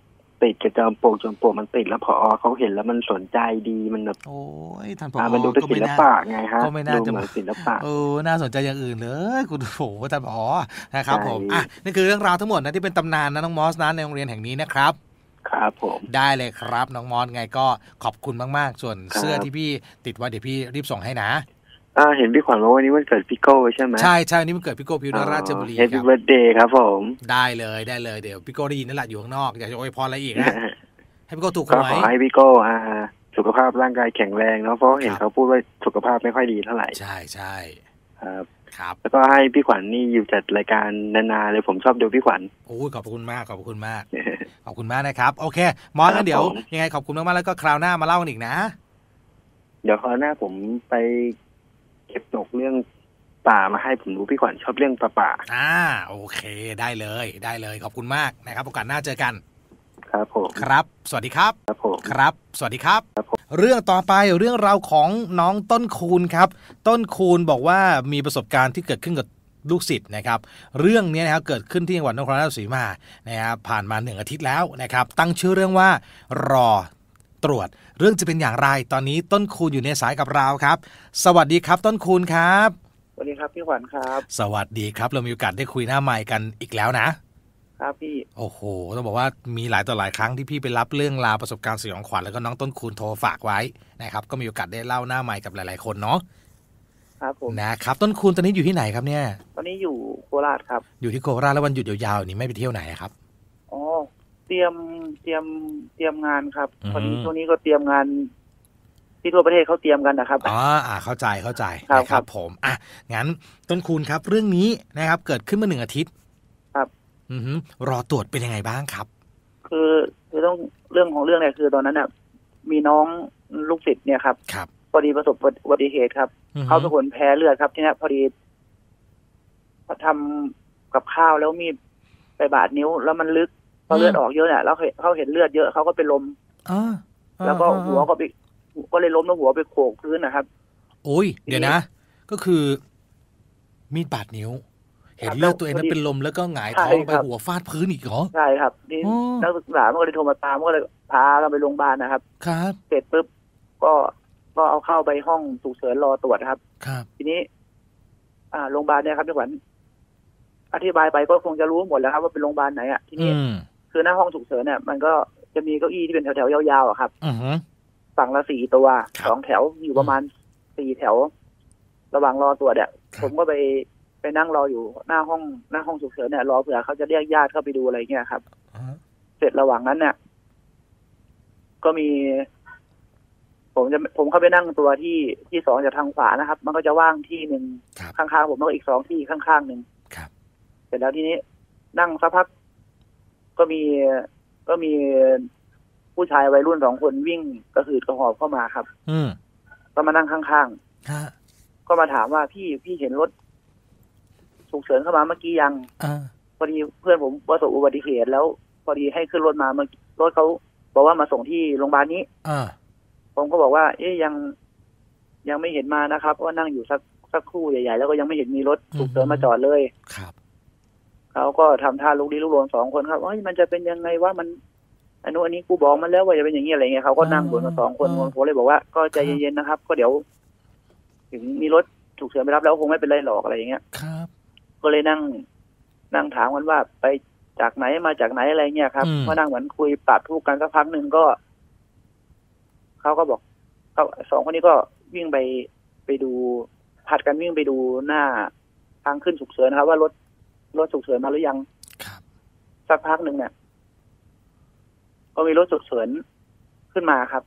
ติดกับจอมปลวกจอมปลวกมันติดแล้วพอเขาเห็นแล้วมันสนใจดีมันแบบโอ้ยท่านผอมันดูเป็นศิลปะไงฮะก็ไม่น่าจะเหมือนศิลปะเออน่าสนใจอย่างอื่นเลยคุณโหท่านผอนะครับผมอ่ะนี่คือเรื่องราวทั้งหมดนะที่เป็นตำนานนะน้องมอสนะในโรงเรียนแห่งนี้นะครับครับผมได้เลยครับน้องมอสไงก็ขอบคุณมากๆส่วนเสื้อที่พี่ติดไว้เดี๋ยวพี่รีบส่งให้นะอ่าเห็นพี่ขวัญว่าวันนี้วันเกิดพี่โก้ใช่ไหมใช่ใช่นี่มันเกิดพี่โก้พิวราชบุรีครับ Happy Birthday ครับผมได้เลยได้เลยเดี๋ยวพี่โก้ได้ยินนั่นแหละอยู่ข้างนอกอยากจะอวยพรอะไรอีกนะให้พี่โก้ถูกหวยก็ขอให้พี่โก้อ่าสุขภาพร่างกายแข็งแรงเนาะเพราะเห็นเขาพูดว่าสุขภาพไม่ค่อยดีเท่าไหร่ใช่ใช่ครับครับแล้วก็ให้พี่ขวัญนี่อยู่จัดรายการนานๆเลยผมชอบดูพี่ขวัญโอ้ยขอบคุณมากขอบคุณมากขอบคุณมากนะครับโอเคมอสงั้นเดี๋ยวยังไงขอบคุณมากๆแล้วก็คราวหน้ามาเล่ากันอีกนะเดี๋ยวคราวหน้าผมไปเก็บตกเรื่องป่ามาให้ผมรู้พี่ขวัญชอบเรื่องป่าป่าอ่าโอเคได้เลยได้เลยขอบคุณมากนะครับโอกาสหน้าเจอกันครับผมครับสวัสดีครับครับผมครับสวัสดีครับครับผมเรื่องต่อไปเรื่องราวของน้องต้นคูณครับต้นคูณบอกว่ามีประสบการณ์ที่เกิดขึ้นกับลูกศิษย์นะครับเรื่องนี้นะครับเกิดขึ้นที่จังหวัดนครราชสีมานะครับผ่านมาหนึ่งอาทิตย์แล้วนะครับตั้งชื่อเรื่องว่ารอตรวจเรื่องจะเป็นอย่างไรตอนนี้ต้นคูณอยู่ในสายกับเราครับสวัสดีครับต้นคูณครับสวัสดีครับพี่ขวัญครับสวัสดีครับเรามีโอกาสได้คุยหน้าไมค์กันอีกแล้วนะครับพี่โอ้โหต้องบอกว่ามีหลายต่อหลายครั้งที่พี่ไปรับเรื่องราวประสบการณ์สยองขวัญแล้วก็น้องต้นคูณโทรฝากไว้นะครับก็มีโอกาสได้เล่าหน้าไมค์กับหลายๆคนเนาะครับผมนะครับต้นคูณตอนนี้อยู่ที่ไหนครับเนี่ยตอนนี้อยู่โคราชครับอยู่ที่โคราชแล้ววันหยุดยาวๆนี้ไม่ไปเที่ยวไหนครับอ๋อเตรียมเตรียมเตรียมงานครับตอนนี้ช่วงนี้ก็เตรียมงานที่ทั่วประเทศเขาเตรียมกันนะครับอ๋ออ่าเข้าใจเข้าใจนะครับผมอ่ะงั้นต้นคูณครับเรื่องนี้นะครับเกิดขึ้นมาหนึ่งอาทิตย์ครับอือฮึรอตรวจเป็นยังไงบ้างครับคือคือต้องเรื่องของเรื่องเนี่ยคือตอนนั้นเนี่ยมีน้องลูกศิษย์เนี่ยครับครับพอดีประสบอุบัติเหตุครับเขาเป็นคนแพ้เลือดครับที่นี่พอดีทำกับข้าวแล้วมีไปบาดนิ้วแล้วมันลึกพอเลือดออกเยอะเนี่ยแล้วเขาเห็นเลือดเยอะเขาก็เป็นลมแล้วก็หัวก็ไปก็เลยล้มแล้วหัวไปโขกพื้นนะครับโอ้ยเดี๋ยวนะก็คือมีดบาดนิ้วเห็นเลือดตัวเองนั้นเป็นลมแล้วก็หงายท้องไปหัวฟาดพื้นอีกเหรอใช่ครับนี่นักศึกษาก็เลยโทรมาตามก็เลยพาเราไปโรงพยาบาลนะครับครับเสร็จปุ๊บก็ก็เอาเข้าไปห้องฉุกเฉินรอตรวจครับครับทีนี้อ่าโรงพยาบาลเนี่ยครับพี่ขวัญอธิบายไปก็คงจะรู้หมดแล้วครับว่าเป็นโรงพยาบาลไหนอ่ะทีนี้คือหน้าห้องฉุกเฉินเนี่ยมันก็จะมีเก้าอี้ที่เป็นแถวๆยาวๆอ่ะครับฝั่งละสี่ตัวสองแถวอยู่ประมาณสี่แถวระหว่างรอตรวจเนี่ยผมก็ไปไปนั่งรออยู่หน้าห้องหน้าห้องฉุกเฉินเนี่ยรอเผื่อเขาจะเรียกญาติเข้าไปดูอะไรเงี้ยครับเสร็จระหว่างนั้นเนี่ยก็มีผมจะผมเข้าไปนั่งตัวที่ที่สองจากทางขวานะครับมันก็จะว่างที่หนึ่งข้างๆผมแล้วก็อีกสองที่ข้างๆหนึ่งเสร็จแล้วทีนี้นั่งสักพักก็มีก็มีผู้ชายวัยรุ่นสองคนวิ่งกระหืดกระหอบเข้ามาครับอืมก็มานั่งข้างๆก็มาถามว่าพี่พี่เห็นรถฉุกเฉินเข้ามาเมื่อกี้ยังพอดีเพื่อนผมประสบอุบัติเหตุแล้วพอดีให้ขึ้นรถมาเมื่อรถเขาบอกว่ามาส่งที่โรงพยาบาลนี้ผมก็บอกว่าเอ๊ยยังยังไม่เห็นมานะครับเพราะว่านั่งอยู่สักสักครู่ใหญ่ๆแล้วก็ยังไม่เห็นมีรถฉุกเฉินมาจอดเลยครับเขาก็ทำท่าลุกลี้ลุกลนสองคนครับว่ามันจะเป็นยังไงว่ามันอันนู้นอันนี้กูบอกมันแล้วว่าจะเป็นอย่างนี้อะไรเงี้ยเขาก็นั่งบนกันสองคนผมเลยบอกว่าก็ใจเย็นๆนะครับก็เดี๋ยวถึงมีรถฉุกเฉินไปรับแล้วคงไม่เป็นไรหรอกอะไรอย่างเงี้ยครับก็เลยนั่งนั่งถามกันว่าไปจากไหนมาจากไหนอะไรเงี้ยครับก็นั่งเหมือนคุยปรับทุกข์กันสักพักหนึ่งก็เขาก็บอกเขาสองคนนี้ก็วิ่งไปไปดูผัดกันวิ่งไปดูหน้าทางขึ้นฉุกเฉินนะครับว่ารถรถฉุกเฉินมาหรือยังสักพักหนึ่งเนี่ยก็มีรถฉุกเฉินขึ้นมาครับ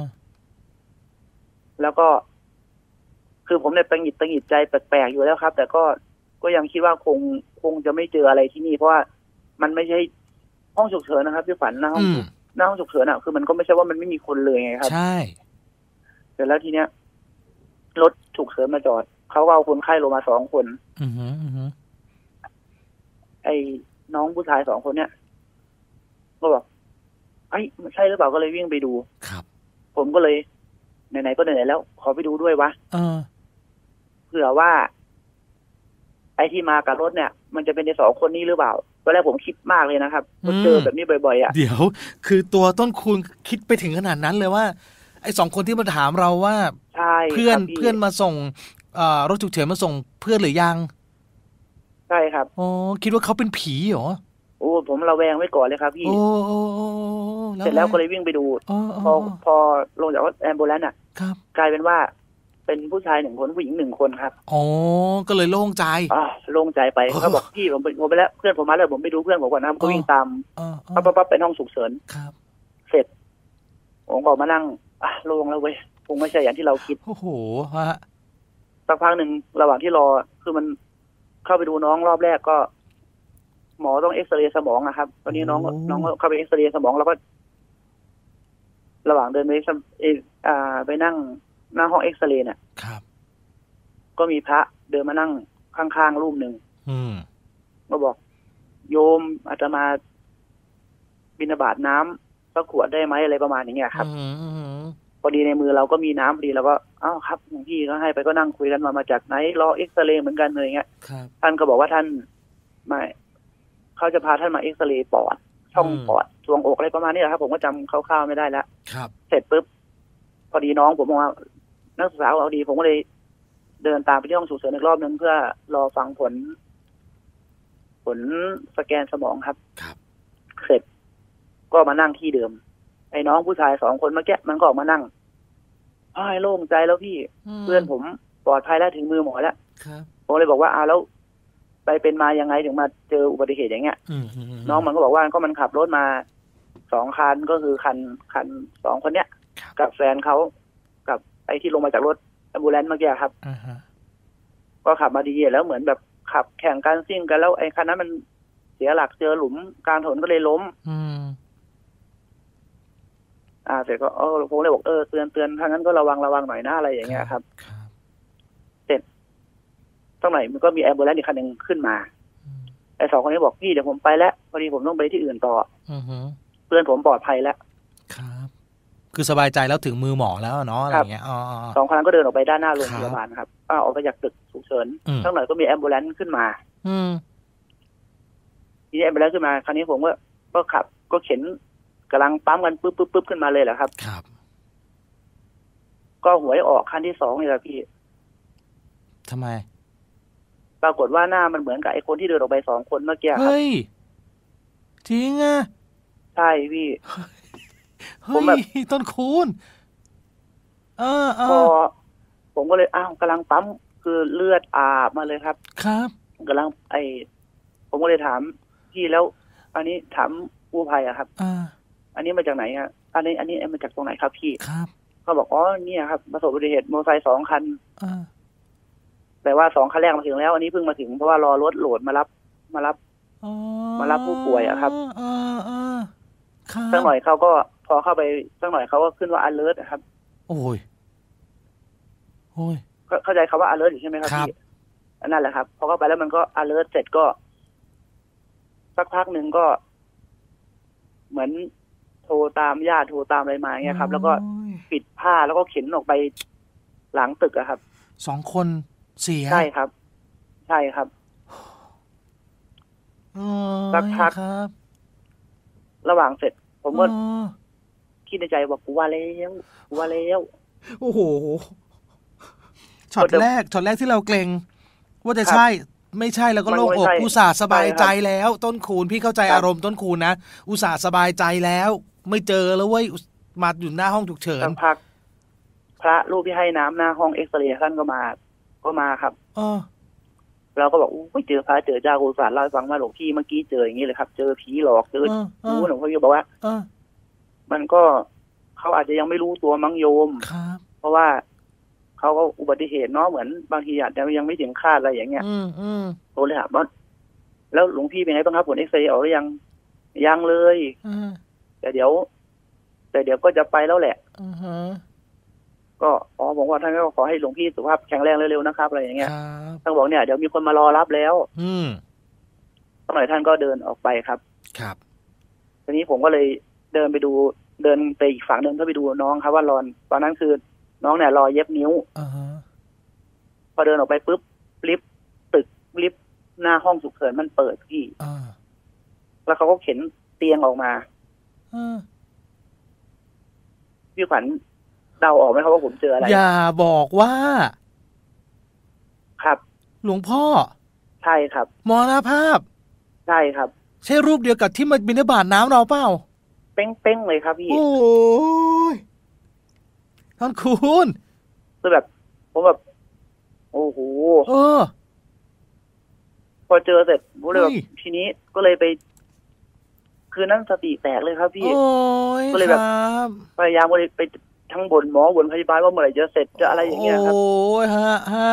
แล้วก็คือผมเนี่ยตังหิดตังหิดใจแปลกๆอยู่แล้วครับแต่ก็ก็ยังคิดว่าคงคงจะไม่เจออะไรที่นี่เพราะว่ามันไม่ใช่ห้องฉุกเฉินนะครับพี่ฝันหน้าห้องหน้าห้องฉุกเฉินอ่ะคือมันก็ไม่ใช่ว่ามันไม่มีคนเลยไงครับใช่เสร็จแล้วทีเนี้ยรถฉุกเฉินมาจอดเขาก็เอาคนไข้ลงมาสองคนอือฮึอือฮึไอ้น้องผู้ชายสองคนเนี้ยก็บอกไอ้มันใช่หรือเปล่าก็เลยวิ่งไปดูครับผมก็เลยไหนๆก็ไหนๆแล้วขอไปดูด้วยวะเออเผื่อว่าไอ้ที่มากับรถเนี่ยมันจะเป็นในสองคนนี้หรือเปล่าตอนแรกผมคิดมากเลยนะครับว่าเจอแบบนี้บ่อยๆอ่ะเดี๋ยวคือตัวต้นคูณคิดไปถึงขนาดนั้นเลยว่าไอ้สองคนที่มาถามเราว่าเพื่อนเพื่อนมาส่งรถฉุกเฉินมาส่งเพื่อนหรือยังใช่ครับอ๋อคิดว่าเขาเป็นผีเหรอโอ้ผมระแวงไว้ก่อนเลยครับพี่โอ้โอ้เสร็จแล้วก็เลยวิ่งไปดูพอพอลงจากรถแอมบูเลนซ์อ่ะกลายเป็นว่าเป็นผู้ชายหนึ่งคนผู้หญิงหนึ่งคนครับอ๋อก็เลยโล่งใจอ๋อโล่งใจไปเขาบอกพี่ผมผมไปแล้วเพื่อนผมมาแล้วผมไปดูเพื่อนผมก่อนนะก็วิ่งตามปั๊บปั๊บปั๊บไปห้องฉุกเฉินครับเสร็จผมก็มานั่งอ่ะโล่งแล้วเว้ยคงไม่ใช่อย่างที่เราคิดโอ้โหฮะสักพักหนึ่งระหว่างที่รอคือมันเข้าไปดูน้องรอบแรกก็หมอต้องเอ็กซเรย์สมองนะครับตอนนี้น้องน้องเข้าไปเอ็กซเรย์สมองแล้วก็ระหว่างเดินไปอ่าไปนั่งหน้าห้องเอ็กซเรย์เนี่ยครับก็มีพระเดินมานั่งข้างๆรูปหนึ่งก็บอกโยมอาตมาบิณฑบาตน้ำสักขวดได้ไหมอะไรประมาณอย่างเงี้ยครับพอดีในมือเราก็มีน้ำพอดีเราก็อ้าวครับหลวงพี่ก็ให้ไปก็นั่งคุยกันมามาจากไหนรอเอ็กซเรย์เหมือนกันเลยเงี้ยท่านก็บอกว่าท่านไม่เขาจะพาท่านมาเอ็กซเรย์ปอดช่องปอดทรวงอกอะไรประมาณนี้แหละครับผมก็จำคร่าวๆไม่ได้แล้วเสร็จปุ๊บพอดีน้องผมบอกว่านักศึกษาเอาดีผมก็เลยเดินตามไปที่ห้องฉุกเฉินอีกรอบนึงเพื่อรอฟังผลผลสแกนสมองครับเสร็จก็มานั่งที่เดิมไอ้น้องผู้ชายสองคนเมื่อกี้มันก็ออกมานั่งอ้ายโล่งใจแล้วพี่เพื่อนผมปลอดภัยแล้วถึงมือหมอแล้วผมเลยบอกว่าอ้าวแล้วไปเป็นมายังไงถึงมาเจออุบัติเหตุอย่างเงี้ยน้องมันก็บอกว่าก็มันขับรถมาสองคันก็คือคันคันสองคนเนี้ยกับแฟนเขากับไอ้ที่ลงมาจากรถแอมบูเลนซ์เมื่อกี้ครับก็ขับมาดีแล้วเหมือนแบบขับแข่งกันซิ่งกันแล้วไอ้คันนั้นมันเสียหลักเจอหลุมกลางถนนก็เลยล้มอ่าเสร็จก็เออผมเลยบอกเออเตือนเตือนถ้างั้นก็ระวังระวังหน่อยนะอะไรอย่างเงี้ยครับเสร็จตรงไหนมันก็มีแอมบูเลนซ์อีกคันหนึ่งขึ้นมาไอ้สองคนนี้บอกพี่เดี๋ยวผมไปแล้วพอดีผมต้องไปที่อื่นต่อเพื่อนผมปลอดภัยแล้วครับคือสบายใจแล้วถึงมือหมอแล้วเนาะอะไรเงี้ยอ๋อสองคนนั้นก็เดินออกไปด้านหน้าโรงพยาบาลครับอ่าออกไปจากตึกฉุกเฉินข้างหน่อยก็มีแอมบูเลนซ์ขึ้นมาอืมทีนี้แอมบูเลนซ์ขึ้นมาคราวนี้ผมก็ก็ขับก็เข็นกำลังปั๊มกันปึ๊บปึ๊บปึ๊บขึ้นมาเลยแหละครับครับก็หวยออกคันที่สองนี่แหละพี่ทำไมปรากฏว่าหน้ามันเหมือนกับไอ้คนที่เดินออกไปสองคนเมื่อกี้ครับเฮ้ยจริงอ่ะใช่พี่ผมแบบต้นคูณเออพอผมก็เลยอ้าวกำลังปั๊มคือเลือดอาบมาเลยครับครับกำลังไอผมก็เลยถามพี่แล้วอันนี้ถามกู้ภัยอะครับอ่าอันนี้มาจากไหนครับอันนี้อันนี้มาจากตรงไหนครับพี่ครับเขาบอกอ๋อเนี่ยครับประสบอุบัติเหตุมอเตอร์ไซค์สองคันอ่าแต่ว่าสองคันแรกมาถึงแล้วอันนี้เพิ่งมาถึงเพราะว่ารอรถโหลดมารับมารับมารับผู้ป่วยอะครับอ่าอ่าสักหน่อยเขาก็พอเข้าไปสักหน่อยเขาก็ขึ้นว่า alert นะครับโอ้ยโอ้ยเข้าใจคำว่า alert อยู่ใช่ไหมครับพี่นั่นแหละครับพอเข้าไปแล้วมันก็ alert เสร็จก็สักพักหนึ่งก็เหมือนโทรตามญาติโทรตามอะไรมาเงี้ยครับแล้วก็ปิดผ้าแล้วก็เข็นออกไปหลังตึกอะครับสองคนเสียใช่ครับใช่ครับสักพักระหว่างเสร็จผมก็คิดในใจว่ากูว่าแล้วกูว่าแล้วโอ้โหช็อตแรกช็อตแรกที่เราเกรงว่าจะใช่ไม่ใช่แล้วก็โล่งอกอุตส่าห์สบายใจแล้วต้นคูณพี่เข้าใจอารมณ์ต้นคูณนะอุตส่าห์สบายใจแล้วไม่เจอแล้วเว้ยมาอยู่หน้าห้องฉุกเฉินสักพักพระรูปที่ให้น้ำหน้าห้องเอ็กซเรย์ท่านก็มาก็มาครับอ๋อเราก็บอกอุ้ยเจอพระเจอเจ้าอุตส่าห์เล่าให้ฟังว่าหลวงพี่เมื่อกี้เจออย่างนี้เลยครับเจอผีหลอกเจอรู้หลวงพ่อโยบอกว่ามันก็เขาอาจจะยังไม่รู้ตัวมั้งโยมเพราะว่าเขาก็อุบัติเหตุเนาะเหมือนบางทีอาจจะยังไม่ถึงคาดอะไรอย่างเงี้ยโทรเลยถามว่าแล้วหลวงพี่เป็นไงบ้างครับผลเอ็กซเรย์ออกหรือยังยังเลยแต่เดี๋ยวแต่เดี๋ยวก็จะไปแล้วแหละก็อ๋อบอกว่าท่านก็ขอให้หลวงพี่สุขภาพแข็งแรงเร็วๆนะครับอะไรอย่างเงี้ยท่านบอกเนี่ยเดี๋ยวมีคนมารอรับแล้วสักหน่อยท่านก็เดินออกไปครับครับทีนี้ผมก็เลยเดินไปดูเดินไปอีกฝั่งนึงเพื่อไปดูน้องครับว่ารอนตอนนั้นคือน้องเนี่ยรอเย็บนิ้วพอเดินออกไปปุ๊บลิฟต์ตึกลิฟต์หน้าห้องฉุกเฉินมันเปิดพี่แล้วเขาก็เข็นเตียงออกมาพี่ขวัญเดาออกไหมครับว่าผมเจออะไรอย่าบอกว่าครับหลวงพ่อใช่ครับมรณภาพใช่ครับใช่รูปเดียวกับที่มาบิณฑบาตน้ำเราเปล่าเป้งๆเลยครับพี่โอ้ยท่านคุณคือแบบผมแบบโอ้โหเออพอเจอเสร็จผมเลยแบบทีนี้ก็เลยไปคือนั่นสติแตกเลยครับพี่ก็เลยแบบพยายามก็เลยไปทั้งบนหมอบนพยาบาลว่าเมื่อไหร่จะเสร็จจะอะไรอย่างเงี้ยครับโอ้ยฮะฮะ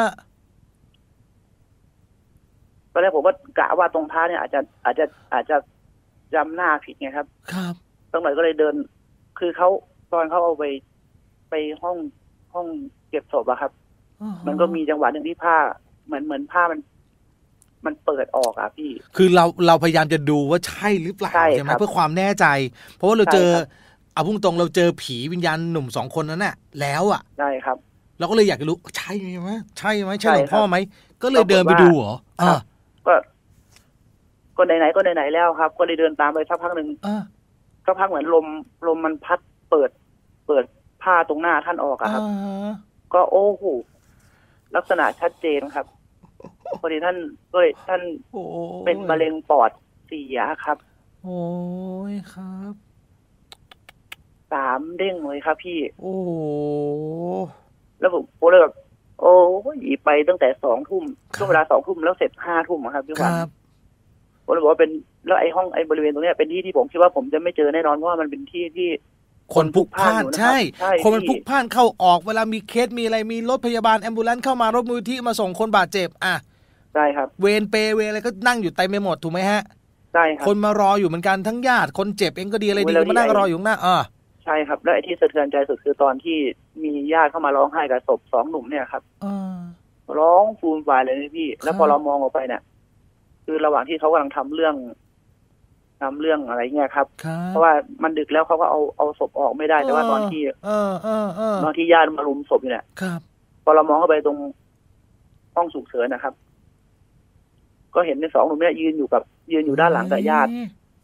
ตอนแรกผมก็กะว่าตรงท้าเนี่ยอาจจะอาจจะอาจจะจำหน้าผิดไงครับครับตั้งแต่ก็เลยเดินคือเขาตอนเขาเอาไปไปห้องห้องเก็บศพอะครับมันก็มีจังหวะหนึ่งที่ผ้าเหมือนเหมือนผ้ามันมันเปิดออกอะพี่คือเราเราพยายามจะดูว่าใช่หรือเปล่าใช่ไหมเพื่อความแน่ใจเพราะว่าเราเจอเอาพุ่งตรงเราเจอผีวิญญาณหนุ่มสองคนนั้นน่ะแล้วอะใช่ครับเราก็เลยอยากจะรู้ใช่ไหมใช่ไหมใช่หลวงพ่อไหมก็เลยเดินไปดูเหรออ่าก็ก็ไหนๆก็ไหนๆแล้วครับก็เลยเดินตามไปสักพักหนึ่งสักพักเหมือนลมลมมันพัดเปิดเปิดผ้าตรงหน้าท่านออกอะครับก็โอ้โหลักษณะชัดเจนครับพอดีท่านก็เลยท่านเป็นมะเร็งปอดเสียครับโอ้ยครับสามเด้งเลยครับพี่โอ้แล้วผมผมเลยแบบโอ้ยไปตั้งแต่สองทุ่มช่วงเวลาสองทุ่มแล้วเสร็จห้าทุ่มครับพี่วันผมเลยบอกว่าเป็นแล้วไอ้ห้องไอ้บริเวณตรงนี้เป็นที่ที่ผมคิดว่าผมจะไม่เจอแน่นอนเพราะว่ามันเป็นที่ที่คนพลุกพล่านใช่คนมันพลุกพล่านเข้าออกเวลามีเคสมีอะไรมีรถพยาบาลแอมบูเลนซ์เข้ามารถมูลที่มาส่งคนบาดเจ็บอ่ะใช่ครับเวรเปเวรอะไรก็นั่งอยู่เต็มไปหมดถูกไหมฮะใช่ครับคนมารออยู่เหมือนกันทั้งญาติคนเจ็บเองก็ดีอะไรดีมานั่งรออยู่หน้าอ่าใช่ครับแล้วไอ้ที่สะเทือนใจสุดคือตอนที่มีญาติเข้ามาร้องไห้กับศพสองหนุ่มเนี่ยครับร้องฟูมฟายเลยนะพี่แล้วพอเรามองออกไปเนี่ยคือระหว่างที่เขากำลังทำเรื่องทำเรื่องอะไรเงี้ยครับเพราะว่ามันดึกแล้วเขาก็เอาเอาศพออกไม่ได้แต่ว่าตอนที่ตอนที่ญาติมารุมศพอยู่เนี่ยพอเรามองเข้าไปตรงห้องฉุกเฉินนะครับก็เห็นในสองหนุ่มเนี่ยยืนอยู่กับยืนอยู่ด้านหลังกับญาติ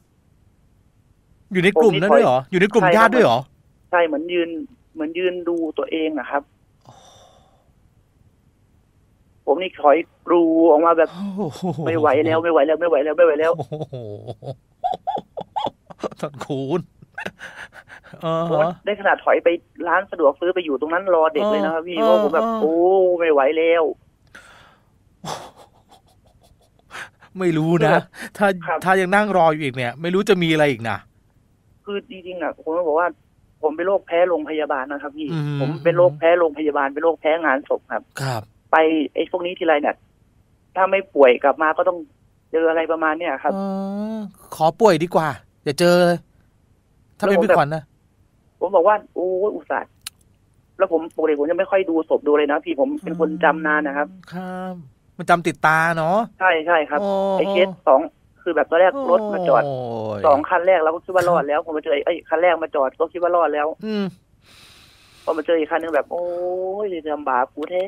อยู่ในกลุ่มนั้นด้วยเหรออยู่ในกลุ่มญาติด้วยเหรอใช่เหมือนยืนเหมือนยืนดูตัวเองนะครับผมนี่ถอยกรูออกมาแบบไม่ไหวแล้วไม่ไหวแล้วไม่ไหวแล้วไม่ไหวแล้วท่านคุณได้ขนาดถอยไปร้านสะดวกซื้อไปอยู่ตรงนั้นรอเด็กเลยนะครับพี่เพราะผมแบบโอ้ไม่ไหวแล้วไม่รู้นะถ้าถ้ายังนั่งรออยู่อีกเนี่ยไม่รู้จะมีอะไรอีกนะคือจริงๆอ่ะผมบอกว่าผมเป็นโรคแพ้โรงพยาบาลนะครับพี่ผมเป็นโรคแพ้โรงพยาบาลเป็นโรคแพ้งานศพครับครับไปไอ้พวกนี้ทีไรเนี่ยถ้าไม่ป่วยกลับมาก็ต้องเจออะไรประมาณเนี้ยครับอขอป่วยดีกว่าอย่าเจอเลยถ้าเป็นพี่ขวัญนะผมบอกว่าโอ้อุตส่าห์แล้วผมปกติผมจะไม่ค่อยดูศพดูเลยนะพี่ผมเป็นคนจำนานนะครับครับมันจำติดตาเนาะใช่ใช่ครับไอ้เคสสองคือแบบตอนแรกรถมาจอดสองคันแรกเราก็คิดว่ารอดแล้วพอมาเจอไอ้คันแรกมาจอดก็คิดว่ารอดแล้วอืมพอมาเจออีกคันนึงแบบโอ้ยลำบากกูแท้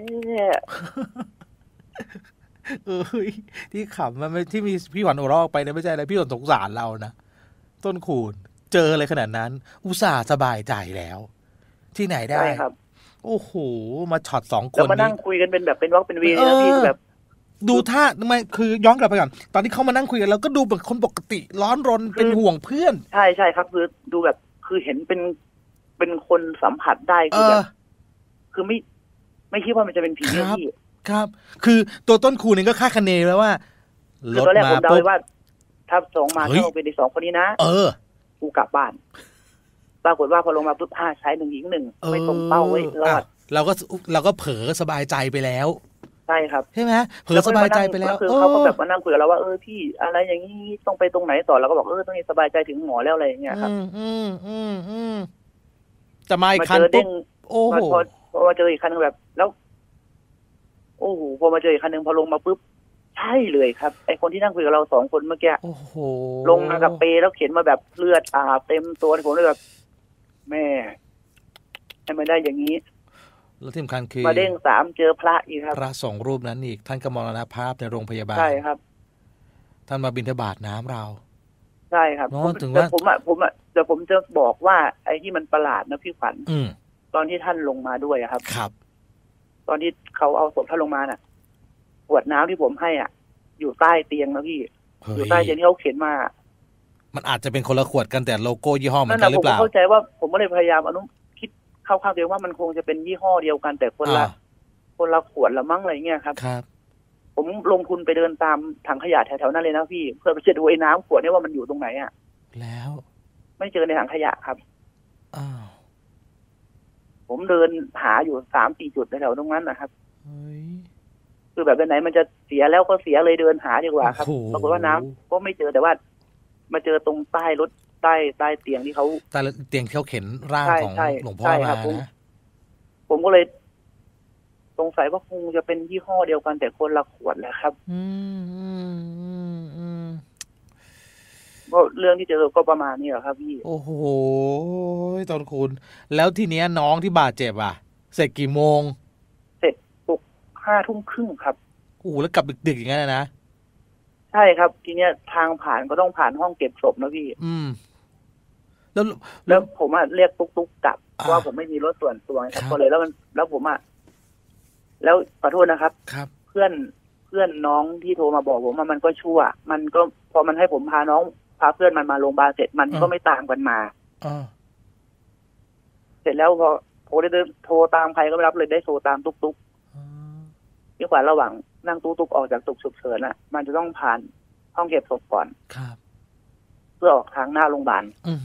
เอ้ยที่ขำมันที่มีพี่หวันโอรอกไปเนี่ยไม่ใช่อะไรพี่หวันสงสารเรานะต้นคูณเจออะไรขนาดนั้นอุตส่าห์สบายใจแล้วที่ไหนได้ครับโอ้โหมาช็อตสองคนแล้วมานั่งคุยกันเป็นแบบเป็นวอล์กเป็นวีนะพี่แบบดูท่าทำไมคือย้อนกลับไปก่อนตอนที่เขามานั่งคุยกันเราก็ดูแบบคนปกติร้อนรนเป็นห่วงเพื่อนใช่ใช่ครับคือดูแบบคือเห็นเป็นเป็นคนสัมผัสได้คือแบบคือไม่ไม่คิดว่ามันจะเป็นผีพี่ครับคือตัวต้นคูณเองก็คาดคะเนแล้วว่ารถมาปุ๊บว่าถ้าสองมาถ้าเป็นในสองคนนี้นะเออกูกลับบ้านปรากฏว่าพอลงมาปุ๊บห้าชายหนึ่งหญิงหนึ่งไม่ตรงเป้าไว้รอดเราก็เราก็เผลอสบายใจไปแล้วใช่ครับใช่ไหมเผลอสบายใจไปแล้วคือเขาก็แบบมานั่งคุยกับเราว่าเออพี่อะไรอย่างนี้ต้องไปตรงไหนต่อเราก็บอกเออตรงนี้สบายใจถึงหมอแล้วอะไรอย่างเงี้ยครับอืมอืมอืมจะมาอีกคันปุ๊บโอ้โหพอมาเจออีกคันนึงแบบแล้วโอ้โหพอมาเจออีกคันนึงพอลงมาปุ๊บใช่เลยครับไอคนที่นั่งคุยกับเราสองคนเมื่อกี้ลงมากับเปแล้วเข็นมาแบบเลือดอาบเต็มตัวผมเลยแบบแม่ให้มันได้อย่างนี้แล้วที่สำคัญคือมาเด้งสามเจอพระอีกครับพระสองรูปนั้นอีกท่านก็มรณภาพในโรงพยาบาลใช่ครับท่านมาบิณฑบาตน้ำเราใช่ครับถึงแต่ว่าผมอ่ะผมอ่ะแต่ผมจะบอกว่าไอ้ที่มันประหลาดนะพี่ขวัญอืมตอนที่ท่านลงมาด้วยอะครับครับตอนที่เขาเอาศพท่านลงมาน่ะขวดน้ำที่ผมให้อ่ะ อยู่ใต้เตียงนะพี่อยู่ใต้เตียงที่เขาเข็นมามันอาจจะเป็นคนละขวดกันแต่โลโก้ยี่ห้อเหมือนกันหรือเปล่าผมเข้าใจว่าผมก็เลยพยายามอนุคิดเข้าข้างตัวเองว่ามันคงจะเป็นยี่ห้อเดียวกันแต่คนละคนละขวดละมั้งอะไรเงี้ยครับครับผมลงทุนไปเดินตามถังขยะแถวๆนั้นเลยนะพี่เพื่อไปเช็คดูไอ้น้ำขวดนี่ว่ามันอยู่ตรงไหนอ่ะแล้วไม่เจอในถังขยะครับอ้าวผมเดินหาอยู่สามสี่จุดแถวๆตรงนั้นนะครับเฮ้ยคือแบบไหนมันจะเสียแล้วก็เสียเลยเดินหาดีกว่าครับปรากฏว่าน้ำก็ไม่เจอแต่ว่ามาเจอตรงใต้รถใต้ใต้เตียงที่เขาใต้เตียงที่เขาเข็นร่างของหลวงพ่อมานะผมก็เลยสงสัยว่าคงจะเป็นยี่ห้อเดียวกันแต่คนละขวดแหละครับอืมอืมอืมอืมก็เรื่องที่เจอก็ประมาณนี้แหละครับพี่โอ้โหตอนคุณแล้วทีเนี้ยน้องที่บาดเจ็บอ่ะเสร็จกี่โมงเสร็จตกห้าทุ่มครึ่งครับโอ้โหแล้วกลับดึกๆอย่างนั้นนะใช่ครับทีเนี้ยทางผ่านก็ต้องผ่านห้องเก็บศพนะพี่อืมแล้วแล้วผมอ่ะเรียกตุ๊กๆกลับเพราะว่าผมไม่มีรถส่วนตัวครับก็เลยแล้วมันแล้วผมอ่ะแล้วขอโทษนะครับครับเพื่อนเพื่อนน้องที่โทรมาบอกผมว่ามันก็ชั่วมันก็พอมันให้ผมพาน้องพาเพื่อนมันมาโรงพยาบาลเสร็จมันก็ไม่ตามกันมาเสร็จแล้วพอโทรได้โทรตามใครก็ไม่รับเลยได้โทรตามตุ๊กๆนี่กว่าระหว่างนั่งตุ๊กๆออกจากตึกฉุกเฉินอ่ะมันจะต้องผ่านห้องเก็บศพก่อนครับเพื่อออกทางหน้าโรงพยาบาล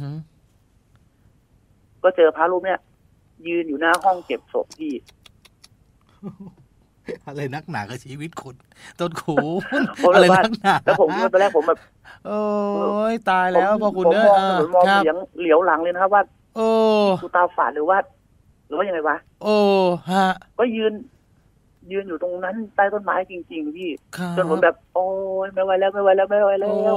ก็เจอพระรูปเนี้ยยืนอยู่หน้าห้องเก็บศพที่อะไรนักหนากับชีวิตคุณต้นคูอะไรนักหนาแล้วผมตอนแรกผมแบบโอ้ยตายแล้วพอคุณเนอะผมมองเหลียงเหลียวหลังเลยนะครับว่าโอ้กูตาฝาดหรือว่าหรือว่ายังไงวะโอ้ฮะก็ยืนยืนอยู่ตรงนั้นใต้ต้นไม้จริงๆพี่จนผมแบบโอ้ยไม่ไหวแล้วไม่ไหวแล้วไม่ไหวแล้ว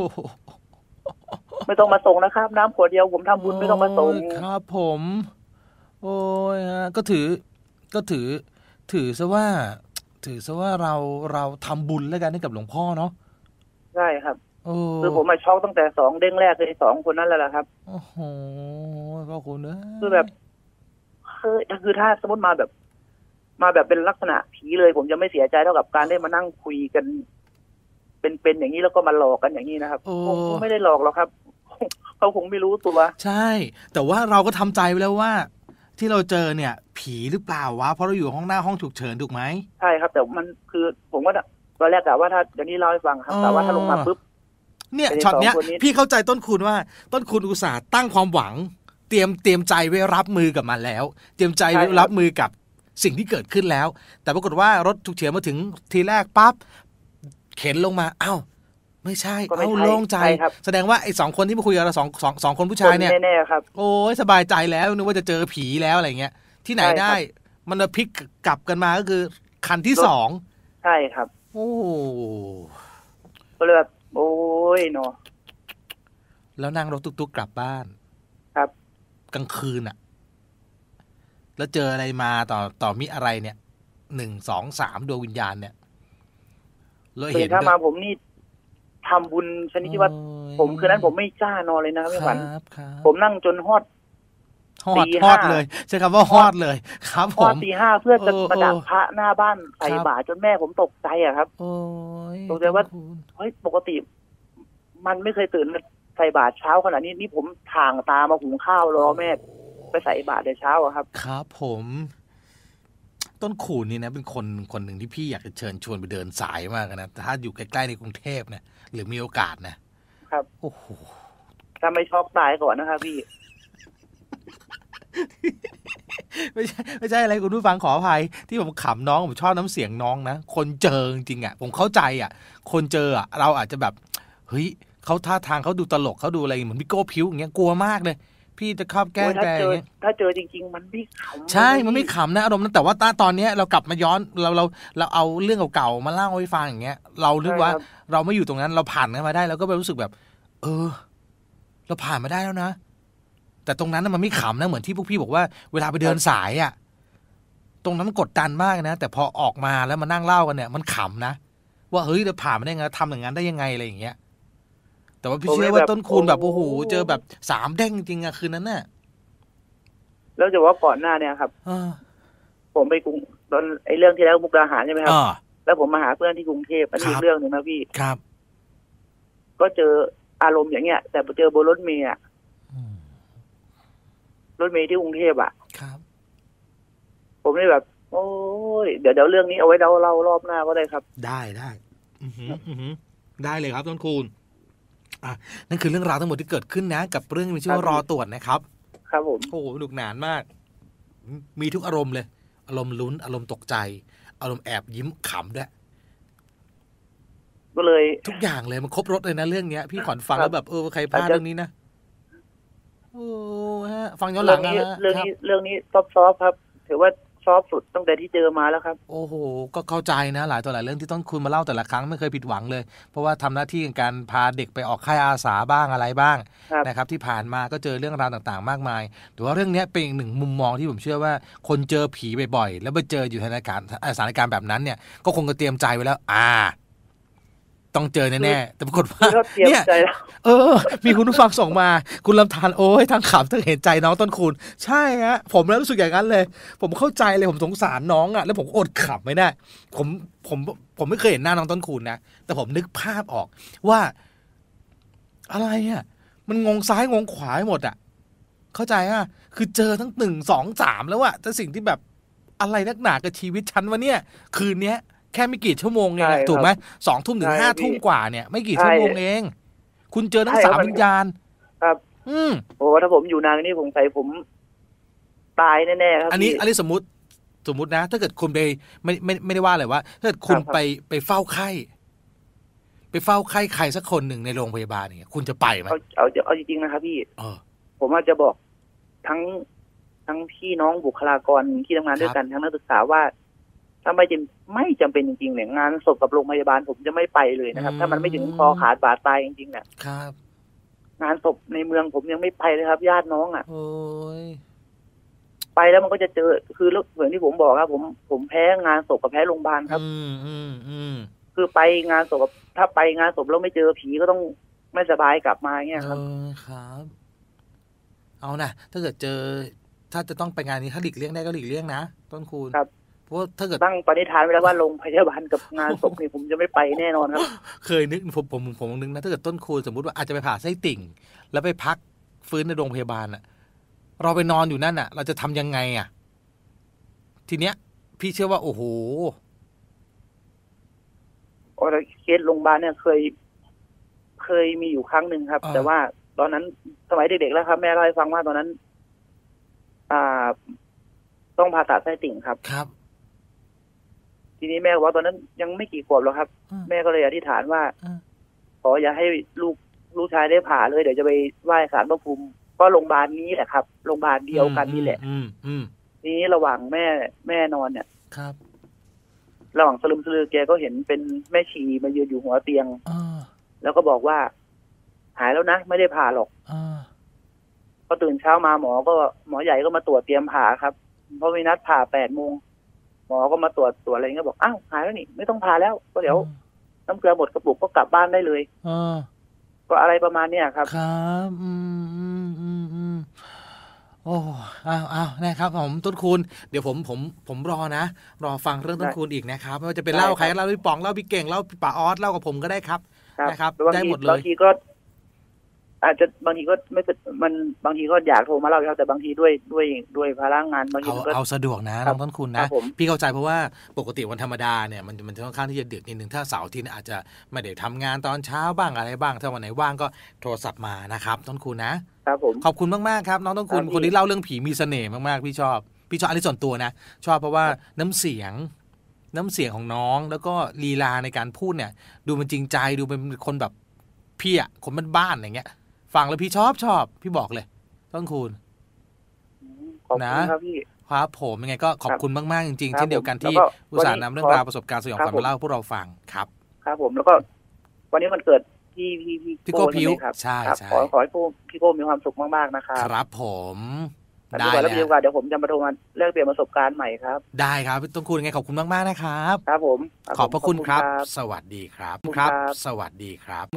ไม่ต้องมาส่งนะครับน้ำขวดเดียวผมทำบุญไม่ต้องมาส่งครับผมโอ้ยฮะก็ถือก็ถือถือซะว่าถือซะว่าเราเราทำบุญแล้วกันให้กับหลวงพ่อเนาะใช่ครับคือผมมาช็อกตั้งแต่สองเด้งแรกเลยสองคนนั้นแหละครับโอ้โหพ่อคุณเนอะคือแบบคือคือถ้าสมมติมาแบบมาแบบเป็นลักษณะผีเลยผมจะไม่เสียใจเท่ากับการได้มานั่งคุยกันเป็นๆอย่างนี้แล้วก็มาหลอกกันอย่างนี้นะครับคงไม่ได้หลอกหรอกครับเขาคงไม่รู้ตัวใช่แต่ว่าเราก็ทำใจไว้แล้วว่าที่เราเจอเนี่ยผีหรือเปล่าวะเพราะเราอยู่ห้องหน้าห้องฉุกเฉินถูกไหมใช่ครับแต่มันคือผมว่าตอนแรกกะว่าถ้าเดี๋ยวนี้เล่าให้ฟังครับแต่ว่าถ้าลงมาปุ๊บเนี่ยช็อตเนี้ยพี่เข้าใจต้นคุณว่าต้นคุณอุตส่าห์ตั้งความหวังเตรียมเตรียมใจไว้รับมือกับมันแล้วเตรียมใจไว้รับมือกับสิ่งที่เกิดขึ้นแล้วแต่ปรากฏว่ารถฉุกเฉินมาถึงทีแรกปั๊บเข็นลงมาอ้าวไม่ใช่เอาโล่งใจแสดงว่าไอ้สองคนที่มาคุยกับเราสองสองสองคนผู้ชายเนี่ยแน่ๆครับโอ้ยสบายใจแล้วนึกว่าจะเจอผีแล้วอะไรเงี้ยที่ไหนได้มันพลิกกลับกันมาก็คือคันที่สองใช่ครับโอ้ก็เลยแบบโอ้ยเนาะแล้วนั่งรถตุ๊กๆกลับบ้านครับกลางคืนอ่ะแล้วเจออะไรมาต่อต่อมีอะไรเนี่ยหนึ่งสองสามดวงวิญญาณเนี่ยเลยเห็นถ้ามาผมนี่ทำบุญชนิดที่ว่าผมคืนนั้นผมไม่กล้านอนเลยนะครับพี่ขวัญผมนั่งจนฮอดฮอดฮอดเลยใช่คำว่าฮอดเลยครับผมตีห้าเพื่อจะมาดักพระหน้าบ้านใส่บาตรจนแม่ผมตกใจอะครับตกใจว่าเฮ้ยปกติมันไม่เคยตื่นใส่บาตรเช้าขนาดนี้นี่ผมถ่างตามาหุงข้าวรอแม่ไปใส่บาตรในเช้าอะครับครับผมต้นขูดนี่นะเป็นคนคนหนึ่งที่พี่อยากจะเชิญชวนไปเดินสายมากนะถ้าอยู่ใกล้ๆในกรุงเทพเนี่ยหรือมีโอกาสนะครับโอ้โหถ้าไม่ช็อกตายก่อนนะครับพี่ไม่ใช่ไม่ใช่อะไรคุณผู้ฟังขออภัยที่ผมขำน้องผมชอบน้ำเสียงน้องนะคนเจอจริงๆอ่ะผมเข้าใจอ่ะคนเจออ่ะเราอาจจะแบบเฮ้ยเขาท่าทางเขาดูตลกเขาดูอะไรเหมือนพี่โก้พิ้วอย่างเงี้ยกลัวมากเลยพี่จะครอบแก้แกอย่างเงี้ยถ้าเจอจริงๆมันไม่ขำใช่มันไม่ขำนะอารมณ์นั้นแต่ว่าตอนนี้เรากลับมาย้อนเราเราเราเอาเรื่องเก่าๆมาเล่าให้ฟังอย่างเงี้ยเรานึกว่าเราไม่อยู่ตรงนั้นเราผ่านกันมาได้เราก็ไปรู้สึกแบบเออเราผ่านมาได้แล้วนะแต่ตรงนั้นมันไม่ขำนะเหมือนที่พวกพี่บอกว่าเวลาไปเดินสายอ่ะตรงนั้นมันกดดันมากนะแต่พอออกมาแล้วมานั่งเล่ากันเนี่ยมันขำนะว่าเฮ้ยเราผ่านมาได้ไงทำอย่างนั้นได้ยังไงอะไรอย่างเงี้ยแต่แต่ว่าพี่เชื่อว่าต้นคูณแบบโอ้โหเจอแบบสามเด้งจริงอะคืนนั้นน่ะแล้วจะว่าก่อนหน้าเนี่ยครับผมไปกรุงตอนไอ้เรื่องที่แล้วมุกดาหารใช่ไหมครับแล้วผมมาหาเพื่อนที่กรุงเทพอันนี้อีกเรื่องหนึ่งนะพี่ครับก็เจออารมณ์อย่างเงี้ยแต่เจอบนรถเมล์อะรถเมล์ที่กรุงเทพอ่ะครับผมเลยแบบโอ้ยเดี๋ยวเดี๋ยวเรื่องนี้เอาไว้เราเล่ารอบหน้าก็ได้ครับได้ได้อือหืออือหือได้เลยครับต้นคูณอ่ะนั่นคือเรื่องราวทั้งหมดที่เกิดขึ้นนะกับเรื่องมีชื่อว่ารอตรวจนะครับครับผมโอ้โหสนุกหนานมากมีทุกอารมณ์เลยอารมณ์ลุ้นอารมณ์ตกใจอารมณ์แอบยิ้มขำด้วยก็เลยทุกอย่างเลยมันครบรสเลยนะเรื่องนี้พี่ขวัญฟังแล้วแบบเออใครพลาดเรื่องนี้นะโอ้ฮะฟังย้อนหลังนะเรื่องนี้เรื่องนี้ซอฟๆครับถือว่าซอฟสุดตั้งแต่ที่เจอมาแล้วครับโอ้โหก็เข้าใจนะหลายต่อหลายเรื่องที่ต้นคูณมาเล่าแต่ละครั้งไม่เคยผิดหวังเลยเพราะว่าทำหน้าที่ในการพาเด็กไปออกค่ายอาสาบ้างอะไรบ้างนะครับที่ผ่านมาก็เจอเรื่องราวต่างๆมากมายแต่ว่าเรื่องนี้เป็นอีกหนึ่งมุมมองที่ผมเชื่อว่าคนเจอผีบ่อยๆแล้วไปเจออยู่ในสถานการณ์สถานการณ์แบบนั้นเนี่ยก็คงจะเตรียมใจไว้แล้วอ่าต้องเจอแน่ๆแต่ปรากฏว่าเนี่ยเออมีคุณผู้ฟังส่งมาคุณลำธารโอ้ยทั้งขำทั้งเห็นใจน้องต้นคูณใช่ฮะผมแล้วรู้สึกอย่างนั้นเลยผมเข้าใจเลยผมสงสารน้องอ่ะแล้วผมอดขำไม่ได้ผมผมผมไม่เคยเห็นหน้าน้องต้นคูณนะแต่ผมนึกภาพออกว่าอะไรอ่ะมันงงซ้ายงงขวาหมดอ่ะเข้าใจอ่ะคือเจอทั้งหนึ่งสองสามแล้วอ่ะแต่สิ่งที่แบบอะไรนักหนากับชีวิตฉันวะเนี่ยคืนเนี้ยแค่ไม่กี่ชั่วโมงเองถูกไหมสองทุ่มถึงห้าทุ่มกว่าเนี่ยไม่กี่ชั่วโมงเองคุณเจอทั้งสามวิญญาณครับอืมโอ้ถ้าผมอยู่นานนี่ผมใส่ผมตายแน่ๆครับอันนี้อันนี้สมมติสมมตินะถ้าเกิดคุณไปไม่ไม่ไม่ได้ว่าเลยว่าถ้าเกิดคุณไปไปเฝ้าไข้ไปเฝ้าไข้ใครสักคนหนึ่งในโรงพยาบาลเนี่ยคุณจะไปไหมเอาเอาเอาจริงๆนะครับพี่ผมอาจจะบอกทั้งทั้งพี่น้องบุคลากรที่ทำงานด้วยกันทั้งนักศึกษาว่าถ้าไม่จำไม่จำเป็นจริงๆเนี่ยงานศพกับโรงพยาบาลผมจะไม่ไปเลยนะครับถ้ามันไม่ถึงคอขาดบาดตายจริงๆเนี่ยครับงานศพในเมืองผมยังไม่ไปเลยครับญาติน้องอ่ะโอ้ยไปแล้วมันก็จะเจอคือเหมือนที่ผมบอกครับผมผมแพ้งานศพกับแพ้โรงพยาบาลครับอืมอืมอืมคือไปงานศพถ้าไปงานศพแล้วไม่เจอผีก็ต้องไม่สบายกลับมาเงี้ยครับเออครับเอานะถ้าเกิดเจอถ้าจะต้องไปงานนี้ถ้าหลีกเลี่ยงได้ก็หลีกเลี่ยงนะต้นคูณครับเพราะถ้าเกิดตั้งปณิธานไว้แล้วว่าโรงพยาบาลกับงานศพนี่ผมจะไม่ไปแน่นอนครับเคยนึกผมผมผมนึกนะถ้าเกิดต้นคูณสมมุติว่าอาจจะไปผ่าไส้ติ่งแล้วไปพักฟื้นในโรงพยาบาลอ่ะเราไปนอนอยู่นั่นอ่ะเราจะทำยังไงอ่ะทีเนี้ยพี่เชื่อว่าโอ้โหโอ้ยเคสโรงพยาบาลเนี่ยเคยเคยมีอยู่ครั้งหนึ่งครับแต่ว่าตอนนั้นสมัยเด็กๆแล้วครับแม่เล่าให้ฟังว่าตอนนั้นอ่าต้องผ่าตัดไส้ติ่งครับครับทีนี้แม่บอกว่าตอนนั้นยังไม่กี่ขวบหรอกครับแม่ก็เลยอธิษฐานว่าขออย่าให้ลูกลูกชายได้ผ่าเลยเดี๋ยวจะไปไหว้ศาลพระภูมิก็โรงพยาบาลนี้แหละครับโรงพยาบาลเดียวกันนี่แหละทีนี้ระหว่างแม่แม่นอนเนี่ยครับระหว่างสลึมสลือแกก็เห็นเป็นแม่ชีมายืนอยู่หัวเตียงแล้วก็บอกว่าหายแล้วนะไม่ได้ผ่าหรอกพอตื่นเช้ามาหมอก็หมอใหญ่ก็มาตรวจเตรียมผ่าครับเพราะมีนัดผ่าแปดโมงหมอก็มาตรวจตรวจอะไรเงี้ยบอกอ้าวหายแล้วนี่ไม่ต้องผ่าแล้วก็เดี๋ยวน้ำเกลือหมดกระปุกก็กลับบ้านได้เลยก็อะไรประมาณเนี้ยครับครับอืมอืมอืมอืมโอ้อ้าวอ้าวนะครับผมต้นคูณเดี๋ยวผมผมผมรอนะรอฟังเรื่องต้นคูณอีกนะครับไม่ว่าจะเป็นเล่าใครเล่าพี่ป๋องเล่าพี่เก่งเล่าพี่ป๋าออสเล่ากับผมก็ได้ครับนะครับได้หมดเลยบางทีก็อาจจะบางทีก็ไม่มันบางทีก็อยากโทรมาเล่าแต่บางทีด้วยด้วยด้วยภาระงานบางทีก็เอาสะดวกนะน้องต้นคูณนะพี่เข้าใจเพราะว่าปกติวันธรรมดาเนี่ยมันมันค่อนข้างที่จะดึกนิดนึงถ้าเสาร์อาทิตย์อาจจะไม่ได้ทำงานตอนเช้าบ้างอะไรบ้างถ้าวันไหนว่างก็โทรศัพท์มานะครับต้นคูณนะครับผมขอบคุณมากๆครับน้องต้นคูณคนที่เล่าเรื่องผีมีเสน่ห์มากๆพี่ชอบพี่ชอบอันนี้ส่วนตัวนะชอบเพราะว่าน้ำเสียงน้ำเสียงของน้องแล้วก็ลีลาในการพูดเนี่ยดูมันจริงใจดูเป็นคนแบบพี่อ่ะคนบ้านๆอย่างเงี้ยฟังแล้วพี่ชอบชอบพี่บอกเลยต้นคูณขอบคุณครับพี่ครับผมยังไงก็ขอบคุณมากๆจริงๆเช่นเดียวกันที่อุตส่าห์นำเรื่องราวประสบการณ์สยองขวัญมาเล่าพวกเราฟังครับครับผมแล้วก็วันนี้มันเกิดพี่พี่พี่โก้พิวใช่ใช่ขอขอให้พี่โก้มีความสุขมากๆนะครับครับผมได้แล้วเดี๋ยวเดี๋ยวผมจะมาโทรมาแลกเปลี่ยนประสบการณ์ใหม่ครับได้ครับต้นคูณยังไงขอบคุณมากๆนะครับครับผมขอบพระคุณครับสวัสดีครับครับสวัสดีครับ